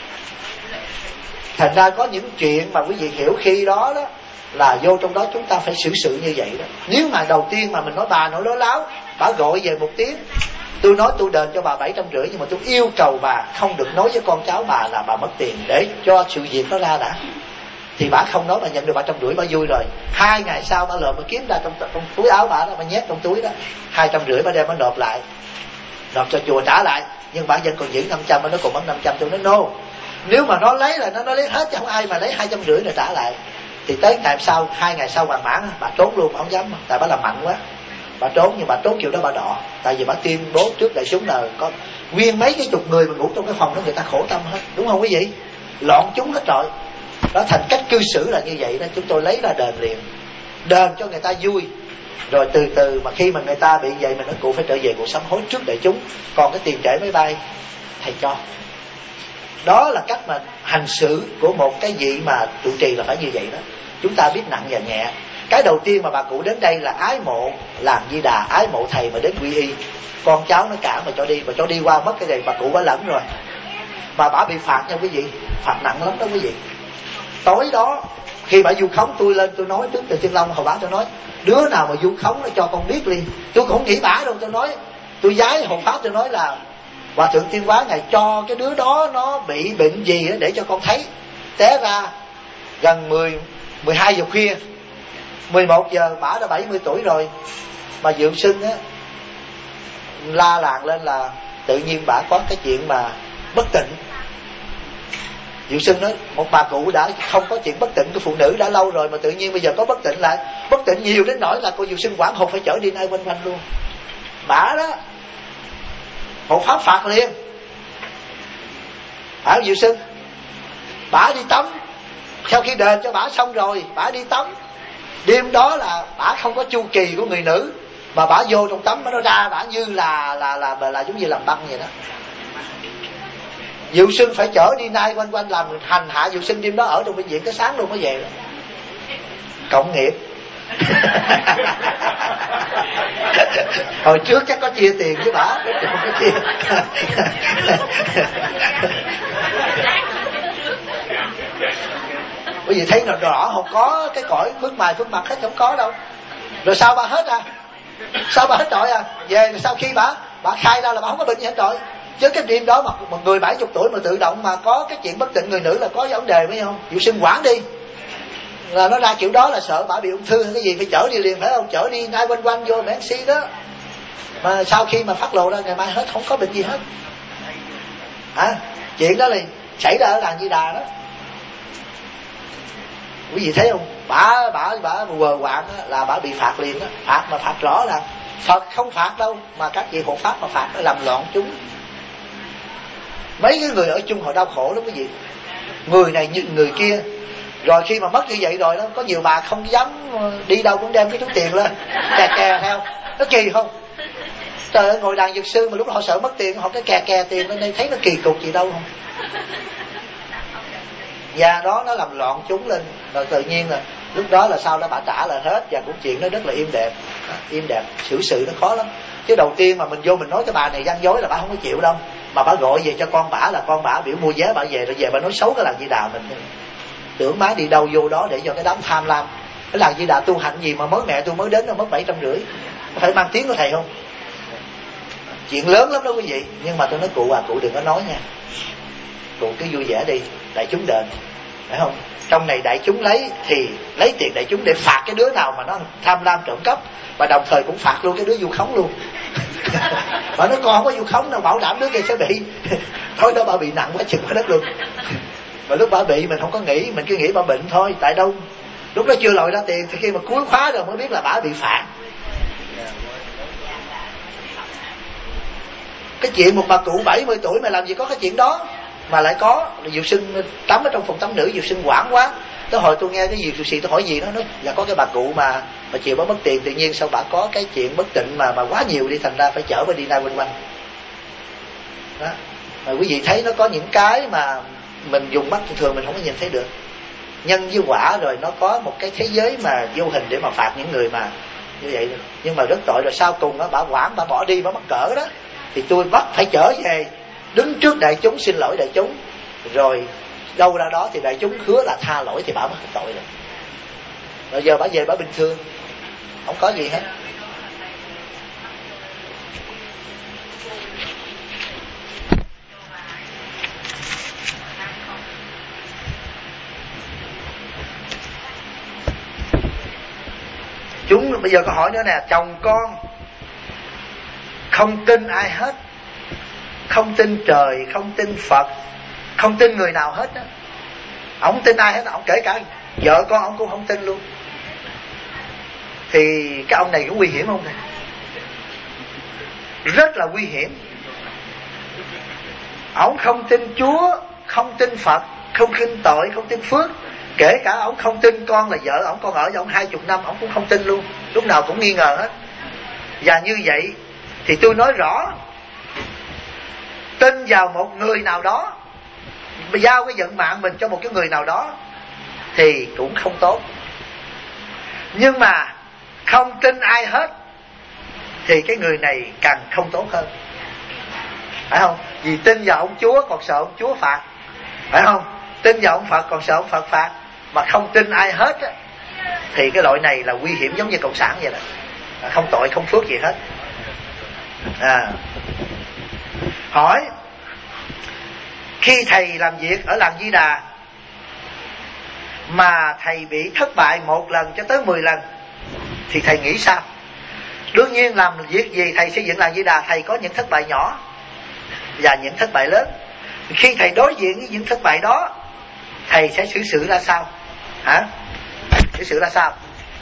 Thành ra có những chuyện mà quý vị hiểu khi đó đó là vô trong đó chúng ta phải xử sự như vậy đó. Nếu mà đầu tiên mà mình nói bà nói lố láo, bà gọi về 1 tiếng, tôi nói tôi đền cho bà 750, nhưng mà tôi yêu cầu bà không được nói với con cháu bà là bà mất tiền, để cho sự việc nó ra đã. Thì bà không nói, bà nhận được 750 bà vui rồi. 2 ngày sau bà lượm bà kiếm ra trong túi áo bà đó, bà nhét trong túi đó 250 bà đem bà nộp lại, nộp cho chùa trả lại. Nhưng bà vẫn còn giữ 500, bà nói còn mất 500. Tôi nói no, nếu mà nó lấy là nó lấy hết chứ không ai mà lấy 250 rồi trả lại. Thì tới ngày sau, 2 ngày sau bà mãn, bà trốn luôn, bà không dám, tại bà làm mặn quá. Bà trốn, nhưng bà trốn kiểu đó bà đọ. Tại vì bà tuyên bố trước đại chúng là có nguyên mấy cái chục người mà ngủ trong cái phòng đó, người ta khổ tâm hết, đúng không quý vị? Loạn chúng hết rồi. Đó, thành cách cư xử là như vậy đó. Chúng tôi lấy ra đền liền, đền cho người ta vui. Rồi từ từ mà khi mà người ta bị vậy, mình nói cụ phải trở về cụ sám hối trước đại chúng. Còn cái tiền trễ máy bay thầy cho. Đó là cách mà hành xử của một cái vị mà trụ trì là phải như vậy đó. Chúng ta biết nặng và nhẹ. Cái đầu tiên mà bà cụ đến đây là ái mộ làm Di Đà, ái mộ thầy mà đến quy y. Con cháu nó cản mà cho đi, mà cho đi qua mất cái này bà cụ quá lẫn rồi. Mà bà bị phạt nha quý vị, phạt nặng lắm đó quý vị. Tối đó khi bà vu khống tôi lên, tôi nói trước từ Thiên Long hồi bả, tôi nói đứa nào mà vu khống nó cho con biết liền. Tôi cũng không nghĩ bả đâu, tôi nói tôi giái hộ pháp, tôi nói là Hòa Thượng Thiên Hóa ngày cho cái đứa đó nó bị bệnh gì để cho con thấy. Té ra gần 12 giờ khuya, 11 giờ bả đã 70 tuổi rồi. Mà Dượng Sinh á la làng lên là tự nhiên bả có cái chuyện mà bất tịnh. Dượng Sinh nói một bà cụ đã không có chuyện bất tịnh của phụ nữ đã lâu rồi, mà tự nhiên bây giờ có bất tịnh lại, bất tịnh nhiều đến nỗi là cô Dượng Sinh quảng hồn phải chở đi nay quanh quanh luôn. Bả đó hộ pháp phạt liền. Ở Dượng Sinh bả đi tắm, sau khi đền cho bả xong rồi bả đi tắm. Đêm đó là bả không có chu kỳ của người nữ, mà bả vô trong tắm nó ra bả như là giống như làm băng vậy đó. Dượng Sinh phải chở đi nay quanh quanh làm hành hạ Dượng Sinh. Đêm đó ở trong bệnh viện tới sáng luôn mới về đó. Cộng nghiệp. Hồi trước chắc có chia tiền với bả, không có chia. Bởi vì thấy rõ không có cái cõi phước mài phước mặt hết, không có đâu. Rồi sao bà hết à? Sao bà hết trọi à? Về sau khi bà khai ra là bà không có bệnh gì hết trọi. Chứ cái đêm đó mà một người 70 tuổi mà tự động mà có cái chuyện bất tịnh người nữ là có vấn đề phải không? Dụ sinh quản đi là nó ra kiểu đó là sợ bà bị ung thư hay cái gì, phải chở đi liền phải không? Chở đi ngay quanh quanh vô mẹ si đó. Mà sau khi mà phát lộ ra ngày mai hết không có bệnh gì hết. Chuyện đó là xảy ra ở làng Di Đà đó. Quý vị thấy không? Bà quờ quạng là bà bị phạt liền đó. Phạt mà phạt rõ là Phật không phạt đâu, mà các vị hộ pháp mà phạt nó làm loạn chúng. Mấy cái người ở chung họ đau khổ lắm quý vị. Người này như người kia. Rồi khi mà mất như vậy rồi đó, có nhiều bà không dám đi đâu cũng đem cái túi tiền lên kè theo. Nó kỳ không? Trời ơi, ngồi đàn dược sư mà lúc đó họ sợ mất tiền, họ cái kè tiền lên đây, thấy nó kỳ cục gì đâu không? Và đó nó làm loạn chúng lên. Rồi tự nhiên là lúc đó là sau đó bà trả lại hết. Và cũng chuyện nó rất là im đẹp. Xử sự nó khó lắm. Chứ đầu tiên mà mình vô mình nói cái bà này gian dối là bà không có chịu đâu. Mà bà gọi về cho con bả là con bả biểu mua vé bà về, rồi về bà nói xấu cái làng Di Đà mình. Tưởng má đi đâu vô đó để cho cái đám tham lam. Cái làng Di Đà tu hạnh gì mà mới mẹ tôi mới đến nó mất 750. Có phải mang tiếng của thầy không? Chuyện lớn lắm đó quý vị. Nhưng mà tôi nói cụ đừng có nói nha. Cụ cứ vui vẻ đi, đại chúng đền, phải không? Trong này đại chúng lấy thì lấy tiền đại chúng để phạt cái đứa nào mà nó tham lam trộm cắp, và đồng thời cũng phạt luôn cái đứa vu khống luôn. Mà nói con không có vu khống đâu, bảo đảm đứa kia sẽ bị. Thôi đó bà bị nặng quá chừng quá đất luôn. Mà lúc bà bị mình không có nghĩ, mình cứ nghĩ bà bệnh thôi. Tại đâu lúc đó chưa lòi ra tiền, thì khi mà cuối khóa rồi mới biết là bà bị phạt. Cái chuyện một bà cụ 70 tuổi mà làm gì có cái chuyện đó. Mà lại có dược sinh tắm ở trong phòng tắm nữ, dược sinh quảng quá. Tới hồi tôi nghe cái gì dược sĩ tôi hỏi gì đó, nó là có cái bà cụ mà chiều bà mất tiền, tự nhiên sao bà có cái chuyện bất tịnh mà quá nhiều đi, thành ra phải chở bà đi nay quanh quanh đó. Mà quý vị thấy nó có những cái mà mình dùng mắt thường mình không có nhìn thấy được. Nhân với quả rồi nó có một cái thế giới mà vô hình để mà phạt những người mà như vậy. Nhưng mà rất tội rồi sau cùng đó, bà quản, bà bỏ đi, bà mắc cỡ đó, thì tôi bắt phải trở về đứng trước đại chúng xin lỗi đại chúng. Rồi đâu ra đó thì đại chúng hứa là tha lỗi thì bà mới hết tội rồi. Rồi giờ bà về bà bình thường, không có gì hết. Chúng bây giờ có hỏi nữa nè, chồng con không tin ai hết, không tin trời, không tin Phật, không tin người nào hết á. Ông không tin ai hết, ông kể cả vợ con ông cũng không tin luôn. Thì cái ông này có nguy hiểm không thầy? Rất là nguy hiểm. Ông không tin Chúa, không tin Phật, không tin tội, không tin phước. Kể cả ông không tin con là vợ ông, con ở với ông 20 năm ông cũng không tin luôn, lúc nào cũng nghi ngờ hết. Và như vậy thì tôi nói rõ, tin vào một người nào đó, giao cái vận mạng mình cho một cái người nào đó thì cũng không tốt. Nhưng mà không tin ai hết thì cái người này càng không tốt hơn, phải không? Vì tin vào ông Chúa còn sợ ông Chúa phạt, phải không? Tin vào ông Phật còn sợ ông Phật phạt. Mà không tin ai hết á, thì cái loại này là nguy hiểm giống như cộng sản vậy đó, không tội không phước gì hết. Hỏi, khi thầy làm việc ở làng Di Đà mà thầy bị thất bại 1 lần cho tới 10 lần thì thầy nghĩ sao? Đương nhiên làm việc gì thầy xây dựng làng Di Đà, thầy có những thất bại nhỏ và những thất bại lớn. Khi thầy đối diện với những thất bại đó, thầy sẽ xử sự ra sao? Xử sự ra sao?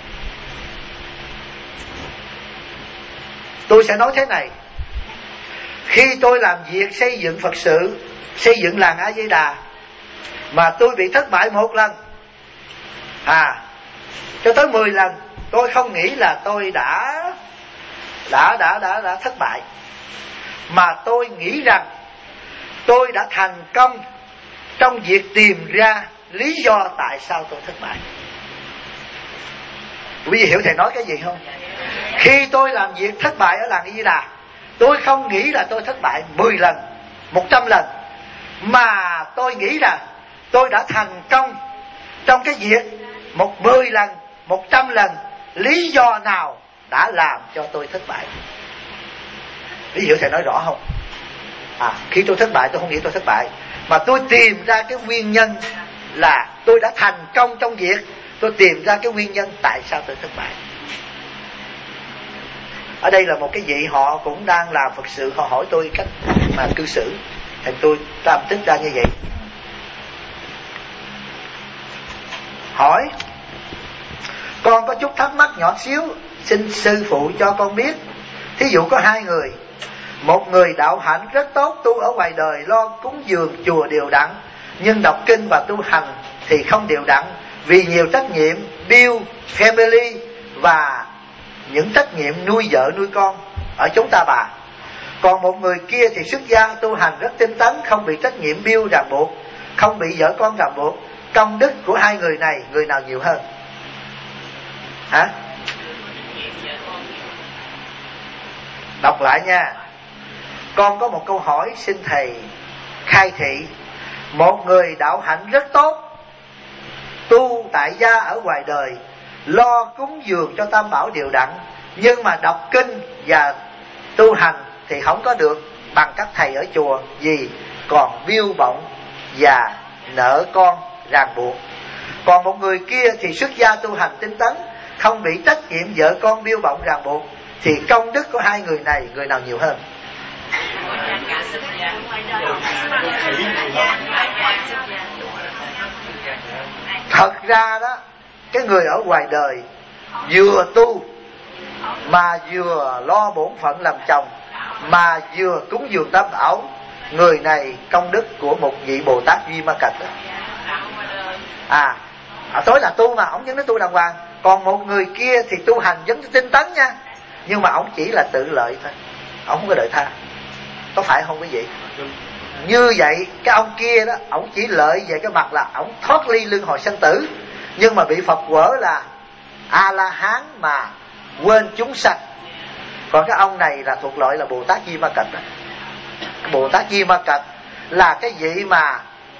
Tôi sẽ nói thế này. Khi tôi làm việc xây dựng Phật sự, xây dựng làng A Di Đà mà tôi bị thất bại 1 lần cho tới 10 lần, tôi không nghĩ là tôi đã thất bại, mà tôi nghĩ rằng tôi đã thành công trong việc tìm ra lý do tại sao tôi thất bại. Quý vị hiểu thầy nói cái gì không? Khi tôi làm việc thất bại ở làng Di Đà, tôi không nghĩ là tôi thất bại 10 lần, 100 lần, mà tôi nghĩ là tôi đã thành công trong cái việc 10 lần, 100 lần. Lý do nào đã làm cho tôi thất bại. Ví dụ thầy nói rõ không? Khi tôi thất bại tôi không nghĩ tôi thất bại, mà tôi tìm ra cái nguyên nhân là tôi đã thành công trong việc tôi tìm ra cái nguyên nhân tại sao tôi thất bại. Ở đây là một cái vị họ cũng đang làm Phật sự, họ hỏi tôi cách mà cư xử, thì tôi làm tích ra như vậy. Hỏi: con có chút thắc mắc nhỏ xíu, xin sư phụ cho con biết. Thí dụ có hai người, một người đạo hạnh rất tốt, tu ở ngoài đời lo cúng dường chùa đều đặn, nhưng đọc kinh và tu hành thì không đều đặn vì nhiều trách nhiệm, build family và những trách nhiệm nuôi vợ nuôi con ở chúng ta bà. Còn một người kia thì xuất gia tu hành rất tinh tấn, không bị trách nhiệm build ràng buộc, không bị vợ con ràng buộc. Công đức của hai người này, người nào nhiều hơn? Hả? Đọc lại nha. Con có một câu hỏi xin thầy khai thị. Một người đạo hạnh rất tốt, tu tại gia ở ngoài đời, lo cúng dường cho tam bảo đều đặn, nhưng mà đọc kinh và tu hành thì không có được bằng các thầy ở chùa, vì còn biêu bọng và nợ con ràng buộc. Còn một người kia thì xuất gia tu hành tinh tấn, không bị trách nhiệm vợ con biêu bọng ràng buộc, thì công đức của hai người này, người nào nhiều hơn? Thật ra đó, cái người ở ngoài đời vừa tu mà vừa lo bổn phận làm chồng, mà vừa cúng dường tam bảo, người này công đức của một vị Bồ Tát Duy Ma Cật đó. Tối là tu mà, ổng vẫn nói tu đàng hoàng. Còn một người kia thì tu hành vẫn tinh tấn nha, nhưng mà ổng chỉ là tự lợi thôi, ổng không có đợi tha. Có phải không quý vị? Như vậy cái ông kia đó, ổng chỉ lợi về cái mặt là ổng thoát ly luân hồi sanh tử, nhưng mà bị Phật quở là A-la-hán mà quên chúng sanh. Còn cái ông này là thuộc loại là Bồ Tát Di Ma Cật đó. Bồ Tát Di Ma Cật là cái vị mà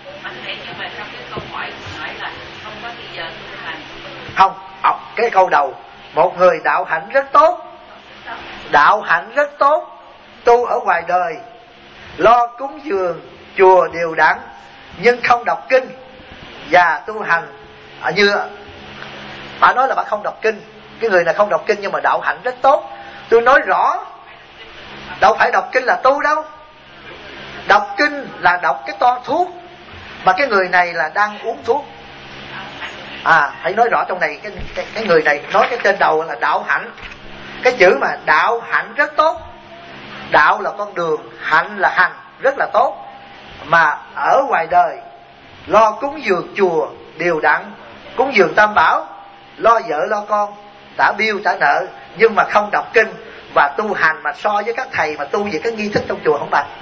không, cái câu đầu, một người đạo hạnh rất tốt, đạo hạnh rất tốt, tu ở ngoài đời, lo cúng dường chùa đều đặn, nhưng không đọc kinh và tu hành. Như bà nói là bà không đọc kinh, cái người này không đọc kinh nhưng mà đạo hạnh rất tốt. Tôi nói rõ, đâu phải đọc kinh là tu đâu. Đọc kinh là đọc cái toa thuốc, mà cái người này là đang uống thuốc. Hãy nói rõ trong này, cái người này nói cái trên đầu là đạo hạnh. Cái chữ mà đạo hạnh rất tốt, đạo là con đường, hạnh là hành, rất là tốt. Mà ở ngoài đời lo cúng dường chùa đều đặn, cúng dường tam bảo, lo vợ lo con, trả bill trả nợ, nhưng mà không đọc kinh và tu hành, mà so với các thầy mà tu về cái nghi thức trong chùa không bằng.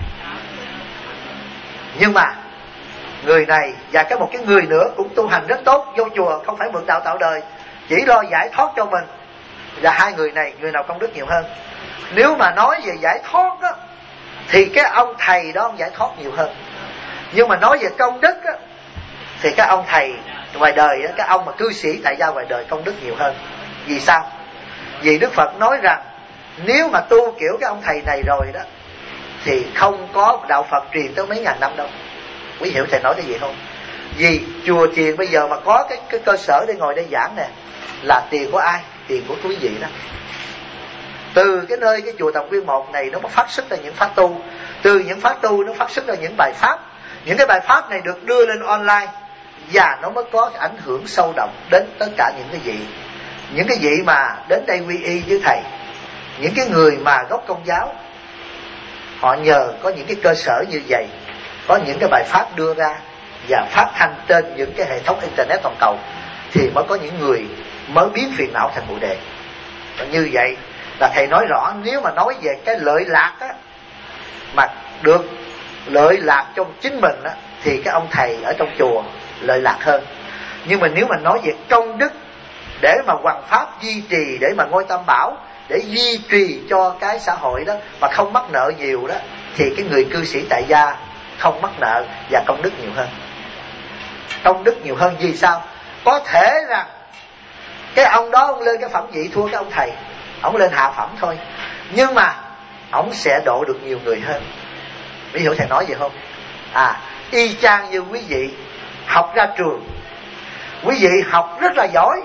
Nhưng mà người này và một cái người nữa cũng tu hành rất tốt, vô chùa không phải mượn đạo tạo đời, chỉ lo giải thoát cho mình. Và hai người này, người nào công đức nhiều hơn? Nếu mà nói về giải thoát đó, thì cái ông thầy đó ông giải thoát nhiều hơn. Nhưng mà nói về công đức đó, thì cái ông thầy ngoài đời đó, cái ông mà cư sĩ tại gia ngoài đời công đức nhiều hơn. Vì sao? Vì Đức Phật nói rằng nếu mà tu kiểu cái ông thầy này rồi đó, thì không có đạo Phật truyền tới mấy ngàn năm đâu. Quý hiểu thầy nói cái gì không? Vì chùa chiền bây giờ mà có cái cơ sở để ngồi đây giảng nè, là tiền của ai? Tiền của quý vị đó. Từ cái nơi cái chùa Tầm Quyên 1 này nó phát xuất ra những pháp tu, từ những pháp tu nó phát xuất ra những bài pháp. Những cái bài pháp này được đưa lên online và nó mới có ảnh hưởng sâu đậm đến tất cả những cái vị. Những cái vị mà đến đây quy y với thầy, những cái người mà gốc Công giáo, họ nhờ có những cái cơ sở như vậy, có những cái bài pháp đưa ra và phát thanh trên những cái hệ thống internet toàn cầu, thì mới có những người mới biến phiền não thành bồ đề. Và như vậy là thầy nói rõ, nếu mà nói về cái lợi lạc á, mà được lợi lạc cho chính mình á, thì cái ông thầy ở trong chùa lợi lạc hơn. Nhưng mà nếu mà nói về công đức để mà hoằng pháp duy trì, để mà ngôi tam bảo, để duy trì cho cái xã hội đó mà không mắc nợ nhiều đó, thì cái người cư sĩ tại gia không mắc nợ và công đức nhiều hơn. Công đức nhiều hơn vì sao? Có thể rằng cái ông đó ông lên cái phẩm vị thua cái ông thầy, ổng lên hạ phẩm thôi, nhưng mà ổng sẽ độ được nhiều người hơn. Quý hiểu thầy nói gì không? Y chang như quý vị học ra trường, quý vị học rất là giỏi,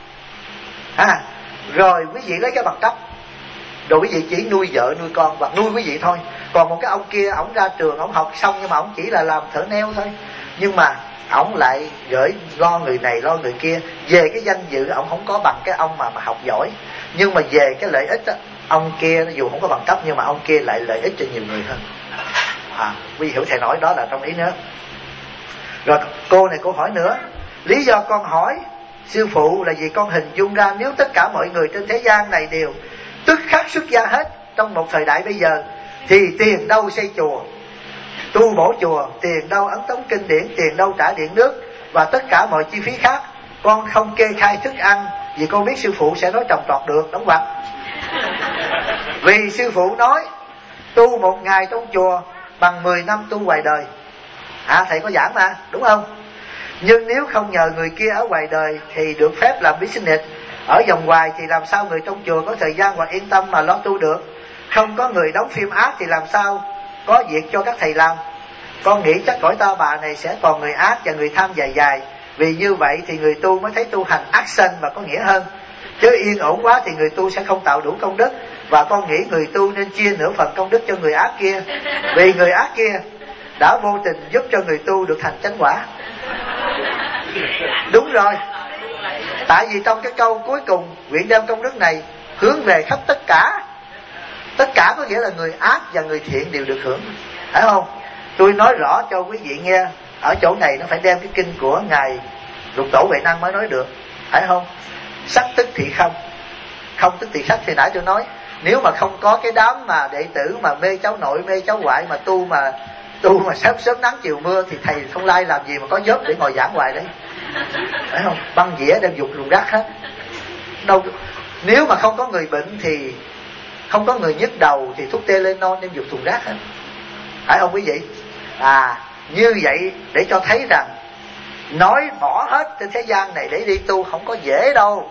rồi quý vị lấy cái bằng cấp, rồi quý vị chỉ nuôi vợ nuôi con và nuôi quý vị thôi. Còn một cái ông kia, ổng ra trường, ổng học xong nhưng mà ổng chỉ là làm thợ neo thôi, nhưng mà ổng lại gửi lo người này lo người kia. Về cái danh dự ổng không có bằng cái ông mà học giỏi, nhưng mà về cái lợi ích đó, ông kia dù không có bằng cấp nhưng mà ông kia lại lợi ích cho nhiều người hơn. Quý vị hiểu thầy nói đó là trong ý nữa. Rồi cô này cô hỏi nữa, lý do con hỏi sư phụ là vì con hình dung ra nếu tất cả mọi người trên thế gian này đều tức khắc xuất gia hết trong một thời đại bây giờ, thì tiền đâu xây chùa, tu bổ chùa, tiền đâu ấn tống kinh điển, tiền đâu trả điện nước và tất cả mọi chi phí khác. Con không kê khai thức ăn vì con biết sư phụ sẽ nói trồng trọt được, đóng ngoặc. Vì sư phụ nói tu một ngày trong chùa bằng 10 năm tu ngoài đời. Thầy có giảng mà, đúng không? Nhưng nếu không nhờ người kia ở ngoài đời thì được phép làm business ở vòng ngoài, thì làm sao người trong chùa có thời gian và yên tâm mà lo tu được? Không có người đóng phim ác thì làm sao có việc cho các thầy làm? Con nghĩ chắc cõi ta bà này sẽ còn người ác và người tham dài dài. Vì như vậy thì người tu mới thấy tu hành action và có nghĩa hơn. Chứ yên ổn quá thì người tu sẽ không tạo đủ công đức. Và con nghĩ người tu nên chia nửa phần công đức cho người ác kia, vì người ác kia đã vô tình giúp cho người tu được thành chánh quả. Đúng rồi. Tại vì trong cái câu cuối cùng, nguyện đem công đức này hướng về khắp tất cả. Tất cả có nghĩa là người ác và người thiện đều được hưởng, phải không? Tôi nói rõ cho quý vị nghe, ở chỗ này nó phải đem cái kinh của ngài Lục Tổ Huệ Năng mới nói được, phải không? Sắc tức thị không, không tức thị sắc. Thì nãy tôi nói, nếu mà không có cái đám mà đệ tử mà mê cháu nội mê cháu ngoại mà tu mà sớm nắng chiều mưa thì thầy không lai làm gì mà có job để ngồi giảng hoài đấy, phải không? Băng dĩa đem dục luồng rác hết đâu. Nếu mà không có người bệnh thì không có người nhức đầu thì thuốc Tylenol đem dục thùng rác hết, phải không quý vị? Như vậy để cho thấy rằng nói bỏ hết trên thế gian này để đi tu không có dễ đâu.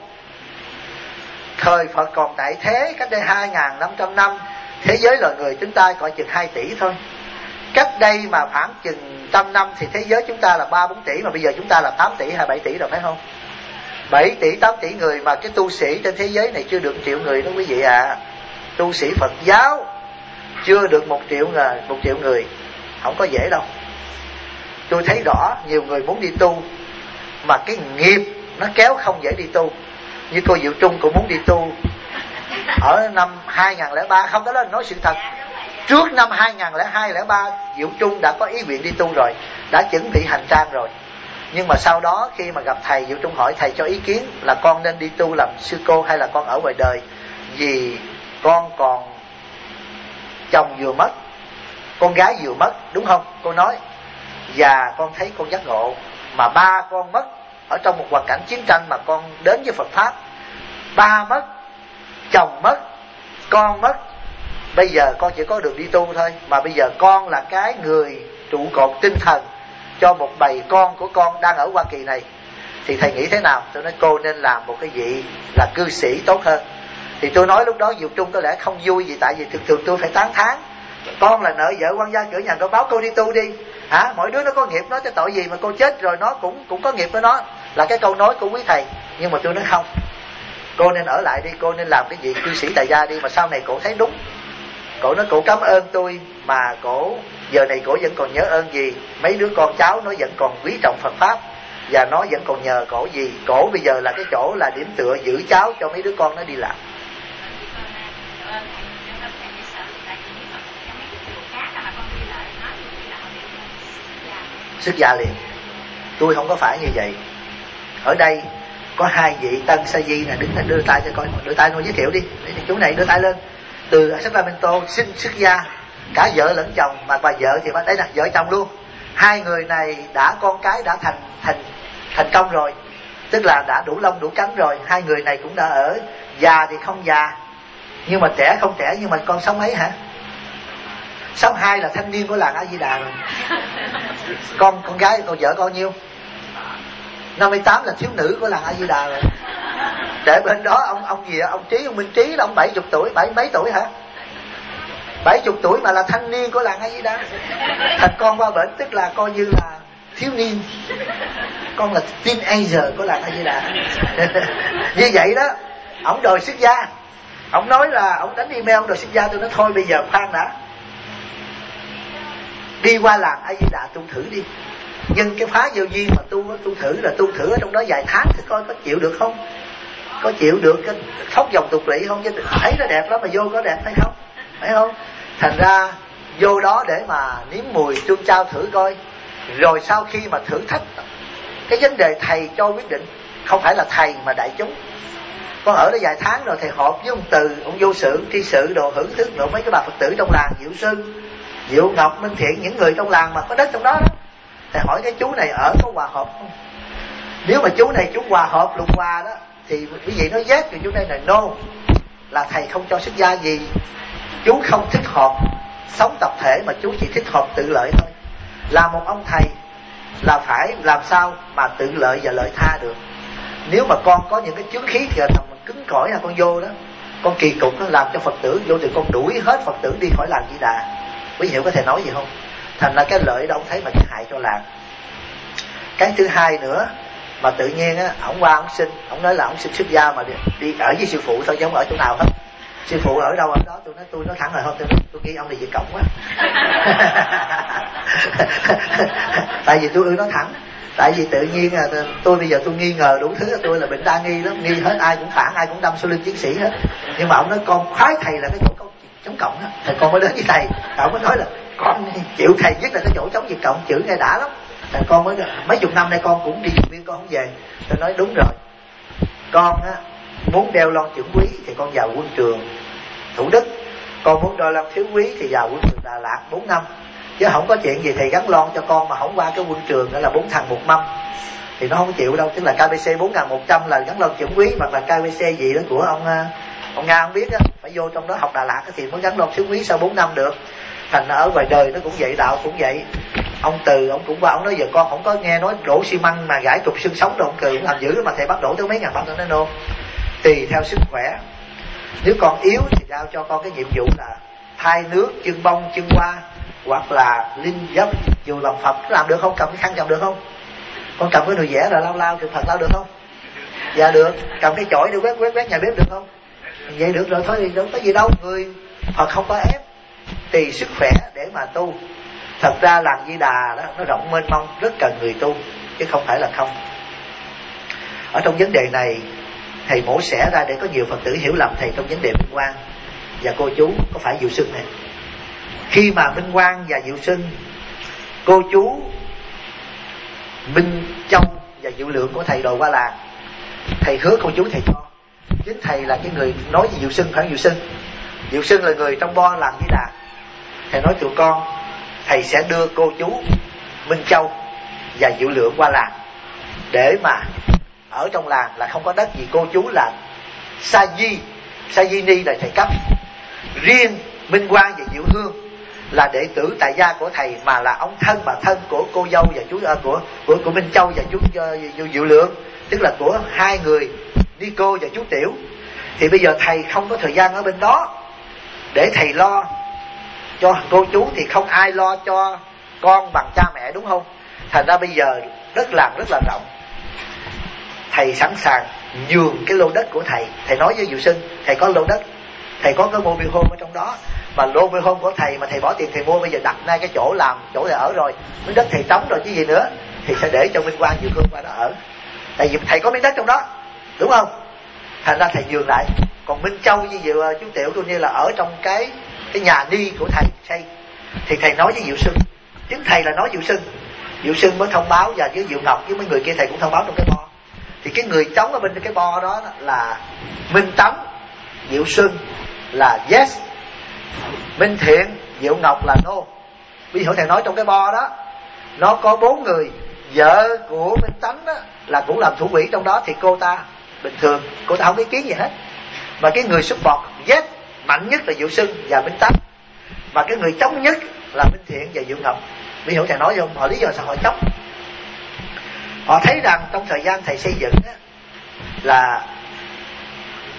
Thời Phật còn tại thế, cách đây 2.500 năm, thế giới loài người chúng ta còn chừng 2 tỷ thôi. Cách đây mà khoảng chừng 100 năm thì thế giới chúng ta là 3-4 tỷ, mà bây giờ chúng ta là 8 tỷ hay 7 tỷ rồi, phải không? 7 tỷ 8 tỷ người, mà cái tu sĩ trên thế giới này chưa được 1 triệu người đó quý vị ạ. Tu sĩ Phật giáo chưa được 1 triệu người, không có dễ đâu. Tôi thấy rõ nhiều người muốn đi tu mà cái nghiệp nó kéo không dễ đi tu. Như cô Diệu Trung cũng muốn đi tu ở năm 2003, không, đó là nói sự thật. Trước năm 2002-03 Diệu Trung đã có ý nguyện đi tu rồi, đã chuẩn bị hành trang rồi. Nhưng mà sau đó khi mà gặp thầy, Diệu Trung hỏi thầy cho ý kiến là con nên đi tu làm sư cô hay là con ở ngoài đời, vì con còn chồng vừa mất, con gái vừa mất, đúng không? Cô nói, và con thấy con giác ngộ mà ba con mất ở trong một hoàn cảnh chiến tranh mà con đến với Phật Pháp. Ba mất, chồng mất, con mất, bây giờ con chỉ có được đi tu thôi. Mà bây giờ con là cái người trụ cột tinh thần cho một bầy con của con đang ở Hoa Kỳ này, thì thầy nghĩ thế nào? Tôi nói cô nên làm một cái vị là cư sĩ tốt hơn. Thì tôi nói lúc đó Diệu Trung có lẽ không vui gì, tại vì thường tôi phải tán thán con là nợ vợ quan gia cửa nhà, con báo cô đi tu đi. Mỗi đứa nó có nghiệp, nó cho tội gì mà cô chết rồi nó cũng có nghiệp với nó, là cái câu nói của quý thầy. Nhưng mà tôi nói không, cô nên ở lại đi, cô nên làm cái vị cư sĩ tại gia đi, mà sau này cổ thấy đúng. Cổ nói cổ cảm ơn tôi, mà cổ giờ này cổ vẫn còn nhớ ơn gì mấy đứa con cháu, nó vẫn còn quý trọng Phật Pháp, và nó vẫn còn nhờ cổ gì. Cổ bây giờ là cái chỗ là điểm tựa giữ cháu cho mấy đứa con nó đi làm. Xuất gia liền. Tôi không có phải như vậy. Ở đây có 2 vị Tân Sa Di nè, đứng lên đưa tay cho coi, đưa tay nó giới thiệu đi. Chú này đưa tay lên. Từ Sacramento xin xuất gia, cả vợ lẫn chồng, mà bà vợ thì đây nè, vợ chồng luôn. 2 người này đã con cái đã thành công rồi, tức là đã đủ lông đủ cánh rồi. 2 người này cũng đã ở, già thì không già, nhưng mà trẻ không trẻ. Nhưng mà con sống ấy hả? 62 là thanh niên của làng A Di Đà rồi. Con gái, con vợ con nhiêu? 58 là thiếu nữ của làng A Di Đà rồi. Để bên đó ông gì đó, ông Trí, ông Minh Trí là ông 70 tuổi, 70 mấy tuổi hả? 70 tuổi mà là thanh niên của làng A Di Đà. Thành con qua bển tức là coi như là thiếu niên, con là teenager của làng A Di Đà. Như vậy đó, ông đòi xuất gia. Ông nói là ông đánh email ông đòi xuất gia. Tôi nói thôi bây giờ khoan đã, đi qua làng A Di Đà tu thử đi. Nhưng cái phá vô duyên mà tu thử là tu thử ở trong đó vài tháng thì coi có chịu được không, có chịu được cái thóc dòng tục lỵ không, chứ thấy nó đẹp lắm mà vô có đẹp hay không, phải không? Thành ra vô đó để mà nếm mùi chuông trao thử coi. Rồi sau khi mà thử thách, cái vấn đề thầy cho quyết định, không phải là thầy mà đại chúng. Con ở đó vài tháng rồi, thầy họp với ông Từ, ông Vô Sự, Tri Sự, đồ hưởng thức, đồ mấy cái bà Phật tử trong làng, Diệu Sư, Diệu Ngọc, Minh Thiện, những người trong làng mà có đất trong đó đó. Thầy hỏi cái chú này ở có hòa hợp không? Nếu mà chú này chú hòa hợp lục hòa đó thì quý vị nói yes, thì chú này là no, là thầy không cho xuất gia gì. Chú không thích hợp sống tập thể mà chú chỉ thích hợp tự lợi thôi. Là một ông thầy là phải làm sao mà tự lợi và lợi tha được. Nếu mà con có những cái chướng khí thì là mình cứng cỏi là con vô đó, con kỳ cục nó làm cho Phật tử vô thì con đuổi hết Phật tử đi khỏi làng Di Đà. Quý vị hiểu có thể nói gì không? Thành ra cái lợi đó ông thấy mà cái hại cho làng. Cái thứ hai nữa mà tự nhiên á, ổng qua ổng xin, ổng nói là ổng xin xuất gia mà đi ở với sư phụ thôi chứ không ở chỗ nào hết. Sư phụ ở đâu ở đó. Tôi nói thẳng rồi không, tôi nghĩ ông này Việt Cộng quá. Tại vì tôi nói thẳng, tại vì tự nhiên tôi bây giờ tôi nghi ngờ đủ thứ, tôi là bệnh đa nghi lắm, nghi hết, ai cũng phản, ai cũng đâm sau lưng chiến sĩ hết. Nhưng mà ông nói con khoái thầy là cái chỗ chống cộng đó, thầy con mới đến với thầy. Ông mới nói là con chịu thầy nhất là cái chỗ chống Việt Cộng, chữ nghe đã lắm. Thầy con mới mấy chục năm nay con cũng đi viên con không về. Tôi nói đúng rồi, con á muốn đeo lon trưởng quý thì con vào quân trường Thủ Đức, con muốn đeo lon thiếu quý thì vào quân trường Đà Lạt 4 năm. Chứ không có chuyện gì thầy gắn lon cho con mà không qua cái quân trường đó là 4 thằng 1 mâm thì nó không chịu đâu. Tức là KBC 4.100 là gắn lon trưởng quý, hoặc là KBC gì đó của ông Nga không biết á, phải vô trong đó học Đà Lạt thì mới gắn lon thiếu quý sau 4 năm được. Thành ở ngoài đời nó cũng vậy, đạo cũng vậy. Ông Từ ông cũng qua, ông nói giờ con không có nghe nói đổ xi măng mà gãi trục xương sống đâu. Ông Từ cũng làm dữ mà thầy bắt đổ tới mấy ngàn băng nó nô. Tùy theo sức khỏe, nếu con yếu thì giao cho con cái nhiệm vụ là thay nước, chân bông, chân hoa, hoặc là linh dấp dù lòng Phật. Làm được không? Cầm cái khăn cầm được không? Con cầm cái nồi dẻ rồi lau chừng Phật lau được không? Dạ được. Cầm cái chổi để quét nhà bếp được không? Vậy được rồi thôi, thì đâu có gì đâu. Người Phật không có ép, tùy sức khỏe để mà tu. Thật ra làng Di Đà đó nó rộng mênh mông, rất cần người tu chứ không phải là không. Ở trong vấn đề này thầy mổ xẻ ra để có nhiều Phật tử hiểu lầm thầy trong vấn đề Minh Quang và cô chú có phải Diệu Xuân này. Khi mà Minh Quang và Diệu Xuân, cô chú Minh Châu và Diệu Lượng của thầy đòi qua làng, thầy hứa cô chú thầy cho. Chính thầy là cái người nói với Diệu Xuân, phải Diệu Xuân. Diệu Xuân là người trong bo làng Di Đà. Thầy nói tụi con, thầy sẽ đưa cô chú Minh Châu và Diệu Lượng qua làng để mà ở trong làng là không có đất gì. Cô chú là Sa Di Ni là thầy cấp. Riêng Minh Quang và Diệu Hương là đệ tử tại gia của thầy, mà là ông thân bà thân của cô dâu và chú của Minh Châu và chú Diệu Lượng, tức là của hai người Nico và chú Tiểu. Thì bây giờ thầy không có thời gian ở bên đó để thầy lo cho cô chú thì không ai lo cho con bằng cha mẹ, đúng không? Thành ra bây giờ đất làng rất là rộng, thầy sẵn sàng nhường cái lô đất của thầy. Thầy nói với Diệu Xuân, thầy có lô đất, thầy có cái mobile home ở trong đó, mà lô mobile home của thầy mà thầy bỏ tiền thầy mua, bây giờ đặt ngay cái chỗ làm, chỗ thầy ở rồi, miếng đất thầy trống rồi chứ gì nữa, thì sẽ để cho Minh Quang Diệu Hương qua đó ở. Tại vì thầy có miếng đất trong đó, đúng không? Thành ra thầy nhường lại. Còn Minh Châu với chú Tiểu tôi như là ở trong cái nhà ni của thầy xây. Thì thầy nói với Diệu Xuân, chính thầy là nói Diệu Xuân. Diệu Xuân mới thông báo, và với Diệu Ngọc với mấy người kia thầy cũng thông báo trong cái bo. Thì cái người trống ở bên cái bo đó là Minh Tấn, Diệu Xuân là yes, Minh Thiện, Diệu Ngọc là no. Ví dụ thầy nói trong cái bo đó nó có 4 người. Vợ của Minh Tấn đó là cũng làm thủ quỹ trong đó, thì cô ta bình thường, cô ta không có ý kiến gì hết. Mà cái người support yes mạnh nhất là Diệu Xuân và Minh Tấn, mà cái người chống nhất là Minh Thiện và Diệu Ngọc. Ví dụ thầy nói không, họ lý do sao họ chống? Họ thấy rằng trong thời gian thầy xây dựng á, là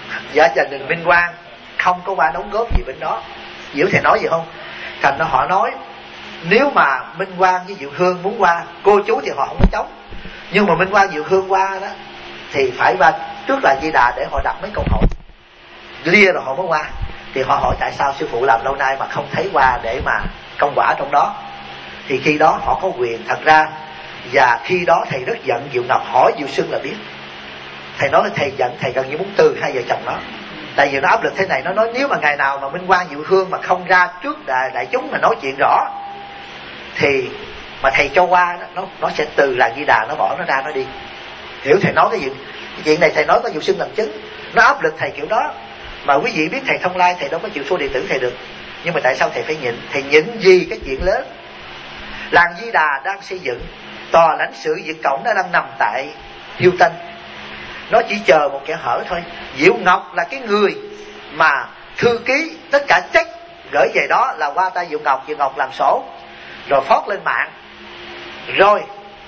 gia đình Minh Quang không có qua đóng góp gì bên đó. Hiểu thầy nói gì không? Thành ra họ nói nếu mà Minh Quang với Diệu Hương muốn qua, cô chú thì họ không có chống, nhưng mà Minh Quang Diệu Hương qua đó thì phải qua trước là Di Đà để họ đặt mấy câu hỏi lia rồi họ mới qua. Thì họ hỏi tại sao sư phụ làm lâu nay mà không thấy qua để mà công quả trong đó. Thì khi đó họ có quyền thật ra. Và khi đó thầy rất giận Diệu Ngọc, hỏi Diệu Xuân là biết. Thầy nói là thầy giận, thầy gần như muốn từ hai vợ chồng nó. Tại vì nó áp lực thế này, nó nói nếu mà ngày nào mà Minh Quang Diệu Hương mà không ra trước đại chúng mà nói chuyện rõ thì mà thầy cho qua đó, nó sẽ từ làng Di Đà, nó bỏ nó ra nó đi. Hiểu thầy nói cái gì? Cái chuyện này thầy nói có Diệu Xuân làm chứng. Nó áp lực thầy kiểu đó. Mà quý vị biết thầy Thông Lai, thầy đâu có chịu xô đệ tử thầy được. Nhưng mà tại sao thầy phải nhịn? Thầy nhịn vì cái chuyện lớn. Làng Di Đà đang xây dựng, tòa lãnh sự Việt Cộng nó đang nằm tại Hilton. Nó chỉ chờ một kẻ hở thôi. Diệu Ngọc là cái người mà thư ký tất cả check gửi về đó là qua tay Diệu Ngọc. Diệu Ngọc làm sổ rồi phót lên mạng, rồi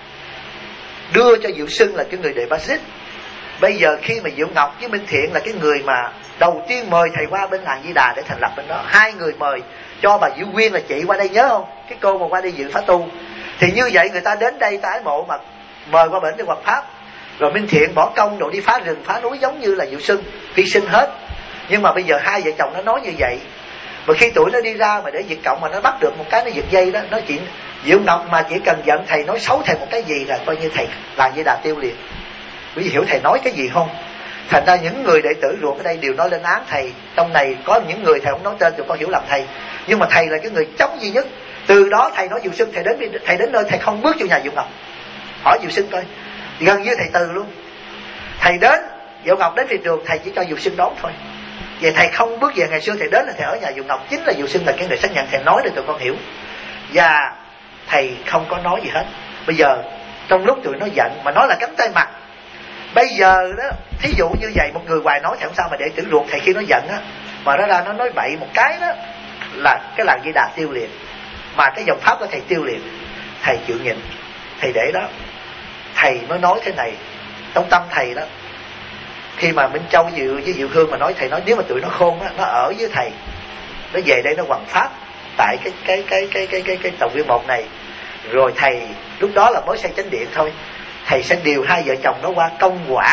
đưa cho Diệu Xuân là cái người đệ bassist. Bây giờ khi mà Diệu Ngọc với Minh Thiện là cái người mà đầu tiên mời thầy qua bên làng Di Đà để thành lập bên đó, hai người mời cho bà Diệu Quyên là chị qua đây, nhớ không? Cái cô mà qua đây dự phá tu. Thì như vậy người ta đến đây ta ái mộ mà mời qua bển để hoằng pháp. Rồi Minh Thiện bỏ công đồ đi phá rừng phá núi giống như là Diệu Xuân, hy sinh hết. Nhưng mà bây giờ hai vợ chồng nó nói như vậy. Mà khi tụi nó đi ra mà để Việt Cộng mà nó bắt được một cái nó giật dây đó, nói chuyện Diệu Ngọc mà chỉ cần giận thầy nói xấu thầy một cái gì là coi như thầy làng Di Đà tiêu liền. Quý vị hiểu thầy nói cái gì không? Thành ra những người đệ tử ruột ở đây đều nói lên án thầy. Trong này có những người thầy không nói tên, tụi con hiểu lầm thầy. Nhưng mà thầy là cái người chống duy nhất. Từ đó thầy nói Diệu Xuân, thầy đến nơi thầy không bước vô nhà Diệu Ngọc. Hỏi Diệu Xuân coi, gần như thầy từ luôn. Thầy đến Diệu Ngọc đến thị trường, thầy chỉ cho Diệu Xuân đón thôi. Vậy thầy không bước về. Ngày xưa thầy đến là thầy ở nhà Diệu Ngọc, chính là Diệu Xuân là cái người xác nhận. Thầy nói để tụi con hiểu. Và thầy không có nói gì hết. Bây giờ trong lúc tụi nó giận mà nói là cánh tay mặt. Bây giờ đó, thí dụ như vậy, một người hoài nói thầy không sao, mà đệ tử ruột thầy khi nó giận á, mà nó ra nó nói bậy một cái đó là cái làng Di Đà tiêu liền. Mà cái dòng pháp của thầy tiêu liền. Thầy chịu nhịn, thầy để đó. Thầy mới nói thế này, trong tâm thầy đó, khi mà Minh Châu với Diệu Hương mà nói, thầy nói nếu mà tụi nó khôn á, nó ở với thầy, nó về đây nó hoằng pháp tại cái tổng viên một này, rồi thầy lúc đó là mới xây chánh điện thôi, thầy sẽ điều hai vợ chồng nó qua công quả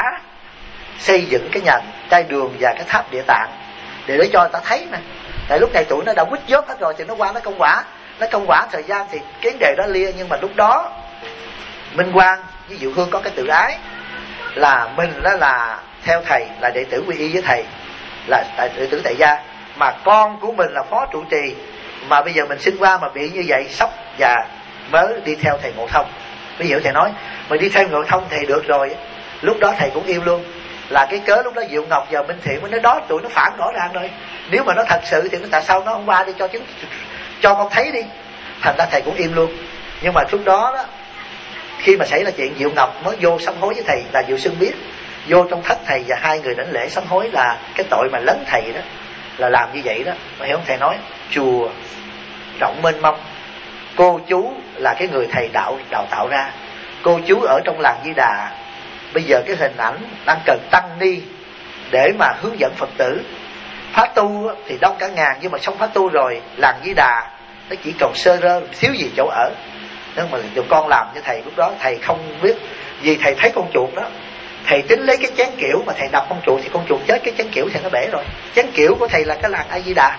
xây dựng cái nhà trai đường và cái tháp Địa Tạng để cho người ta thấy nè. Tại lúc này tụi nó đã quýt dốt hết rồi thì nó qua nó công quả. Nó công quả thời gian thì cái vấn đề đó lia. Nhưng mà lúc đó Minh Quang với Diệu Hương có cái tự ái là mình đó là theo thầy, là đệ tử quy y với thầy, là đệ tử tại gia, mà con của mình là phó trụ trì, mà bây giờ mình sinh qua mà bị như vậy sốc và mới đi theo thầy Ngộ Thông. Ví dụ thầy nói mà đi theo Ngộ Thông thầy được rồi, lúc đó thầy cũng yêu luôn. Là cái cớ lúc đó Diệu Ngọc và Minh Thiện mới nói đó, tụi nó phản rõ ràng rồi. Nếu mà nó thật sự thì nó tại sao nó không qua đi cho con thấy đi. Thành ra thầy cũng im luôn. Nhưng mà lúc đó đó, khi mà xảy ra chuyện Diệu Ngọc mới vô sám hối với thầy, là Diệu Xuân biết, vô trong thất thầy và hai người đảnh lễ sám hối là cái tội mà lấn thầy đó, là làm như vậy đó. Mà hiểu không? Thầy nói chùa rộng mênh mông, cô chú là cái người thầy đào tạo ra. Cô chú ở trong làng Di Đà, bây giờ cái hình ảnh đang cần tăng ni để mà hướng dẫn Phật tử. Phá tu thì đông cả ngàn, nhưng mà xong phá tu rồi, làng Di Đà nó chỉ còn sơ rơ, thiếu gì chỗ ở. Nếu mà tụi con làm cho thầy, lúc đó thầy không biết. Vì thầy thấy con chuột đó, thầy tính lấy cái chén kiểu mà thầy đập con chuột thì con chuột chết, cái chén kiểu thì nó bể rồi. Chén kiểu của thầy là cái làng A Di Đà.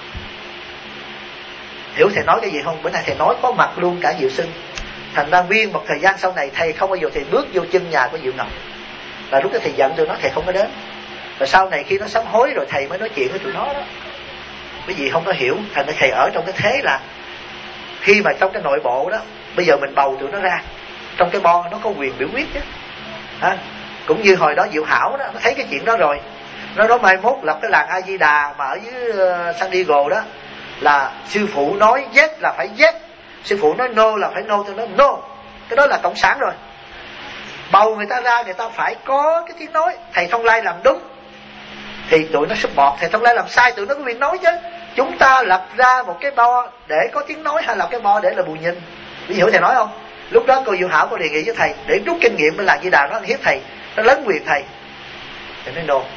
Hiểu thầy nói cái gì không? Bữa nay thầy nói có mặt luôn cả Diệu Xuân. Thành ra viên một thời gian sau này thầy không bao giờ thầy bước vô chân nhà của Diệu Ngọc. Là lúc đó thầy giận tụi nó, thầy không có đến. Rồi sau này khi nó sám hối rồi thầy mới nói chuyện với tụi nó đó. Cái gì không có hiểu. Thành ra thầy ở trong cái thế là khi mà trong cái nội bộ đó, bây giờ mình bầu tụi nó ra, trong cái bo nó có quyền biểu quyết chứ. Cũng như hồi đó Diệu Hảo đó, nó thấy cái chuyện đó rồi. Nó nói mai mốt lập cái làng A Di Đà mà ở dưới San Diego đó, là sư phụ nói yes là phải yes, sư phụ nói no là phải no. Tôi nói no, cái đó là cộng sản rồi. Bầu người ta ra, người ta phải có cái tiếng nói. Thầy Thông Lai làm đúng thì tụi nó support, thầy Thông Lai làm sai tụi nó có quyền nói chứ. Chúng ta lập ra một cái bo để có tiếng nói, hay là cái bo để là bù nhìn. Ví dụ thầy nói không? Lúc đó cô Diệu Hảo có đề nghị với thầy để rút kinh nghiệm bên làng Di Đà, nó hiếp thầy, nó lấn quyền thầy. Thầy nói no.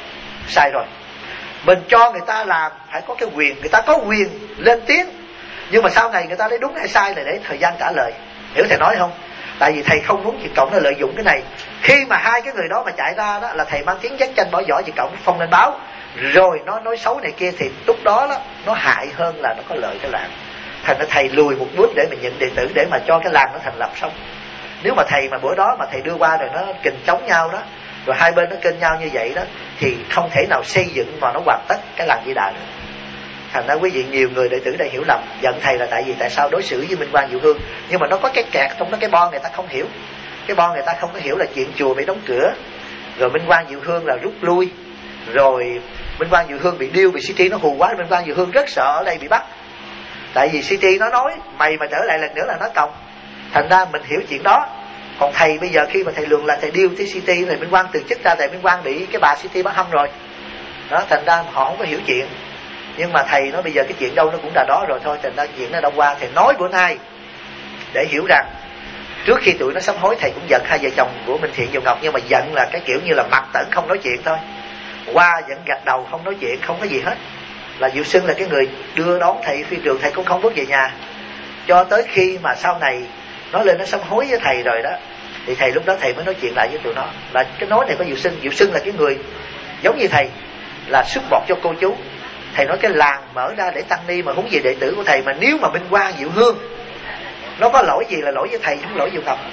sai rồi. Mình cho người ta làm phải có cái quyền, người ta có quyền lên tiếng, nhưng mà sau này người ta lấy đúng hay sai là để thời gian trả lời. Hiểu thầy nói không? Tại vì thầy không muốn Việt Cộng nó lợi dụng cái này. Khi mà hai cái người đó mà chạy ra đó là thầy mang tiếng dắt tranh bỏ vỏ Việt Cộng phong lên báo, rồi nó nói xấu này kia, thì lúc đó nó hại hơn là nó có lợi cho làng. Thành ra thầy lùi một bước để mình nhận đệ tử, để mà cho cái làng nó thành lập xong. Nếu mà thầy mà bữa đó mà thầy đưa qua rồi nó kình chống nhau đó, rồi hai bên nó kênh nhau như vậy đó, thì không thể nào xây dựng mà nó hoàn tất cái làng Di Đà được. Thành ra quý vị, nhiều người đệ tử đây hiểu lầm, giận thầy là tại vì tại sao đối xử với Minh Quang Diệu Hương. Nhưng mà nó có cái kẹt trong đó, cái bo người ta không hiểu. Cái bo người ta không có hiểu là chuyện chùa bị đóng cửa, rồi Minh Quang Diệu Hương là rút lui, rồi Minh Quang Diệu Hương bị điêu, bị City nó hù quá, Minh Quang Diệu Hương rất sợ ở đây bị bắt. Tại vì City nó nói mày mà trở lại lần nữa là nó còng. Thành ra mình hiểu chuyện đó. Còn thầy bây giờ khi mà thầy lường là thầy điêu tới City, thì Minh Quang từ chức ra, tại Minh Quang bị cái bà City bắt hâm rồi đó. Thành ra họ không có hiểu chuyện. Nhưng mà thầy nói bây giờ cái chuyện đâu nó cũng là đó rồi thôi. Thành ra chuyện nó đâu qua. Thầy nói bữa nay để hiểu rằng trước khi tụi nó sám hối, thầy cũng giận hai vợ chồng của Minh Thiện, Diệu Ngọc. Nhưng mà giận là cái kiểu như là mặt tẩn không nói chuyện thôi. Qua vẫn gật đầu không nói chuyện, không có gì hết. Là Diệu Sưng là cái người đưa đón thầy phi trường, thầy cũng không bước về nhà. Cho tới khi mà sau này nó lên nó sám hối với thầy rồi đó, thì thầy lúc đó thầy mới nói chuyện lại với tụi nó. Là cái nói này có Diệu Sưng. Diệu Sưng là cái người giống như thầy, là sức bọt cho cô chú. Thầy nói cái làng mở ra để tăng ni mà huống gì đệ tử của thầy. Mà nếu mà Minh Quang Diệu Hương nó có lỗi gì là lỗi với thầy, không lỗi Diệu Ngọc.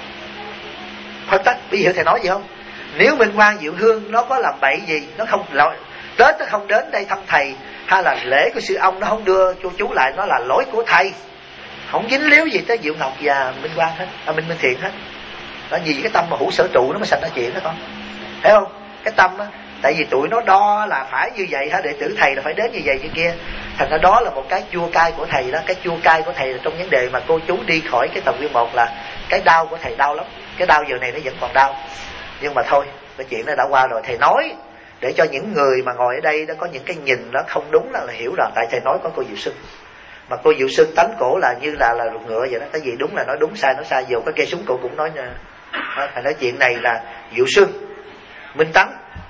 Phân tích, bây giờ thầy nói gì không? Nếu Minh Quang Diệu Hương nó có làm bậy gì, nó không lỗi, Tết nó không đến đây thăm thầy, hay là lễ của sư ông nó không đưa cho chú lại, nó là lỗi của thầy, không dính líu gì tới Diệu Ngọc và Minh Quang hết, Minh Thiện hết. Đó, vì cái tâm mà hữu sở trụ nó mới sanh ra chuyện đó con, thấy không? Cái tâm á, tại vì tụi nó đo là phải như vậy hả, đệ tử thầy là phải đến như vậy như kia. Thành ra đó là một cái chua cay của thầy đó. Cái chua cay của thầy là trong vấn đề mà cô chú đi khỏi cái tầng viên 1 là cái đau của thầy đau lắm. Cái đau giờ này nó vẫn còn đau. Nhưng mà thôi, cái chuyện nó đã qua rồi. Thầy nói để cho những người mà ngồi ở đây đó có những cái nhìn nó không đúng là hiểu rằng tại thầy nói có cô Diệu Sưng. Mà cô Diệu Sưng tánh cổ là như là ruột ngựa vậy đó. Cái gì đúng là nói đúng, sai nói sai. Dù có cây súng cổ cũng nói nè. Thầy nói chuyện này là Diệu Sưng, Minh Tấn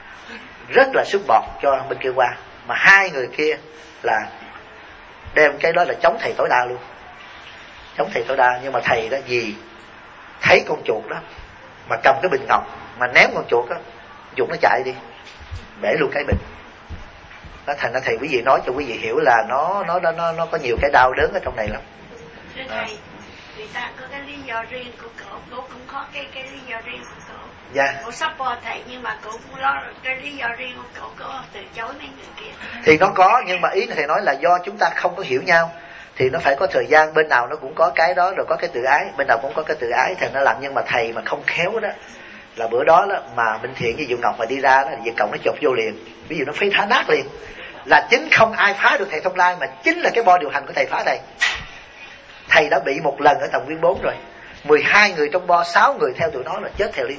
rất là sức bọt cho bên kia qua. Mà hai người kia là đem cái đó là chống thầy tối đa luôn, chống thầy tối đa. Nhưng mà thầy đó vì thấy con chuột đó mà cầm cái bình ngọc mà ném con chuột đó, chuột nó chạy đi, bể luôn cái bình đó. Thành ra thầy quý vị nói cho quý vị hiểu là nó có nhiều cái đau đớn ở trong này lắm. Thầy, người ta có cái lý do riêng của cổ cũng có cái lý do riêng của cổ. Dạ. Cổ support thầy nhưng mà cổ cũng lo cái lý do riêng của cổ từ chối mấy người kia. Thì nó có, nhưng mà ý thầy nói là do chúng ta không có hiểu nhau, thì nó phải có thời gian. Bên nào nó cũng có cái đó, rồi có cái tự ái, bên nào cũng có cái tự ái, thầy nó làm. Nhưng mà thầy mà không khéo đó, là bữa đó mà Minh Thiện với Diệu Ngọc mà đi ra đó, Việt Cộng nó chộp vô liền. Ví dụ nó phá thá nát liền. Là chính không ai phá được thầy Thông Lai, mà chính là cái bo điều hành của thầy phá thầy. Thầy đã bị một lần ở tầng viên 4 rồi, 12 người trong bo, 6 người theo tụi nó là chết theo liên.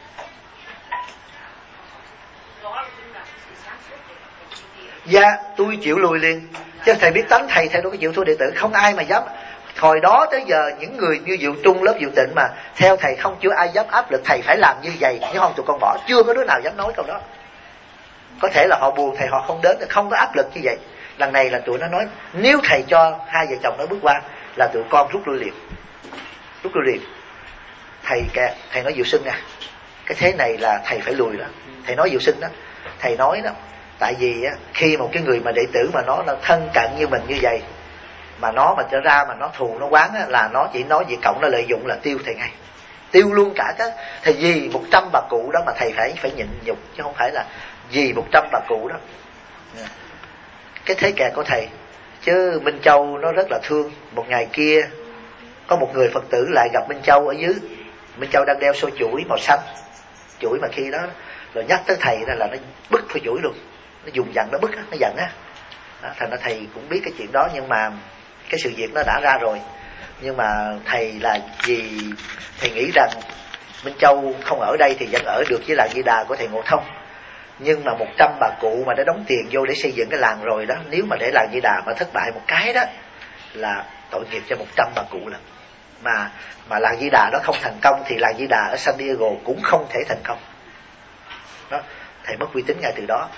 Dạ, tôi chịu lùi liền. Chứ thầy biết tánh thầy đâu có chịu thua đệ tử. Không ai mà dám. Hồi đó tới giờ những người như Diệu Trung, lớp Diệu Tịnh mà theo thầy không chưa ai dám áp lực thầy phải làm như vậy. Nhưng không tụi con bỏ, chưa có đứa nào dám nói câu đó. Có thể là họ buồn thầy họ không đến, không có áp lực như vậy. Lần này là tụi nó nói nếu thầy cho hai vợ chồng nó bước qua là tụi con rút lui liền. Rút lui liền. Thầy nói Diệu Sưng à, cái thế này là thầy phải lùi đó. Thầy nói Diệu Sưng đó. Thầy nói đó, tại vì á, khi một cái người mà đệ tử mà nó là thân cận như mình như vậy, mà nó mà trở ra mà nó thù nó oán á, là nó chỉ nói gì cộng nó lợi dụng là tiêu thầy ngay. Tiêu luôn cả cái. Thầy vì 100 bà cụ đó mà thầy phải nhịn nhục, chứ không phải là vì 100 bà cụ đó. Cái thế kẹt của thầy. Chứ Minh Châu nó rất là thương. Một ngày kia có một người Phật tử lại gặp Minh Châu ở dưới. Minh Châu đang đeo xôi chuỗi màu xanh. Chuỗi mà khi đó rồi nhắc tới thầy đó là nó bứt phôi chuỗi luôn. Nó dùng dằn, nó bứt, nó giận á. Thành ra thầy cũng biết cái chuyện đó. Nhưng mà cái sự việc nó đã ra rồi. Nhưng mà thầy là vì thầy nghĩ rằng Minh Châu không ở đây thì vẫn ở được với làng Di Đà của thầy Ngộ Thông. Nhưng mà 100 bà cụ mà đã đóng tiền vô để xây dựng cái làng rồi đó, nếu mà để làng Di Đà mà thất bại một cái đó là tội nghiệp cho 100 bà cụ lắm. Mà làng Di Đà đó không thành công thì làng Di Đà ở San Diego cũng không thể thành công. Đó, thầy mất uy tín ngay từ đó.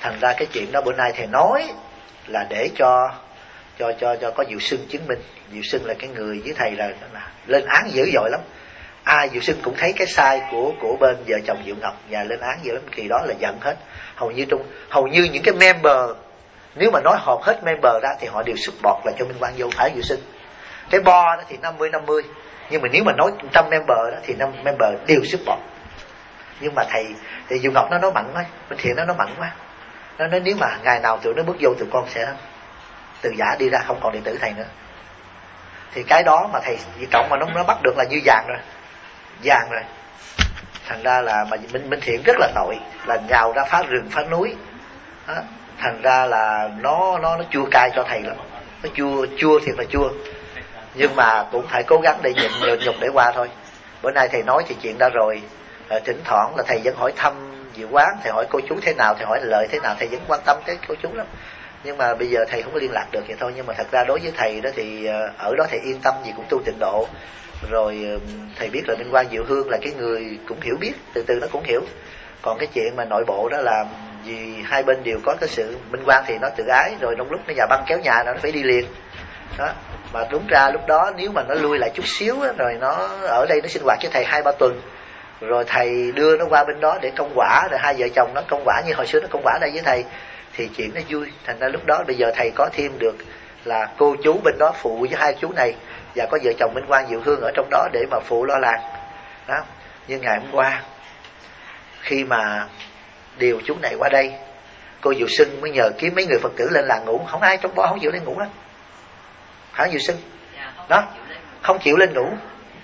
Thành ra cái chuyện đó bữa nay thầy nói là để cho có Diệu Sưng chứng minh. Diệu Sưng là cái người với thầy là lên án dữ dội lắm. Ai Diệu Sưng cũng thấy cái sai của bên vợ chồng Diệu Ngọc và lên án dữ lắm. Kỳ đó là giận hết. Hầu như những cái member, nếu mà nói họp hết member ra thì họ đều support là cho Minh Quang vô, phải Diệu Sưng. Cái bo đó thì 50-50, nhưng mà nếu mà nói 100 member đó thì 5 member đều support. Nhưng mà thầy Diệu Ngọc nó nói mạnh quá, bên Thiện nó nói mạnh quá. Nó nói nếu mà ngày nào tụi nó bước vô tụi con sẽ từ giả đi ra, không còn điện tử thầy nữa. Thì cái đó mà thầy Cộng mà nó bắt được là như vàng rồi. Thành ra là mà Minh Thiện rất là tội, là nhào ra phá rừng phá núi đó. Thành ra là nó chua cay cho thầy lắm. Nó chua thiệt là chua. Nhưng mà cũng phải cố gắng để nhịn nhục để qua thôi. Bữa nay thầy nói thì chuyện đã rồi. Thỉnh thoảng là thầy vẫn hỏi thăm Diệu Quán, thầy hỏi cô chú thế nào, thầy hỏi Lợi thế nào, thầy vẫn quan tâm tới cô chú lắm. Nhưng mà bây giờ thầy không có liên lạc được vậy thôi. Nhưng mà thật ra đối với thầy đó thì ở đó thầy yên tâm gì cũng tu tịnh độ. Rồi thầy biết là Minh Quang Diệu Hương là cái người cũng hiểu biết, từ từ nó cũng hiểu. Còn cái chuyện mà nội bộ đó là vì hai bên đều có cái sự, Minh Quang thì nó tự ái, rồi trong lúc nó nhà băng kéo nhà nó phải đi liền đó. Mà đúng ra lúc đó nếu mà nó lui lại chút xíu á, rồi nó ở đây nó sinh hoạt với thầy 2-3 tuần, rồi thầy đưa nó qua bên đó để công quả, rồi hai vợ chồng nó công quả như hồi xưa nó công quả đây với thầy, thì chuyện nó vui. Thành ra lúc đó bây giờ thầy có thêm được là cô chú bên đó phụ với hai chú này, và có vợ chồng Minh Quang Diệu Hương ở trong đó để mà phụ lo làng đó. Nhưng ngày hôm qua khi mà điều chú này qua đây, cô Diệu Sưng mới nhờ kiếm mấy người Phật tử lên làng ngủ. Không ai trong bo không chịu lên ngủ hết, hả Diệu Sưng? Đó, không chịu lên ngủ,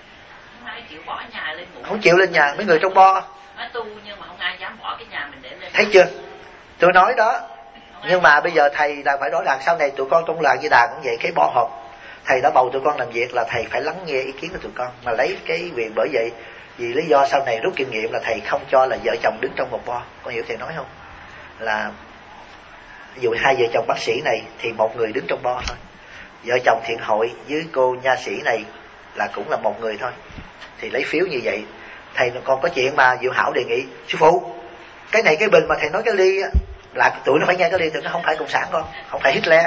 không chịu lên nhà. Mấy người trong bo tu nhưng mà không ai dám bỏ cái nhà mình để lên. Thấy chưa, tôi nói đó. Nhưng mà bây giờ thầy đang phải nói rằng sau này tụi con trong làng Di Đà cũng vậy. Cái bo họp thầy đã bầu tụi con làm việc là thầy phải lắng nghe ý kiến của tụi con mà lấy cái quyền. Bởi vậy vì lý do sau này rút kinh nghiệm là thầy không cho là vợ chồng đứng trong một bo. Con hiểu thầy nói không? Là ví dụ hai vợ chồng bác sĩ này thì một người đứng trong bo thôi. Vợ chồng thiện hội với cô nha sĩ này là cũng là một người thôi. Thì lấy phiếu như vậy. Thầy còn có chuyện mà Diệu Hảo đề nghị sư phụ, cái này cái bình mà thầy nói cái ly á, là tụi nó phải nghe cái ly, tụi nó không phải cộng sản con, không phải Hitler.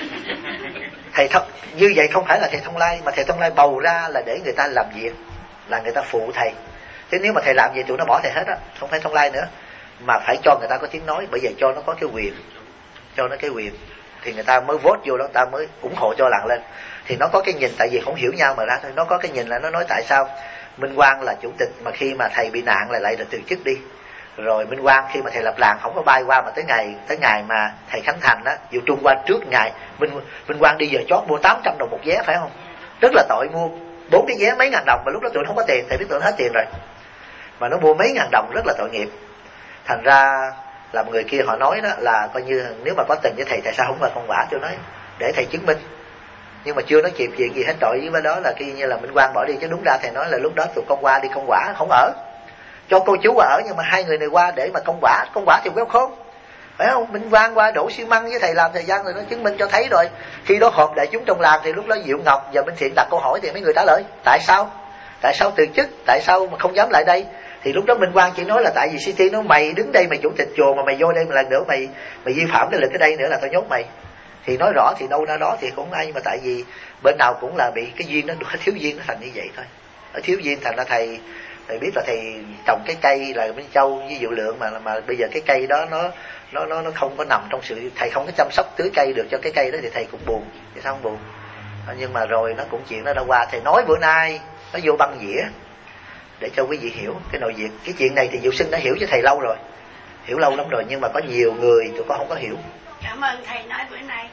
Thầy như vậy không phải là thầy Thông Lai, mà thầy Thông Lai bầu ra là để người ta làm việc, là người ta phụ thầy. Thế nếu mà thầy làm gì tụi nó bỏ thầy hết á, không phải Thông Lai nữa, mà phải cho người ta có tiếng nói. Bởi vậy cho nó có cái quyền, cho nó cái quyền thì người ta mới vote vô đó, người ta mới ủng hộ cho làng lên. Thì nó có cái nhìn, tại vì không hiểu nhau mà ra thôi. Nó có cái nhìn là nó nói tại sao Minh Quang là chủ tịch mà khi mà thầy bị nạn lại được từ chức đi. Rồi Minh Quang khi mà thầy lập làng không có bay qua, mà tới ngày mà thầy khánh thành á, Diệu Trung qua trước ngày Minh Quang đi giờ chót mua 800 đồng một vé, phải không? Rất là tội, mua 4 cái vé mấy ngàn đồng, mà lúc đó tụi nó không có tiền, thầy biết tụi nó hết tiền rồi, mà nó mua mấy ngàn đồng, rất là tội nghiệp. Thành ra làm người kia họ nói đó là coi như nếu mà có tình với thầy, tại sao không là con quả cho nói để thầy chứng minh. Nhưng mà chưa nói kịp chuyện gì hết trọi với đó là khi như là Minh Quang bỏ đi. Chứ đúng ra thầy nói là lúc đó tụi con qua đi công quả, không ở, cho cô chú ở, nhưng mà hai người này qua để mà công quả thì quéo khôn, phải không? Minh Quang qua đổ xi măng với thầy làm thời gian rồi, nó chứng minh cho thấy rồi. Khi đó họp đại chúng trong làng thì lúc đó Diệu Ngọc và Minh Thiện đặt câu hỏi thì mấy người trả lời tại sao từ chức, tại sao mà không dám lại đây. Thì lúc đó Minh Quang chỉ nói là tại vì City nó mày đứng đây mày chủ tịch chùa mà mày vô đây một lần nữa mày vi phạm cái lực ở đây nữa là tao nhốt mày. Thì nói rõ thì đâu ra đó thì cũng ai, nhưng mà tại vì bên nào cũng là bị cái duyên nó thiếu duyên, nó thành như vậy thôi. Ở thiếu duyên thành ra thầy biết là thầy trồng cái cây là Minh Châu với Diệu Lượng mà bây giờ cái cây đó nó không có nằm trong sự, thầy không có chăm sóc tưới cây được cho cái cây đó thì thầy cũng buồn. Thì sao không buồn? Nhưng mà rồi nó cũng chuyện nó đã qua. Thầy nói bữa nay nó vô băng dĩa để cho quý vị hiểu cái nội việc. Cái chuyện này thì Diệu Sinh đã hiểu cho thầy lâu rồi, hiểu lâu lắm rồi, nhưng mà có nhiều người tụi con không có hiểu. Cảm ơn thầy nói bữa nay.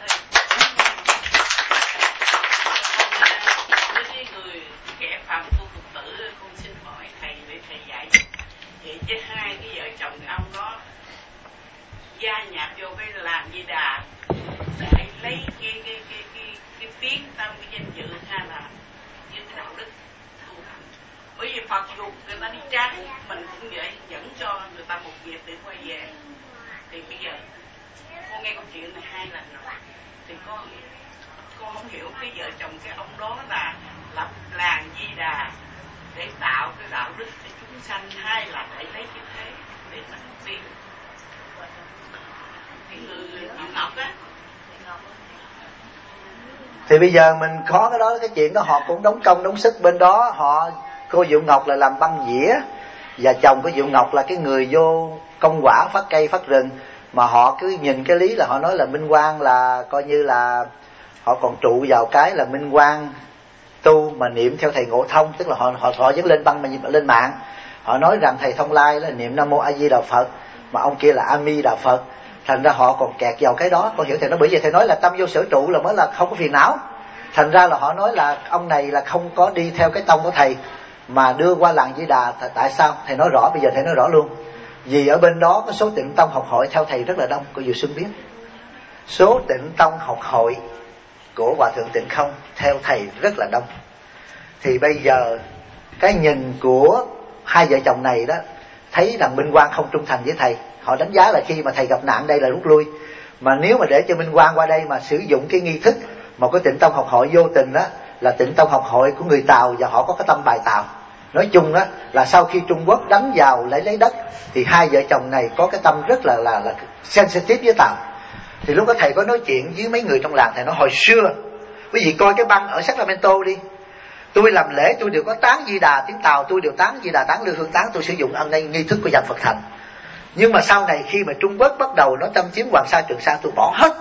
Đối với người kẻ phàm phu tục tử, con xin hỏi thầy để thầy dạy. Vậy chứ hai cái vợ chồng ông đó gia nhập vô cái làng Di Đà để lấy cái tiếng tâm, cái danh dự hay là những cái đạo đức tu hành. Bởi vì Phật dục người ta đi trái, mình cũng vậy, dẫn cho người ta một việc để quay về. Thì bây giờ con nghe câu chuyện này 2 lần rồi, thì con không hiểu cái vợ chồng cái ông đó là lập làng Di Đà để tạo cái đạo đức cho chúng sanh, hay là để lấy cái thế để thành tiên. người Ngọc á. Thì bây giờ mình có cái đó, cái chuyện đó họ cũng đóng công đóng sức bên đó. Cô Diệu Ngọc là làm băng dĩa, và chồng của Diệu Ngọc là cái người vô công quả phát cây phát rừng. Mà họ cứ nhìn cái lý là họ nói là Minh Quang là coi như là họ còn trụ vào cái là Minh Quang tu mà niệm theo thầy Ngộ Thông, tức là họ vẫn lên băng mà lên mạng. Họ nói rằng thầy Thông Lai là niệm Nam Mô A Di Đà Phật, mà ông kia là A Mi Đà Phật. Thành ra họ còn kẹt vào cái đó. Con hiểu thầy nói, bởi vì thầy nói là tâm vô sở trụ là mới là không có phiền não. Thành ra là họ nói là ông này là không có đi theo cái tông của thầy mà đưa qua làng Di Đà. Tại sao? Thầy nói rõ, bây giờ thầy nói rõ luôn. Vì ở bên đó có số Tịnh Tông học hội theo thầy rất là đông. Cô Diệu Xuân biết số Tịnh Tông học hội của Hòa Thượng Tịnh Không theo thầy rất là đông. Thì bây giờ cái nhìn của hai vợ chồng này đó, thấy rằng Minh Quang không trung thành với thầy. Họ đánh giá là khi mà thầy gặp nạn đây là rút lui. Mà nếu mà để cho Minh Quang qua đây mà sử dụng cái nghi thức một cái Tịnh Tông học hội vô tình đó, là Tịnh Tông học hội của người Tàu, và họ có cái tâm bài Tàu. Nói chung đó là sau khi Trung Quốc đánh vào lấy đất, thì hai vợ chồng này có cái tâm rất là sensitive với Tàu. Thì lúc đó thầy có nói chuyện với mấy người trong làng. Thầy nói hồi xưa, quý vị coi cái băng ở Sacramento đi, tôi làm lễ tôi đều có tán Di Đà, tiếng Tàu tôi đều tán Di Đà, tán Lư Hương, tán tôi sử dụng âm nghi thức của dòng Phật thành. Nhưng mà sau này khi mà Trung Quốc bắt đầu nó xâm chiếm Hoàng Sa Trường Sa, tôi bỏ hết.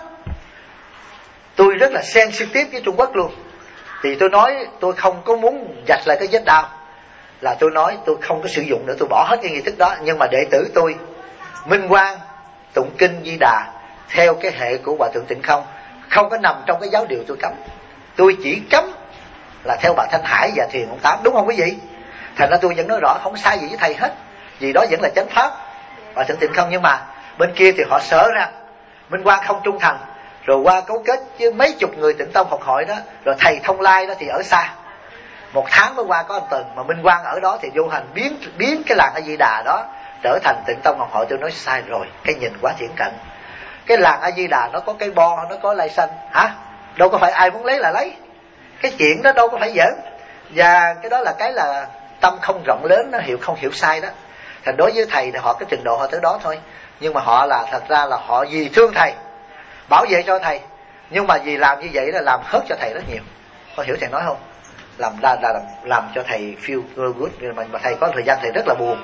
Tôi rất là sensitive với Trung Quốc luôn. Thì tôi nói tôi không có muốn dạch lại cái vết đau, là tôi nói tôi không có sử dụng nữa, tôi bỏ hết cái nghi thức đó. Nhưng mà đệ tử tôi Minh Quang tụng kinh Di Đà theo cái hệ của Hòa Thượng Tịnh Không, không có nằm trong cái giáo điều tôi cấm. Tôi chỉ cấm là theo bà Thanh Hải và Thiền ông Tám, đúng không quý vị? Thành ra tôi vẫn nói rõ không sai gì với thầy hết, vì đó vẫn là chánh pháp Hòa Thượng Tịnh Không. Nhưng mà bên kia thì họ sợ ra Minh Quang không trung thành, rồi qua cấu kết với mấy chục người Tịnh Tông học hội đó. Rồi thầy Thông Lai đó thì ở xa, 1 tháng mới qua có 1 tuần, mà Minh Quang ở đó thì vô hành biến cái làng A Di Đà đó trở thành Tịnh Tông học hội. Tôi nói sai rồi, cái nhìn quá thiển cận. Cái làng A Di Đà nó có cây bo, nó có lai xanh hả? Đâu có phải ai muốn lấy là lấy. Cái chuyện đó đâu có phải giỡn. Và cái đó là cái là tâm không rộng lớn, nó không hiểu sai đó. Thành đối với thầy thì họ cái trình độ họ tới đó thôi. Nhưng mà họ là thật ra là họ vì thương thầy, bảo vệ cho thầy, nhưng mà vì làm như vậy là làm hớt cho thầy rất nhiều. Con hiểu thầy nói không? Làm cho thầy feel good. Mà thầy có thời gian thầy rất là buồn.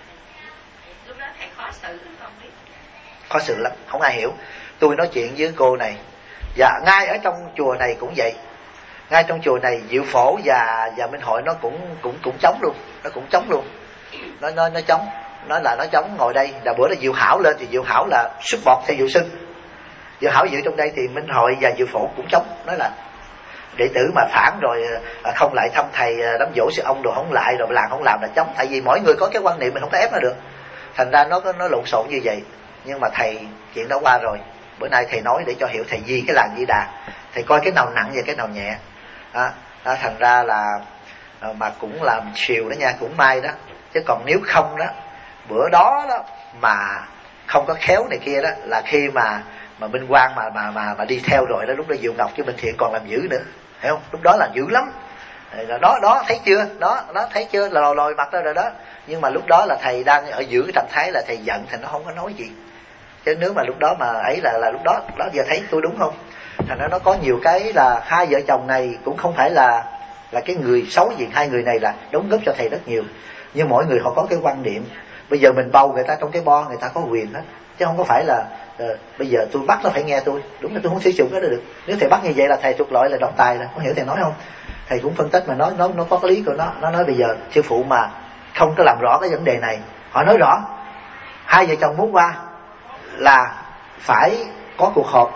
Lúc đó thầy khó xử không biết. Khó xử lắm, không ai hiểu. Tôi nói chuyện với cô này, và ngay ở trong chùa này cũng vậy. Ngay trong chùa này Diệu Phổ và Minh Hội nó cũng chống luôn, nó cũng chống luôn. Nó chống, nó chống ngồi đây. Là bữa đó Diệu Hảo lên thì Diệu Hảo là support theo Diệu Sinh. Diệu Hảo dự trong đây thì Minh Hội và Diệu Phổ cũng chống, nói là đệ tử mà phản rồi không lại thăm thầy, đám dỗ sư ông đồ không lại, rồi làng không làm là chống. Tại vì mỗi người có cái quan niệm, mình không có ép nó được. Thành ra nó lộn xộn như vậy. Nhưng mà thầy chuyện đó qua rồi. Bữa nay thầy nói để cho hiểu thầy vì cái làng Di Đà, thầy coi cái nào nặng và cái nào nhẹ. Thành ra là mà cũng làm chiều đó nha, cũng may đó. Chứ còn nếu không đó, bữa đó mà không có khéo này kia đó, là khi mà Minh Quang mà đi theo rồi đó, lúc đó Diệu Ngọc với Minh Thiện còn làm dữ nữa, hiểu không? Lúc đó làm dữ lắm. Đó thấy chưa? Đó thấy chưa? Là lòi mặt ra rồi đó. Nhưng mà lúc đó là thầy đang ở giữa cái trạng thái là thầy giận, thầy nó không có nói gì. Chứ nếu mà lúc đó mà ấy là lúc đó giờ thấy tôi đúng không? Thành ra nó có nhiều cái là hai vợ chồng này cũng không phải là cái người xấu gì. Hai người này là đóng góp cho thầy rất nhiều. Nhưng mỗi người họ có cái quan điểm. Bây giờ mình bầu người ta trong cái bo, người ta có quyền hết. Chứ không có phải là bây giờ tôi bắt nó phải nghe tôi. Đúng là tôi không sử dụng cái đó được. Nếu thầy bắt như vậy là thầy thuộc loại là độc tài rồi. Có hiểu thầy nói không? Thầy cũng phân tích mà nó có cái lý của nó. Nó nói bây giờ sư phụ mà không có làm rõ cái vấn đề này. Họ nói rõ hai vợ chồng muốn qua là phải có cuộc họp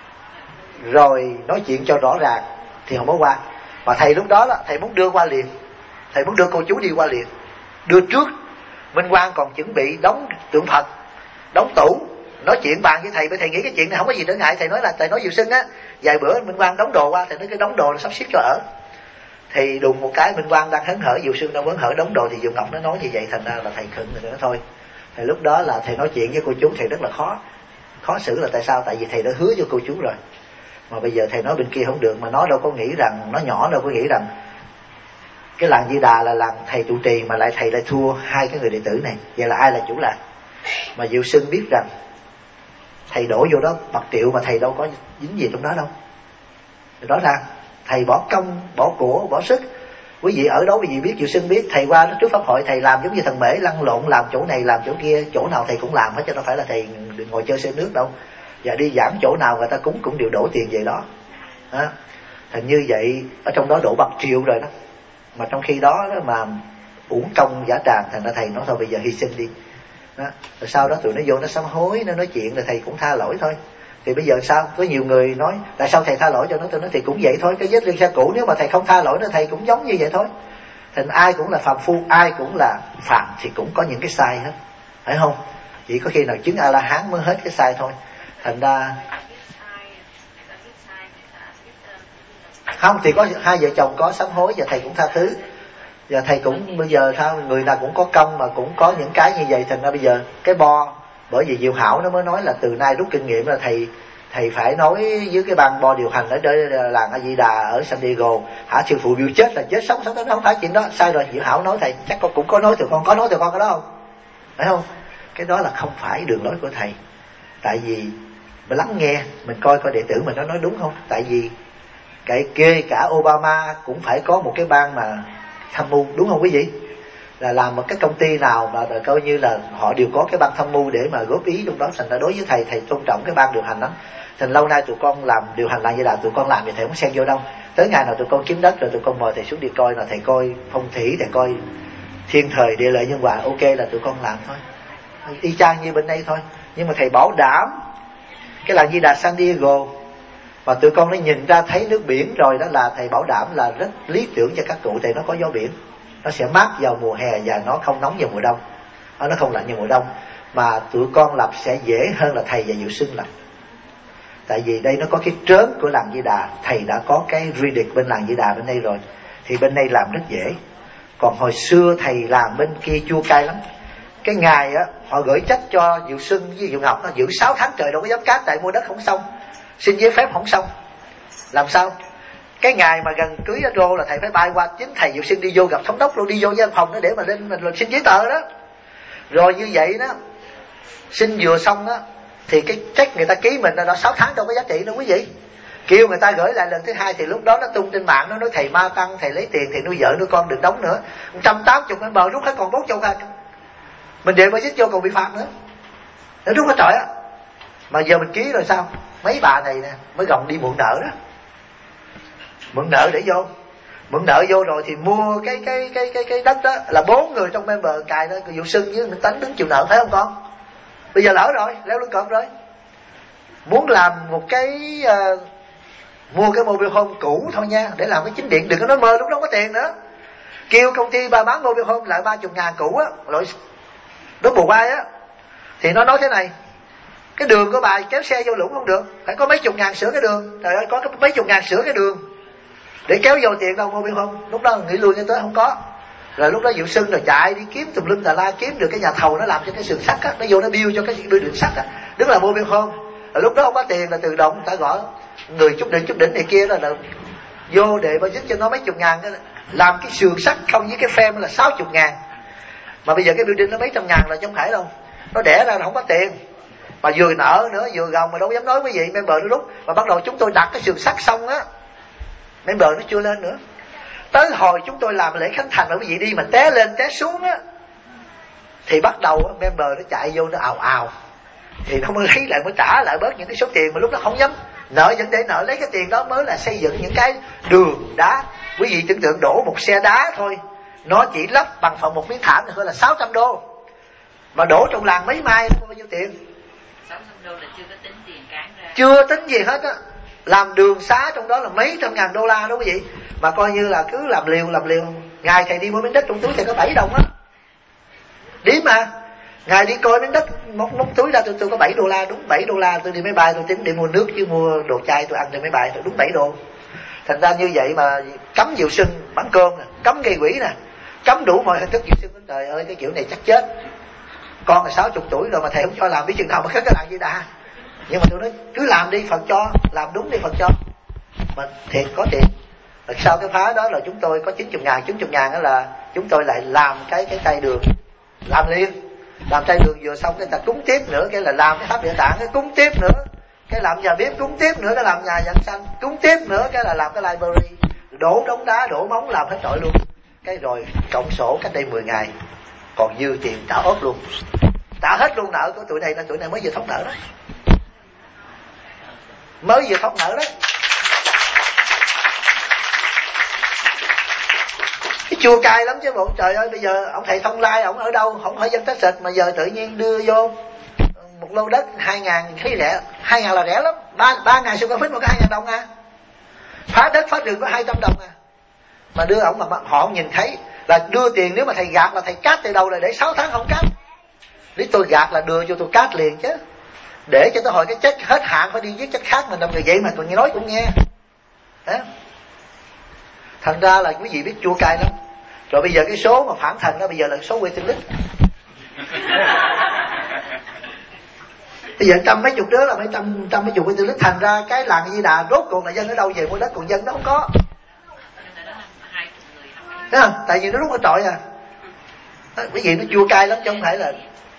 rồi nói chuyện cho rõ ràng thì họ mới qua. Mà thầy lúc đó thầy muốn đưa qua liền. Thầy muốn đưa cô chú đi qua liền. Đưa trước. Minh Quang còn chuẩn bị đóng tượng Phật, đóng tủ, nói chuyện bàn với thầy. Bởi thầy nghĩ cái chuyện này không có gì trở ngại. Thầy nói là thầy nói Diệu Sinh á, vài bữa Minh Quang đóng đồ qua, thầy nói cái đóng đồ nó sắp xếp cho ở. Thì đùng một cái Minh Quang đang hớn hở, Diệu Sinh đang hớn hở đóng đồ, thì Diệu Ngọc nó nói như vậy. Thành ra là thầy khựng rồi đó thôi. Thì lúc đó là thầy nói chuyện với cô chú thầy rất là khó xử. Là tại sao? Tại vì thầy đã hứa với cô chú rồi. Mà bây giờ thầy nói bên kia không được. Mà nó đâu có nghĩ rằng, nó nhỏ đâu có nghĩ rằng cái làng Di Đà là làng thầy trụ trì, mà lại thầy lại thua hai cái người đệ tử này. Vậy là ai là chủ làng? Mà Diệu Sinh biết rằng thầy đổ vô đó bạc triệu mà thầy đâu có dính gì trong đó đâu. Rõ ràng thầy bỏ công, bỏ của, bỏ sức. Quý vị ở đó quý vị biết, Diệu Sưng biết, thầy qua trước pháp hội thầy làm giống như thằng Mễ lăn lộn, làm chỗ này làm chỗ kia, chỗ nào thầy cũng làm hết, chứ đâu phải là thầy ngồi chơi xe nước đâu. Và đi giảng chỗ nào người ta cũng đều đổ tiền về đó. Thành như vậy ở trong đó đổ bạc triệu rồi đó. Mà trong khi đó mà uổng công giả tràng, thành ra thầy nói thôi bây giờ hy sinh đi. Rồi sau đó tụi nó vô nó sám hối, nó nói chuyện, rồi thầy cũng tha lỗi thôi. Thì bây giờ sao? Có nhiều người nói tại sao thầy tha lỗi cho nó? Tôi nói thì cũng vậy thôi, cái vết liên xe cũ nếu mà thầy không tha lỗi nó, thầy cũng giống như vậy thôi. Thành ai cũng là phàm phu, ai cũng là phạm, thì cũng có những cái sai hết, phải không? Chỉ có khi nào chứng A-la-hán mới hết cái sai thôi. Thành ra không thì có hai vợ chồng có sám hối và thầy cũng tha thứ. Và thầy cũng bây giờ sao người nào cũng có công mà cũng có những cái như vậy. Thành ra bây giờ cái bo, bởi vì Diệu Hảo nó mới nói là từ nay rút kinh nghiệm là thầy phải nói với cái ban bo điều hành ở làng A Di Đà ở San Diego, sư phụ Bill chết là chết, sống đó không phải chuyện đó, sai rồi. Diệu Hảo nói thầy chắc con cũng có nói tụi con, có nói tụi con cái đó không, phải không? Cái đó là không phải đường lối của thầy. Tại vì mình lắng nghe, mình coi đệ tử mình nó nói đúng không. Tại vì kể cả Obama cũng phải có một cái ban mà tham mưu, đúng không quý vị? Là làm một cái công ty nào mà coi như là họ đều có cái ban tham mưu để mà góp ý trong đó. Thành ra đối với thầy tôn trọng cái ban điều hành lắm. Thành lâu nay tụi con làm điều hành lại như là tụi con làm thì thầy không xen vô đâu. Tới ngày nào tụi con kiếm đất rồi tụi con mời thầy xuống đi coi, là thầy coi phong thủy, thầy coi thiên thời địa lợi nhân hòa, ok là tụi con làm thôi, y chang như bên đây thôi. Nhưng mà thầy bảo đảm cái làng Di Đà San Diego mà tụi con nó nhìn ra thấy nước biển rồi đó, là thầy bảo đảm là rất lý tưởng cho các cụ. Thầy nó có gió biển, nó sẽ mát vào mùa hè và nó không nóng vào mùa đông, nó không lạnh vào mùa đông. Mà tụi con lập sẽ dễ hơn là thầy và Diệu Sưng lập. Tại vì đây nó có cái trớn của làng Di Đà, thầy đã có cái Riddick bên làng Di Đà bên đây rồi, thì bên đây làm rất dễ. Còn hồi xưa thầy làm bên kia chua cay lắm. Cái ngày á họ gửi trách cho Diệu Sưng với Diệu Ngọc, nó giữ 6 tháng trời đâu có dám cát, tại mua đất không xong, xin giấy phép không xong. Làm sao? Cái ngày mà gần cưới ở Rô là thầy phải bay qua, chính thầy Diệu Sưng đi vô gặp thống đốc luôn, đi vô văn phòng đó để mà lên mình xin giấy tờ đó. Rồi như vậy đó, xin vừa xong đó thì cái check người ta ký mình là đó 6 tháng đâu có giá trị đâu quý vị. Kêu người ta gửi lại lần thứ hai thì lúc đó nó tung trên mạng, nó nói thầy ma tăng, thầy lấy tiền thì nuôi vợ nuôi con đừng đóng nữa. 180 member rút hết còn 40 à. Mình để mà dít vô còn bị phạt nữa. Nó rút hết trời á. Mà giờ mình ký rồi sao? Mấy bà này nè mới gồng đi mượn nợ đó. Mượn nợ để vô. Mượn nợ vô rồi thì mua cái đất đó là 4 người trong member cài đó, Diệu Sưng với mình Tánh đứng chịu nợ, phải không con? Bây giờ lỡ rồi, leo lưng cọp rồi. Muốn làm một cái mua cái mobile home cũ thôi nha, để làm cái chính điện, đừng có nói mơ lúc đó không có tiền nữa. Kêu công ty bà bán mobile home lại 30.000 cũ á, loại đốt bù vai á, thì nó nói thế này: cái đường của bà kéo xe vô Lũng không được, phải có mấy chục ngàn sửa cái đường. Trời ơi, có mấy chục ngàn sửa cái đường để kéo vô tiền đâu mobile home. Lúc đó nghĩ lui như tới không có. Rồi lúc đó Diệu Sưng rồi chạy đi kiếm tùm lum tà la, kiếm được cái nhà thầu nó làm cho cái sườn sắt á, nó vô nó build cho cái đường sắt á, đứng là mobile home. Rồi lúc đó không có tiền là tự động người ta gọi người chút đỉnh này kia là vô để mà giúp cho nó mấy chục ngàn, làm cái sườn sắt không với cái frame là 60.000. Mà bây giờ cái building nó mấy trăm ngàn là không phải đâu, nó đẻ ra là không có tiền. Mà vừa nợ nữa vừa gồng mà đâu dám nói quý vị. Member nó lúc mà bắt đầu chúng tôi đặt cái sườn sắt xong á, member nó chưa lên nữa. Tới hồi chúng tôi làm lễ khánh thành mà quý vị đi mà té lên té xuống á, thì bắt đầu member nó chạy vô nó ào ào, thì nó mới lấy lại, mới trả lại bớt những cái số tiền mà lúc đó không dám nợ, vẫn để nợ. Lấy cái tiền đó mới là xây dựng những cái đường đá. Quý vị tưởng tượng đổ một xe đá thôi, nó chỉ lắp bằng phần một miếng thảm thôi là 600 đô, mà đổ trong làng mấy mai bao nhiêu tiền? 600 đô là chưa có tính tiền cán ra, chưa tính gì hết á. Làm đường xá trong đó là mấy trăm ngàn đô la đó quý vị. Mà coi như là cứ làm liều. Ngày thầy đi mua miếng đất trong túi thầy có 7 đồng á, điếm mà. Ngày đi coi miếng đất móc túi ra tôi có 7 đô la, đúng 7 đô la. Tôi đi máy bay tôi tính đi mua nước chứ mua đồ chai tôi ăn trên máy bay tôi đúng 7 đô. Thành ra như vậy mà cấm Diệu Sưng bán cơm nè, cấm gây quỷ nè, cấm đủ mọi hình thức. Diệu Sưng trời ơi, cái kiểu này chắc chết. Con là 60 tuổi rồi mà thầy không cho làm, biết chừng nào mà khất cái làng Di Đà. Nhưng mà tôi nói cứ làm đi, Phật cho, làm đúng đi Phật cho. Mà thiệt có tiền. Rồi sau cái phá đó là chúng tôi có 90 ngàn đó là chúng tôi lại làm cái tay đường, làm liền. Làm trai đường vừa xong cái ta cúng tiếp nữa, cái là làm cái tháp địa tạng, cái cúng tiếp nữa, cái làm nhà bếp cúng tiếp nữa, cái làm nhà giảng sanh cúng tiếp nữa, cái là làm cái library, đổ đống đá đổ móng làm hết trọi luôn. Cái rồi cộng sổ cách đây 10 ngày còn dư tiền trả ốp luôn, trả hết luôn nợ của tụi này, là tụi này mới vừa thoát nợ đó, mới vừa thoát nợ đó. Cái chua cay lắm chứ bộ. Trời ơi, bây giờ ông thầy Thông Lai ông ở đâu, không phải dân Texas mà giờ tự nhiên đưa vô một lô đất 2.000, thấy rẻ. 2.000 là rẻ lắm, 3.000 square feet mà có 2.000 đồng à. Phá đất phá đường có 200 đồng à. Mà đưa ổng mà họ không nhìn thấy, là đưa tiền, nếu mà thầy gạt là thầy cát từ đầu, là để 6 tháng không cát. Nếu tôi gạt là đưa cho tôi cát liền chứ, để cho tôi hồi cái chết hết hạn phải đi viết chất khác, mình làm người vậy mà tôi nói cũng nghe. Đấy. Thành ra là quý vị biết chua cay lắm. Rồi bây giờ cái số mà phản thành đó bây giờ là số waiting list. Bây giờ trăm mấy chục đứa là mấy trăm mấy chục waiting list. Thành ra cái làng Di Đà rốt cuộc là dân ở đâu về mua đất, còn dân nó không có. Thấy không? Tại vì nó rút ở trọi à. Quý vị nó chua cay lắm chứ không phải là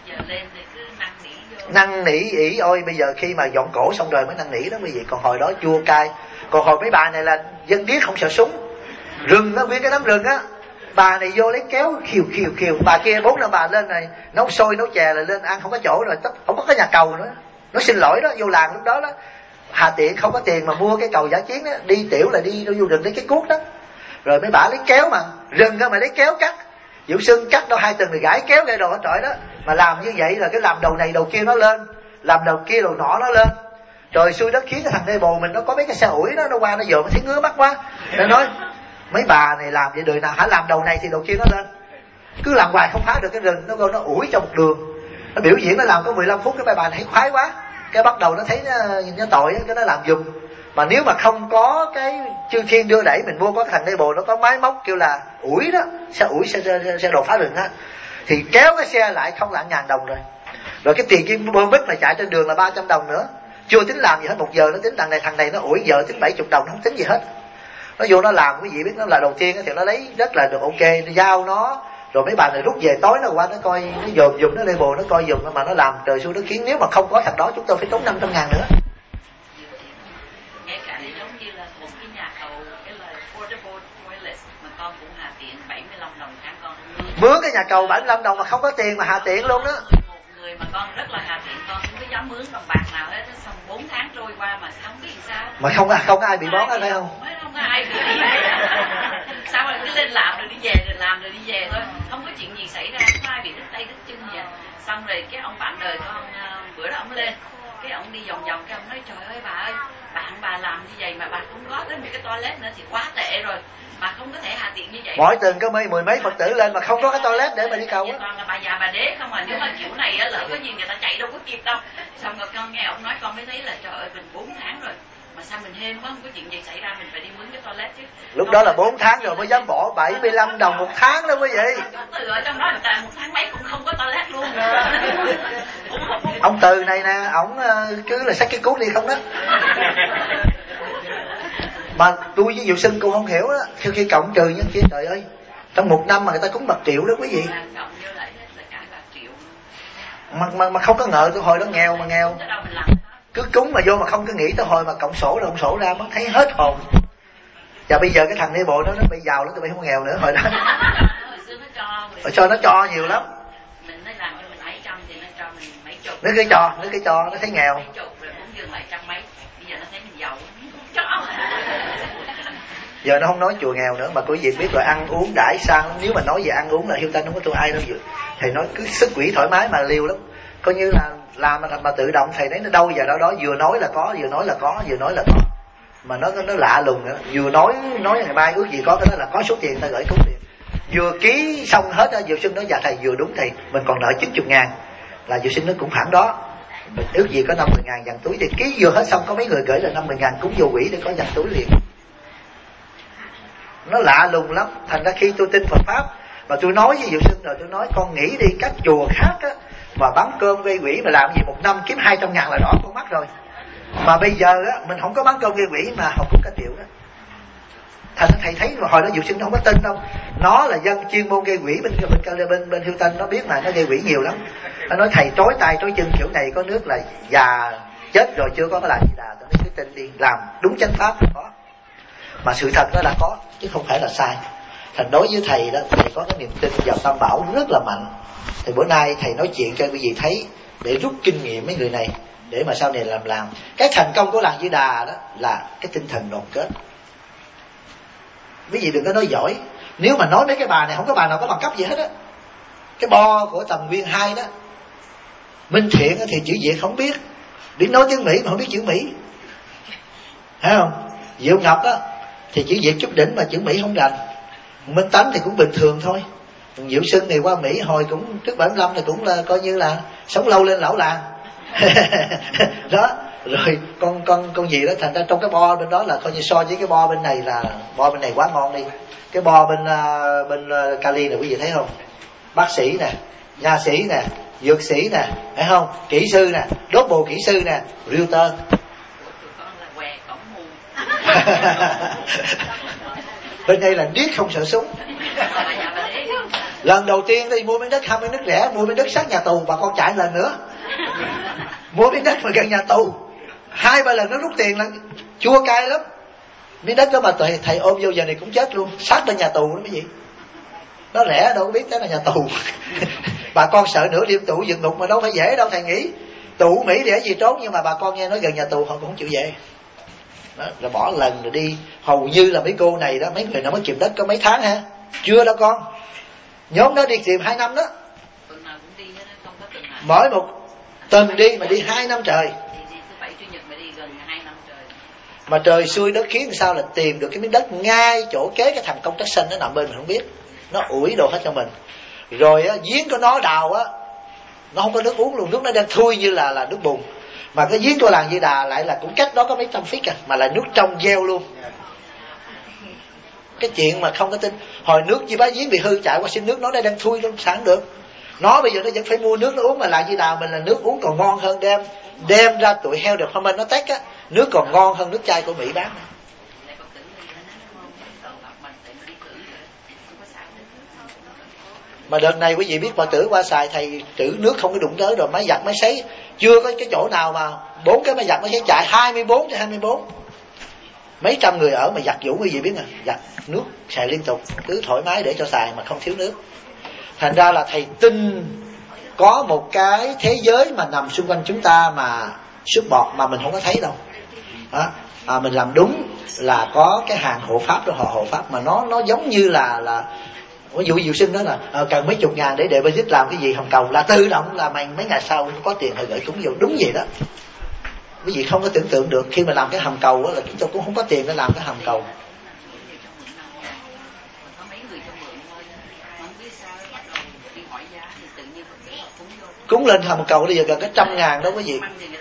năn nỉ ỉ. Ôi bây giờ khi mà dọn cổ xong rồi mới năn nỉ đó quý vị, còn hồi đó chua cay. Còn hồi mấy bà này là dân điếc không sợ súng, rừng đó, nguyên cái đám rừng á, bà này vô lấy kéo khiều, bà kia 4-5 bà lên này nấu xôi nấu chè là lên ăn không có chỗ rồi, không có cái nhà cầu nữa. Nó xin lỗi đó, vô làng lúc đó đó Hà Tiện không có tiền mà mua cái cầu giả chiến đó, đi tiểu là đi vô rừng lấy cái cuốc đó, rồi mấy bà lấy kéo mà rừng đó mà lấy kéo cắt, Diệu Sưng cắt đâu 2 tuần rồi gãi kéo gây đồ hết trọi đó. Mà làm như vậy là cái làm đầu này đầu kia nó lên, làm đầu kia đầu nọ nó lên. Trời xui đất khiến cái thằng nê bồ mình nó có mấy cái xe ủi đó, nó qua nó dòm nó thấy ngứa mắt quá, nó nói mấy bà này làm vậy đời nào hả, làm đầu này thì đầu kia nó lên, cứ làm hoài không phá được cái rừng, nó vô nó ủi trong một đường, nó biểu diễn nó làm có 15 phút, cái mấy bà này thấy khoái quá, cái bắt đầu nó thấy nó tội, cái nó làm giùm. Mà nếu mà không có cái chư thiên đưa đẩy, mình mua có cái thằng nê bồ nó có máy móc kêu là ủi đó, xe ủi xe đồ phá rừng á, thì kéo cái xe lại không là 1.000 đồng rồi. Rồi cái tiền cái bơm bít mà chạy trên đường là 300 đồng nữa, chưa tính làm gì hết. 1 giờ nó tính thằng này nó ủi giờ tính 70 đồng, nó không tính gì hết. Nó vô nó làm, quý vị biết nó là đầu tiên thì nó lấy rất là được ok, nó giao nó, rồi mấy bà này rút về tối nó qua nó coi, nó dòm giùm, nó lê bồ nó coi giùm, mà nó làm trời xui đất khiến. Nếu mà không có thằng đó chúng tôi phải tốn 500.000 nữa. Ngay cả giống như là một cái nhà cầu, cái là portable toilet mà con cũng Hà Tiện 75 đồng tháng con mướn cái nhà cầu 75 đồng mà không có tiền mà Hà Tiện luôn đó. Một người mà con rất là Hà Tiện, con không có dám mướn đồng bạc nào hết, xong 4 tháng trôi qua mà không biết sao. Mà không có ai bị bón ở đây không? Không có ai bị sao rồi cứ lên làm rồi đi về, rồi làm rồi đi về thôi, không có chuyện gì xảy ra, không có ai bị đứt tay đứt chân vậy. Xong rồi cái ông bạn đời con bữa đó ông lên, cái ông đi vòng vòng, cái ông nói trời ơi bà ơi, bạn bà làm như vậy mà bà không có đến một cái toilet nữa thì quá tệ rồi, bà không có thể Hà Tiện như vậy. Mỗi tuần có mười mấy Phật tử lên mà không có cái toilet để mà đi cầu á. Toàn là bà già bà đế không à, nếu mà kiểu này á, lỡ có gì người ta chạy đâu có kịp đâu. Xong rồi con nghe ông nói con mới thấy là trời ơi, mình 4 tháng rồi mà sao mình hên quá, không có chuyện gì xảy ra, mình phải đi mướn cái toilet chứ. Lúc đó là 4 tháng rồi mới dám bỏ 75 đồng 1 tháng đó quý vị. Từ ở trong đó người ta 1 tháng mấy cũng không có toilet luôn. Ông Từ này nè, ổng cứ là xách cái cuốc đi không đó. Mà tôi với Diệu Sưng cô không hiểu đó, khi cộng trừ nhân kia, trời ơi, trong 1 năm mà người ta cúng 1 triệu đó quý vị. Mà không có ngờ tôi hồi đó nghèo mà nghèo, cứ cúng mà vô mà không có nghĩ tới hồi mà cộng sổ ra mới thấy hết hồn. Và bây giờ cái thằng nê bộ nó bị giàu lắm, tôi bị không nghèo nữa hồi đó. Hồi cho nó cho nhiều lắm. Nó cứ cho, nó thấy nghèo. Giờ nó không nói chùa nghèo nữa, mà quý vị biết rồi, ăn uống đãi sang lắm. Nếu mà nói về ăn uống là Hiếu Tân không có tôi ai đâu dự. Thầy nói cứ sức quỷ thoải mái mà liều lắm. Coi như là làm mà tự động, thầy thấy nó đâu giờ đó vừa nói là có, vừa nói là có. Mà nó lạ lùng nữa, vừa nói ngày mai ước gì có cái đó là có số tiền ta gửi cúng liền. Vừa ký xong hết á, Diệu Sinh nói dạ thầy vừa đúng thầy, mình còn nợ 90.000, là Diệu Sinh nó cũng khoảng đó. Mình ước gì có 50.000 dằn túi, thì ký vừa hết xong có mấy người gửi là 50.000 cúng vô quỷ để có dằn túi liền. Nó lạ lùng lắm. Thành ra khi tôi tin Phật pháp mà tôi nói với Diệu Sinh rồi, tôi nói con nghĩ đi, các chùa khác á mà bán cơm gây quỷ mà làm gì 1 năm kiếm 200.000 là đỏ con mắt rồi. Mà bây giờ á mình không có bán cơm gây quỷ mà học cũng cả triệu đó. Thành thầy thấy mà hồi đó Dược Sinh nó không có tin đâu. Nó là dân chuyên môn gây quỷ bên Hilton, nó biết mà, nó gây quỷ nhiều lắm. Nó nói thầy trói tay trói chân kiểu này có nước là già chết rồi chưa có cái làm gì đà. Tôi nói cứ tin đi, làm đúng chánh pháp là có. Mà sự thật nó là có chứ không phải là sai. Thành đối với thầy đó, thầy có cái niềm tin vào Tam Bảo rất là mạnh. Thì bữa nay thầy nói chuyện cho quý vị thấy để rút kinh nghiệm mấy người này, để mà sau này làm. Cái thành công của làng Di Đà đó là cái tinh thần đoàn kết. Quý vị đừng có nói giỏi. Nếu mà nói mấy cái bà này không có bà nào có bằng cấp gì hết á. Cái bo của Tầm Nguyên 2 đó, Minh Thiện thì chữ Việt không biết, đến nói tiếng Mỹ mà không biết chữ Mỹ, thấy không? Diệu Ngọc á thì chữ Việt chút đỉnh mà chữ Mỹ không rành. Minh Tánh thì cũng bình thường thôi. Diệu Sưng thì qua Mỹ hồi cũng trước 75 thì cũng là coi như là sống lâu lên lão làng. Đó. Rồi con gì đó, thành ra trong cái bo bên đó là coi như so với cái bo bên này là bo bên này quá ngon đi. Cái bo bên Cali này quý vị thấy không? Bác sĩ nè, nha sĩ nè, dược sĩ nè, thấy không? Kỹ sư nè, đốt bồ kỹ sư nè, realtor. Bên đây là điếc không sợ súng. Lần đầu tiên đi mua miếng đất, 20 miếng đất rẻ, mua miếng đất sát nhà tù, bà con chạy lần nữa. Mua miếng đất mà gần nhà tù 2-3 lần nó rút tiền là chua cay lắm. Miếng đất đó mà thầy ôm vô giờ này cũng chết luôn, sát bên nhà tù đó mấy vị. Nó rẻ đâu có biết đó là nhà tù. Bà con sợ nửa đêm tù vượt ngục mà đâu phải dễ đâu thầy nghĩ. Tù Mỹ để gì trốn, nhưng mà bà con nghe nói gần nhà tù họ cũng không chịu về. Đó, rồi bỏ lần rồi đi. Hầu như là mấy cô này đó, mấy người nào mới chìm đất có mấy tháng ha? Chưa đâu con. Nhóm đó đi tìm 2 năm đó. Mỗi một tuần đi mà đi 2 năm trời. Mà trời xui đất khiến sao là tìm được cái miếng đất ngay chỗ kế cái thằng công tác sinh nó nằm bên mình không biết. Nó ủi đồ hết cho mình. Rồi á, giếng của nó đào á, nó không có nước uống luôn, nước nó đang thui như là nước bùn. Mà cái giếng của làng Di Đà lại là cũng cách đó có mấy trăm feet à, mà là nước trong gieo luôn. Cái chuyện mà không có tin. Hồi nước Di Bá giếng bị hư chạy qua xin nước, nó đang thui luôn, sáng được. Nó bây giờ nó vẫn phải mua nước nó uống, mà làng Di Đà mình là nước uống còn ngon hơn, đem ra tụi heo được Homan nó tách á, nước còn ngon hơn nước chai của Mỹ bán. Mà đợt này quý vị biết Phật tử qua xài thầy trữ nước không có đụng tới rồi, máy giặt máy sấy chưa có cái chỗ nào mà 4 cái máy giặt máy sấy chạy 24/24. Mấy trăm người ở mà giặt vũ quý vị biết à, giặt nước xài liên tục, cứ thoải mái để cho xài mà không thiếu nước. Thành ra là thầy tin có một cái thế giới mà nằm xung quanh chúng ta mà xuất bọt mà mình không có thấy đâu. Đó. Mình làm đúng là có cái hàng hộ pháp đó, họ hộ pháp mà nó giống như là ví dụ Diệu Sinh đó là cần mấy chục ngàn để deposit làm cái gì Hồng Cầu là tự động là mấy ngày sau có tiền họ gửi cúng vô, đúng vậy đó. Quý vị không có tưởng tượng được khi mà làm cái hầm cầu đó là chúng tôi cũng không có tiền để làm cái hầm cầu. Cúng lên hầm cầu bây giờ gần cái 100.000 đó quý vị.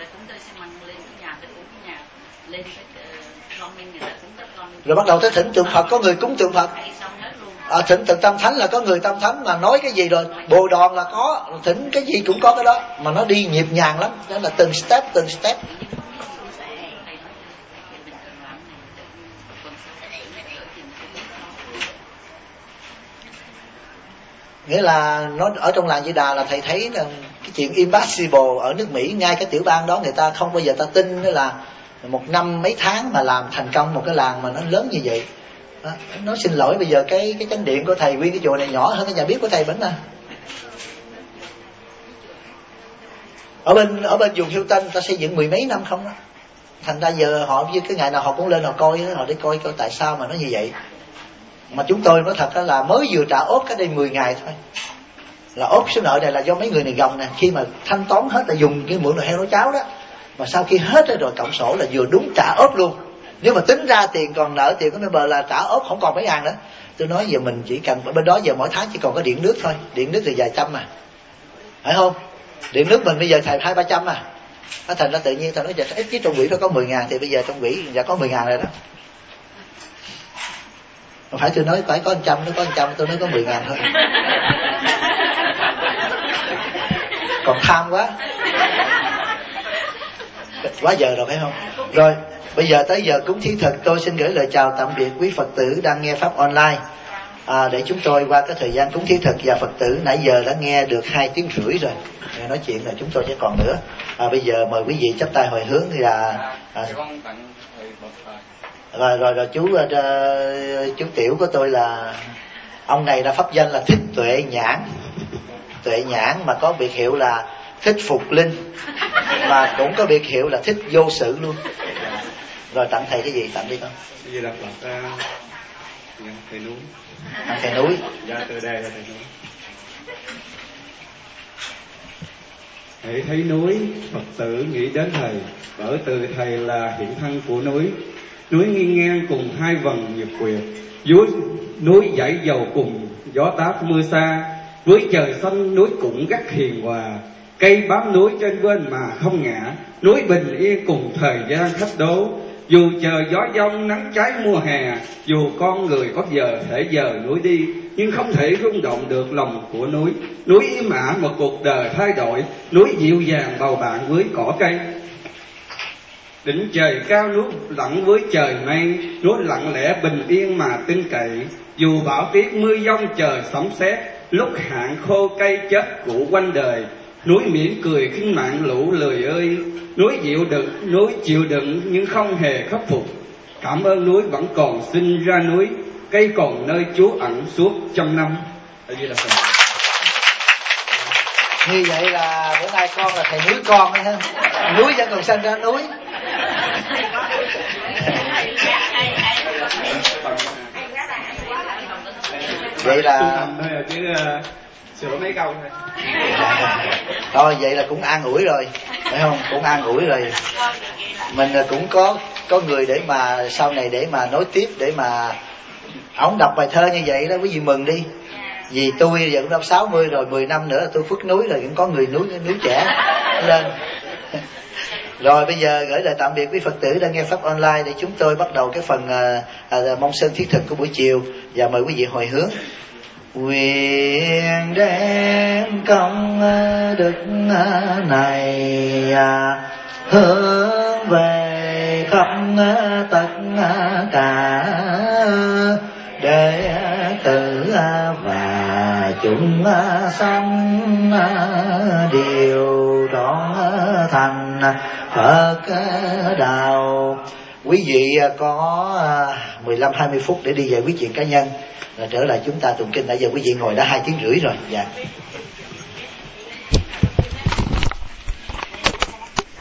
Rồi bắt đầu tới thỉnh tượng Phật, có người cúng tượng Phật. Thỉnh tượng Tam Thánh là có người Tam Thánh mà nói cái gì rồi, bồ đòn là có, thỉnh cái gì cũng có cái đó, mà nó đi nhịp nhàng lắm, đó là từng step. Nghĩa là nó ở trong làng Di Đà là thầy thấy là cái chuyện impossible ở nước Mỹ, ngay cái tiểu bang đó người ta không bao giờ ta tin nữa là 1 năm mấy tháng mà làm thành công một cái làng mà nó lớn như vậy. Đó. Nói xin lỗi bây giờ cái chánh điện của thầy, nguyên cái chùa này nhỏ hơn cái nhà bếp của thầy Bỉnh à. Ở bên vùng Hilton ta xây dựng 10 mấy năm không đó. Thành ra giờ họ với cái ngày nào họ cũng lên họ coi, họ để coi tại sao mà nó như vậy. Mà chúng tôi nói thật là mới vừa trả ốp cái đây 10 ngày thôi. Là ốp số nợ này là do mấy người này gồng nè, khi mà thanh toán hết là dùng cái mượn nồi heo nấu cháo đó. Mà sau khi hết rồi cộng sổ là vừa đúng trả ốp luôn. Nếu mà tính ra tiền còn nợ tiền của member là trả ốp không còn mấy ngàn nữa. Tôi nói giờ mình chỉ cần bên đó giờ mỗi tháng chỉ còn có điện nước thôi, điện nước thì vài trăm mà, phải không? Điện nước mình bây giờ xài 200-300 mà. Nó thành ra tự nhiên tao nói giờ ít chứ trong quỹ nó có 10.000 thì bây giờ trong quỹ đã có 10.000 rồi đó. Không phải tôi nói phải có 100, nó có 100, tôi nói có 10.000 thôi. Còn tham quá giờ rồi phải không? Rồi Bây giờ tới giờ cúng thí thực, tôi xin gửi lời chào tạm biệt quý Phật tử đang nghe pháp online. Để chúng tôi qua cái thời gian cúng thí thực, và Phật tử nãy giờ đã nghe được 2 tiếng rưỡi rồi. Nói chuyện là chúng tôi sẽ còn nữa. Bây giờ mời quý vị chắp tay hồi hướng thì là rồi chú tiểu của tôi là ông này là pháp danh là Thích Tuệ Nhãn. Tuệ Nhãn mà có biệt hiệu là Thích Phục Linh, mà cũng có biệt hiệu là Thích Vô Sự luôn. Rồi tặng thầy cái gì? Tặng đi con. Cái gì là Phật thầy núi. Thầy núi. Dạ từ đây là thầy núi. Hãy thấy núi, Phật tử nghĩ đến thầy, bởi từ thầy là hiện thân của núi. Núi nghiêng ngang cùng 2 vầng nhật nguyệt, dưới núi dãy dầu cùng gió táp mưa xa. Núi trời xanh, núi cũng gắt hiền hòa, cây bám núi trên bên mà không ngã. Núi bình yên cùng thời gian thách đố, dù chờ gió giông nắng cháy mùa hè. Dù con người có giờ thể dời núi đi, nhưng không thể rung động được lòng của núi. Núi im ả một cuộc đời thay đổi, núi dịu dàng bầu bạn với cỏ cây. Đỉnh trời cao núi lặng với trời mây, núi lặng lẽ bình yên mà tin cậy. Dù bão tuyết mưa giông trời sấm sét, lúc hạn khô cây chết cụ quanh đời. Núi mỉm cười khinh mạng lũ lười ơi, núi chịu đựng nhưng không hề khắc phục. Cảm ơn núi vẫn còn sinh ra núi, cây còn nơi trú ẩn suốt trăm năm. Như vậy là bữa nay con là thầy núi con đấy ha. Núi vẫn còn sinh ra núi. Vậy là chứ sửa mấy câu thôi. Thôi vậy là cũng an ủi rồi, phải không? Cũng an ủi rồi. Mình cũng có người để mà sau này để mà nối tiếp, để mà ổng đọc bài thơ như vậy đó, quý vị mừng đi. Vì tôi giờ cũng đã 60 rồi, 10 năm nữa là tôi phước núi rồi, cũng có người núi trẻ lên. Rồi bây giờ gửi lời tạm biệt quý Phật tử đang nghe pháp online để chúng tôi bắt đầu cái phần mong sơn thiết thực của buổi chiều, và mời quý vị hồi hướng. Nguyện đem công đức này hướng về khắp tất cả đệ tử và chúng sanh đều trọn thành Phật đạo. Quý vị có 15-20 phút để đi giải quyết chuyện cá nhân, rồi trở lại chúng ta tụng kinh. Nãy giờ quý vị ngồi đã 2 tiếng rưỡi rồi. Dạ.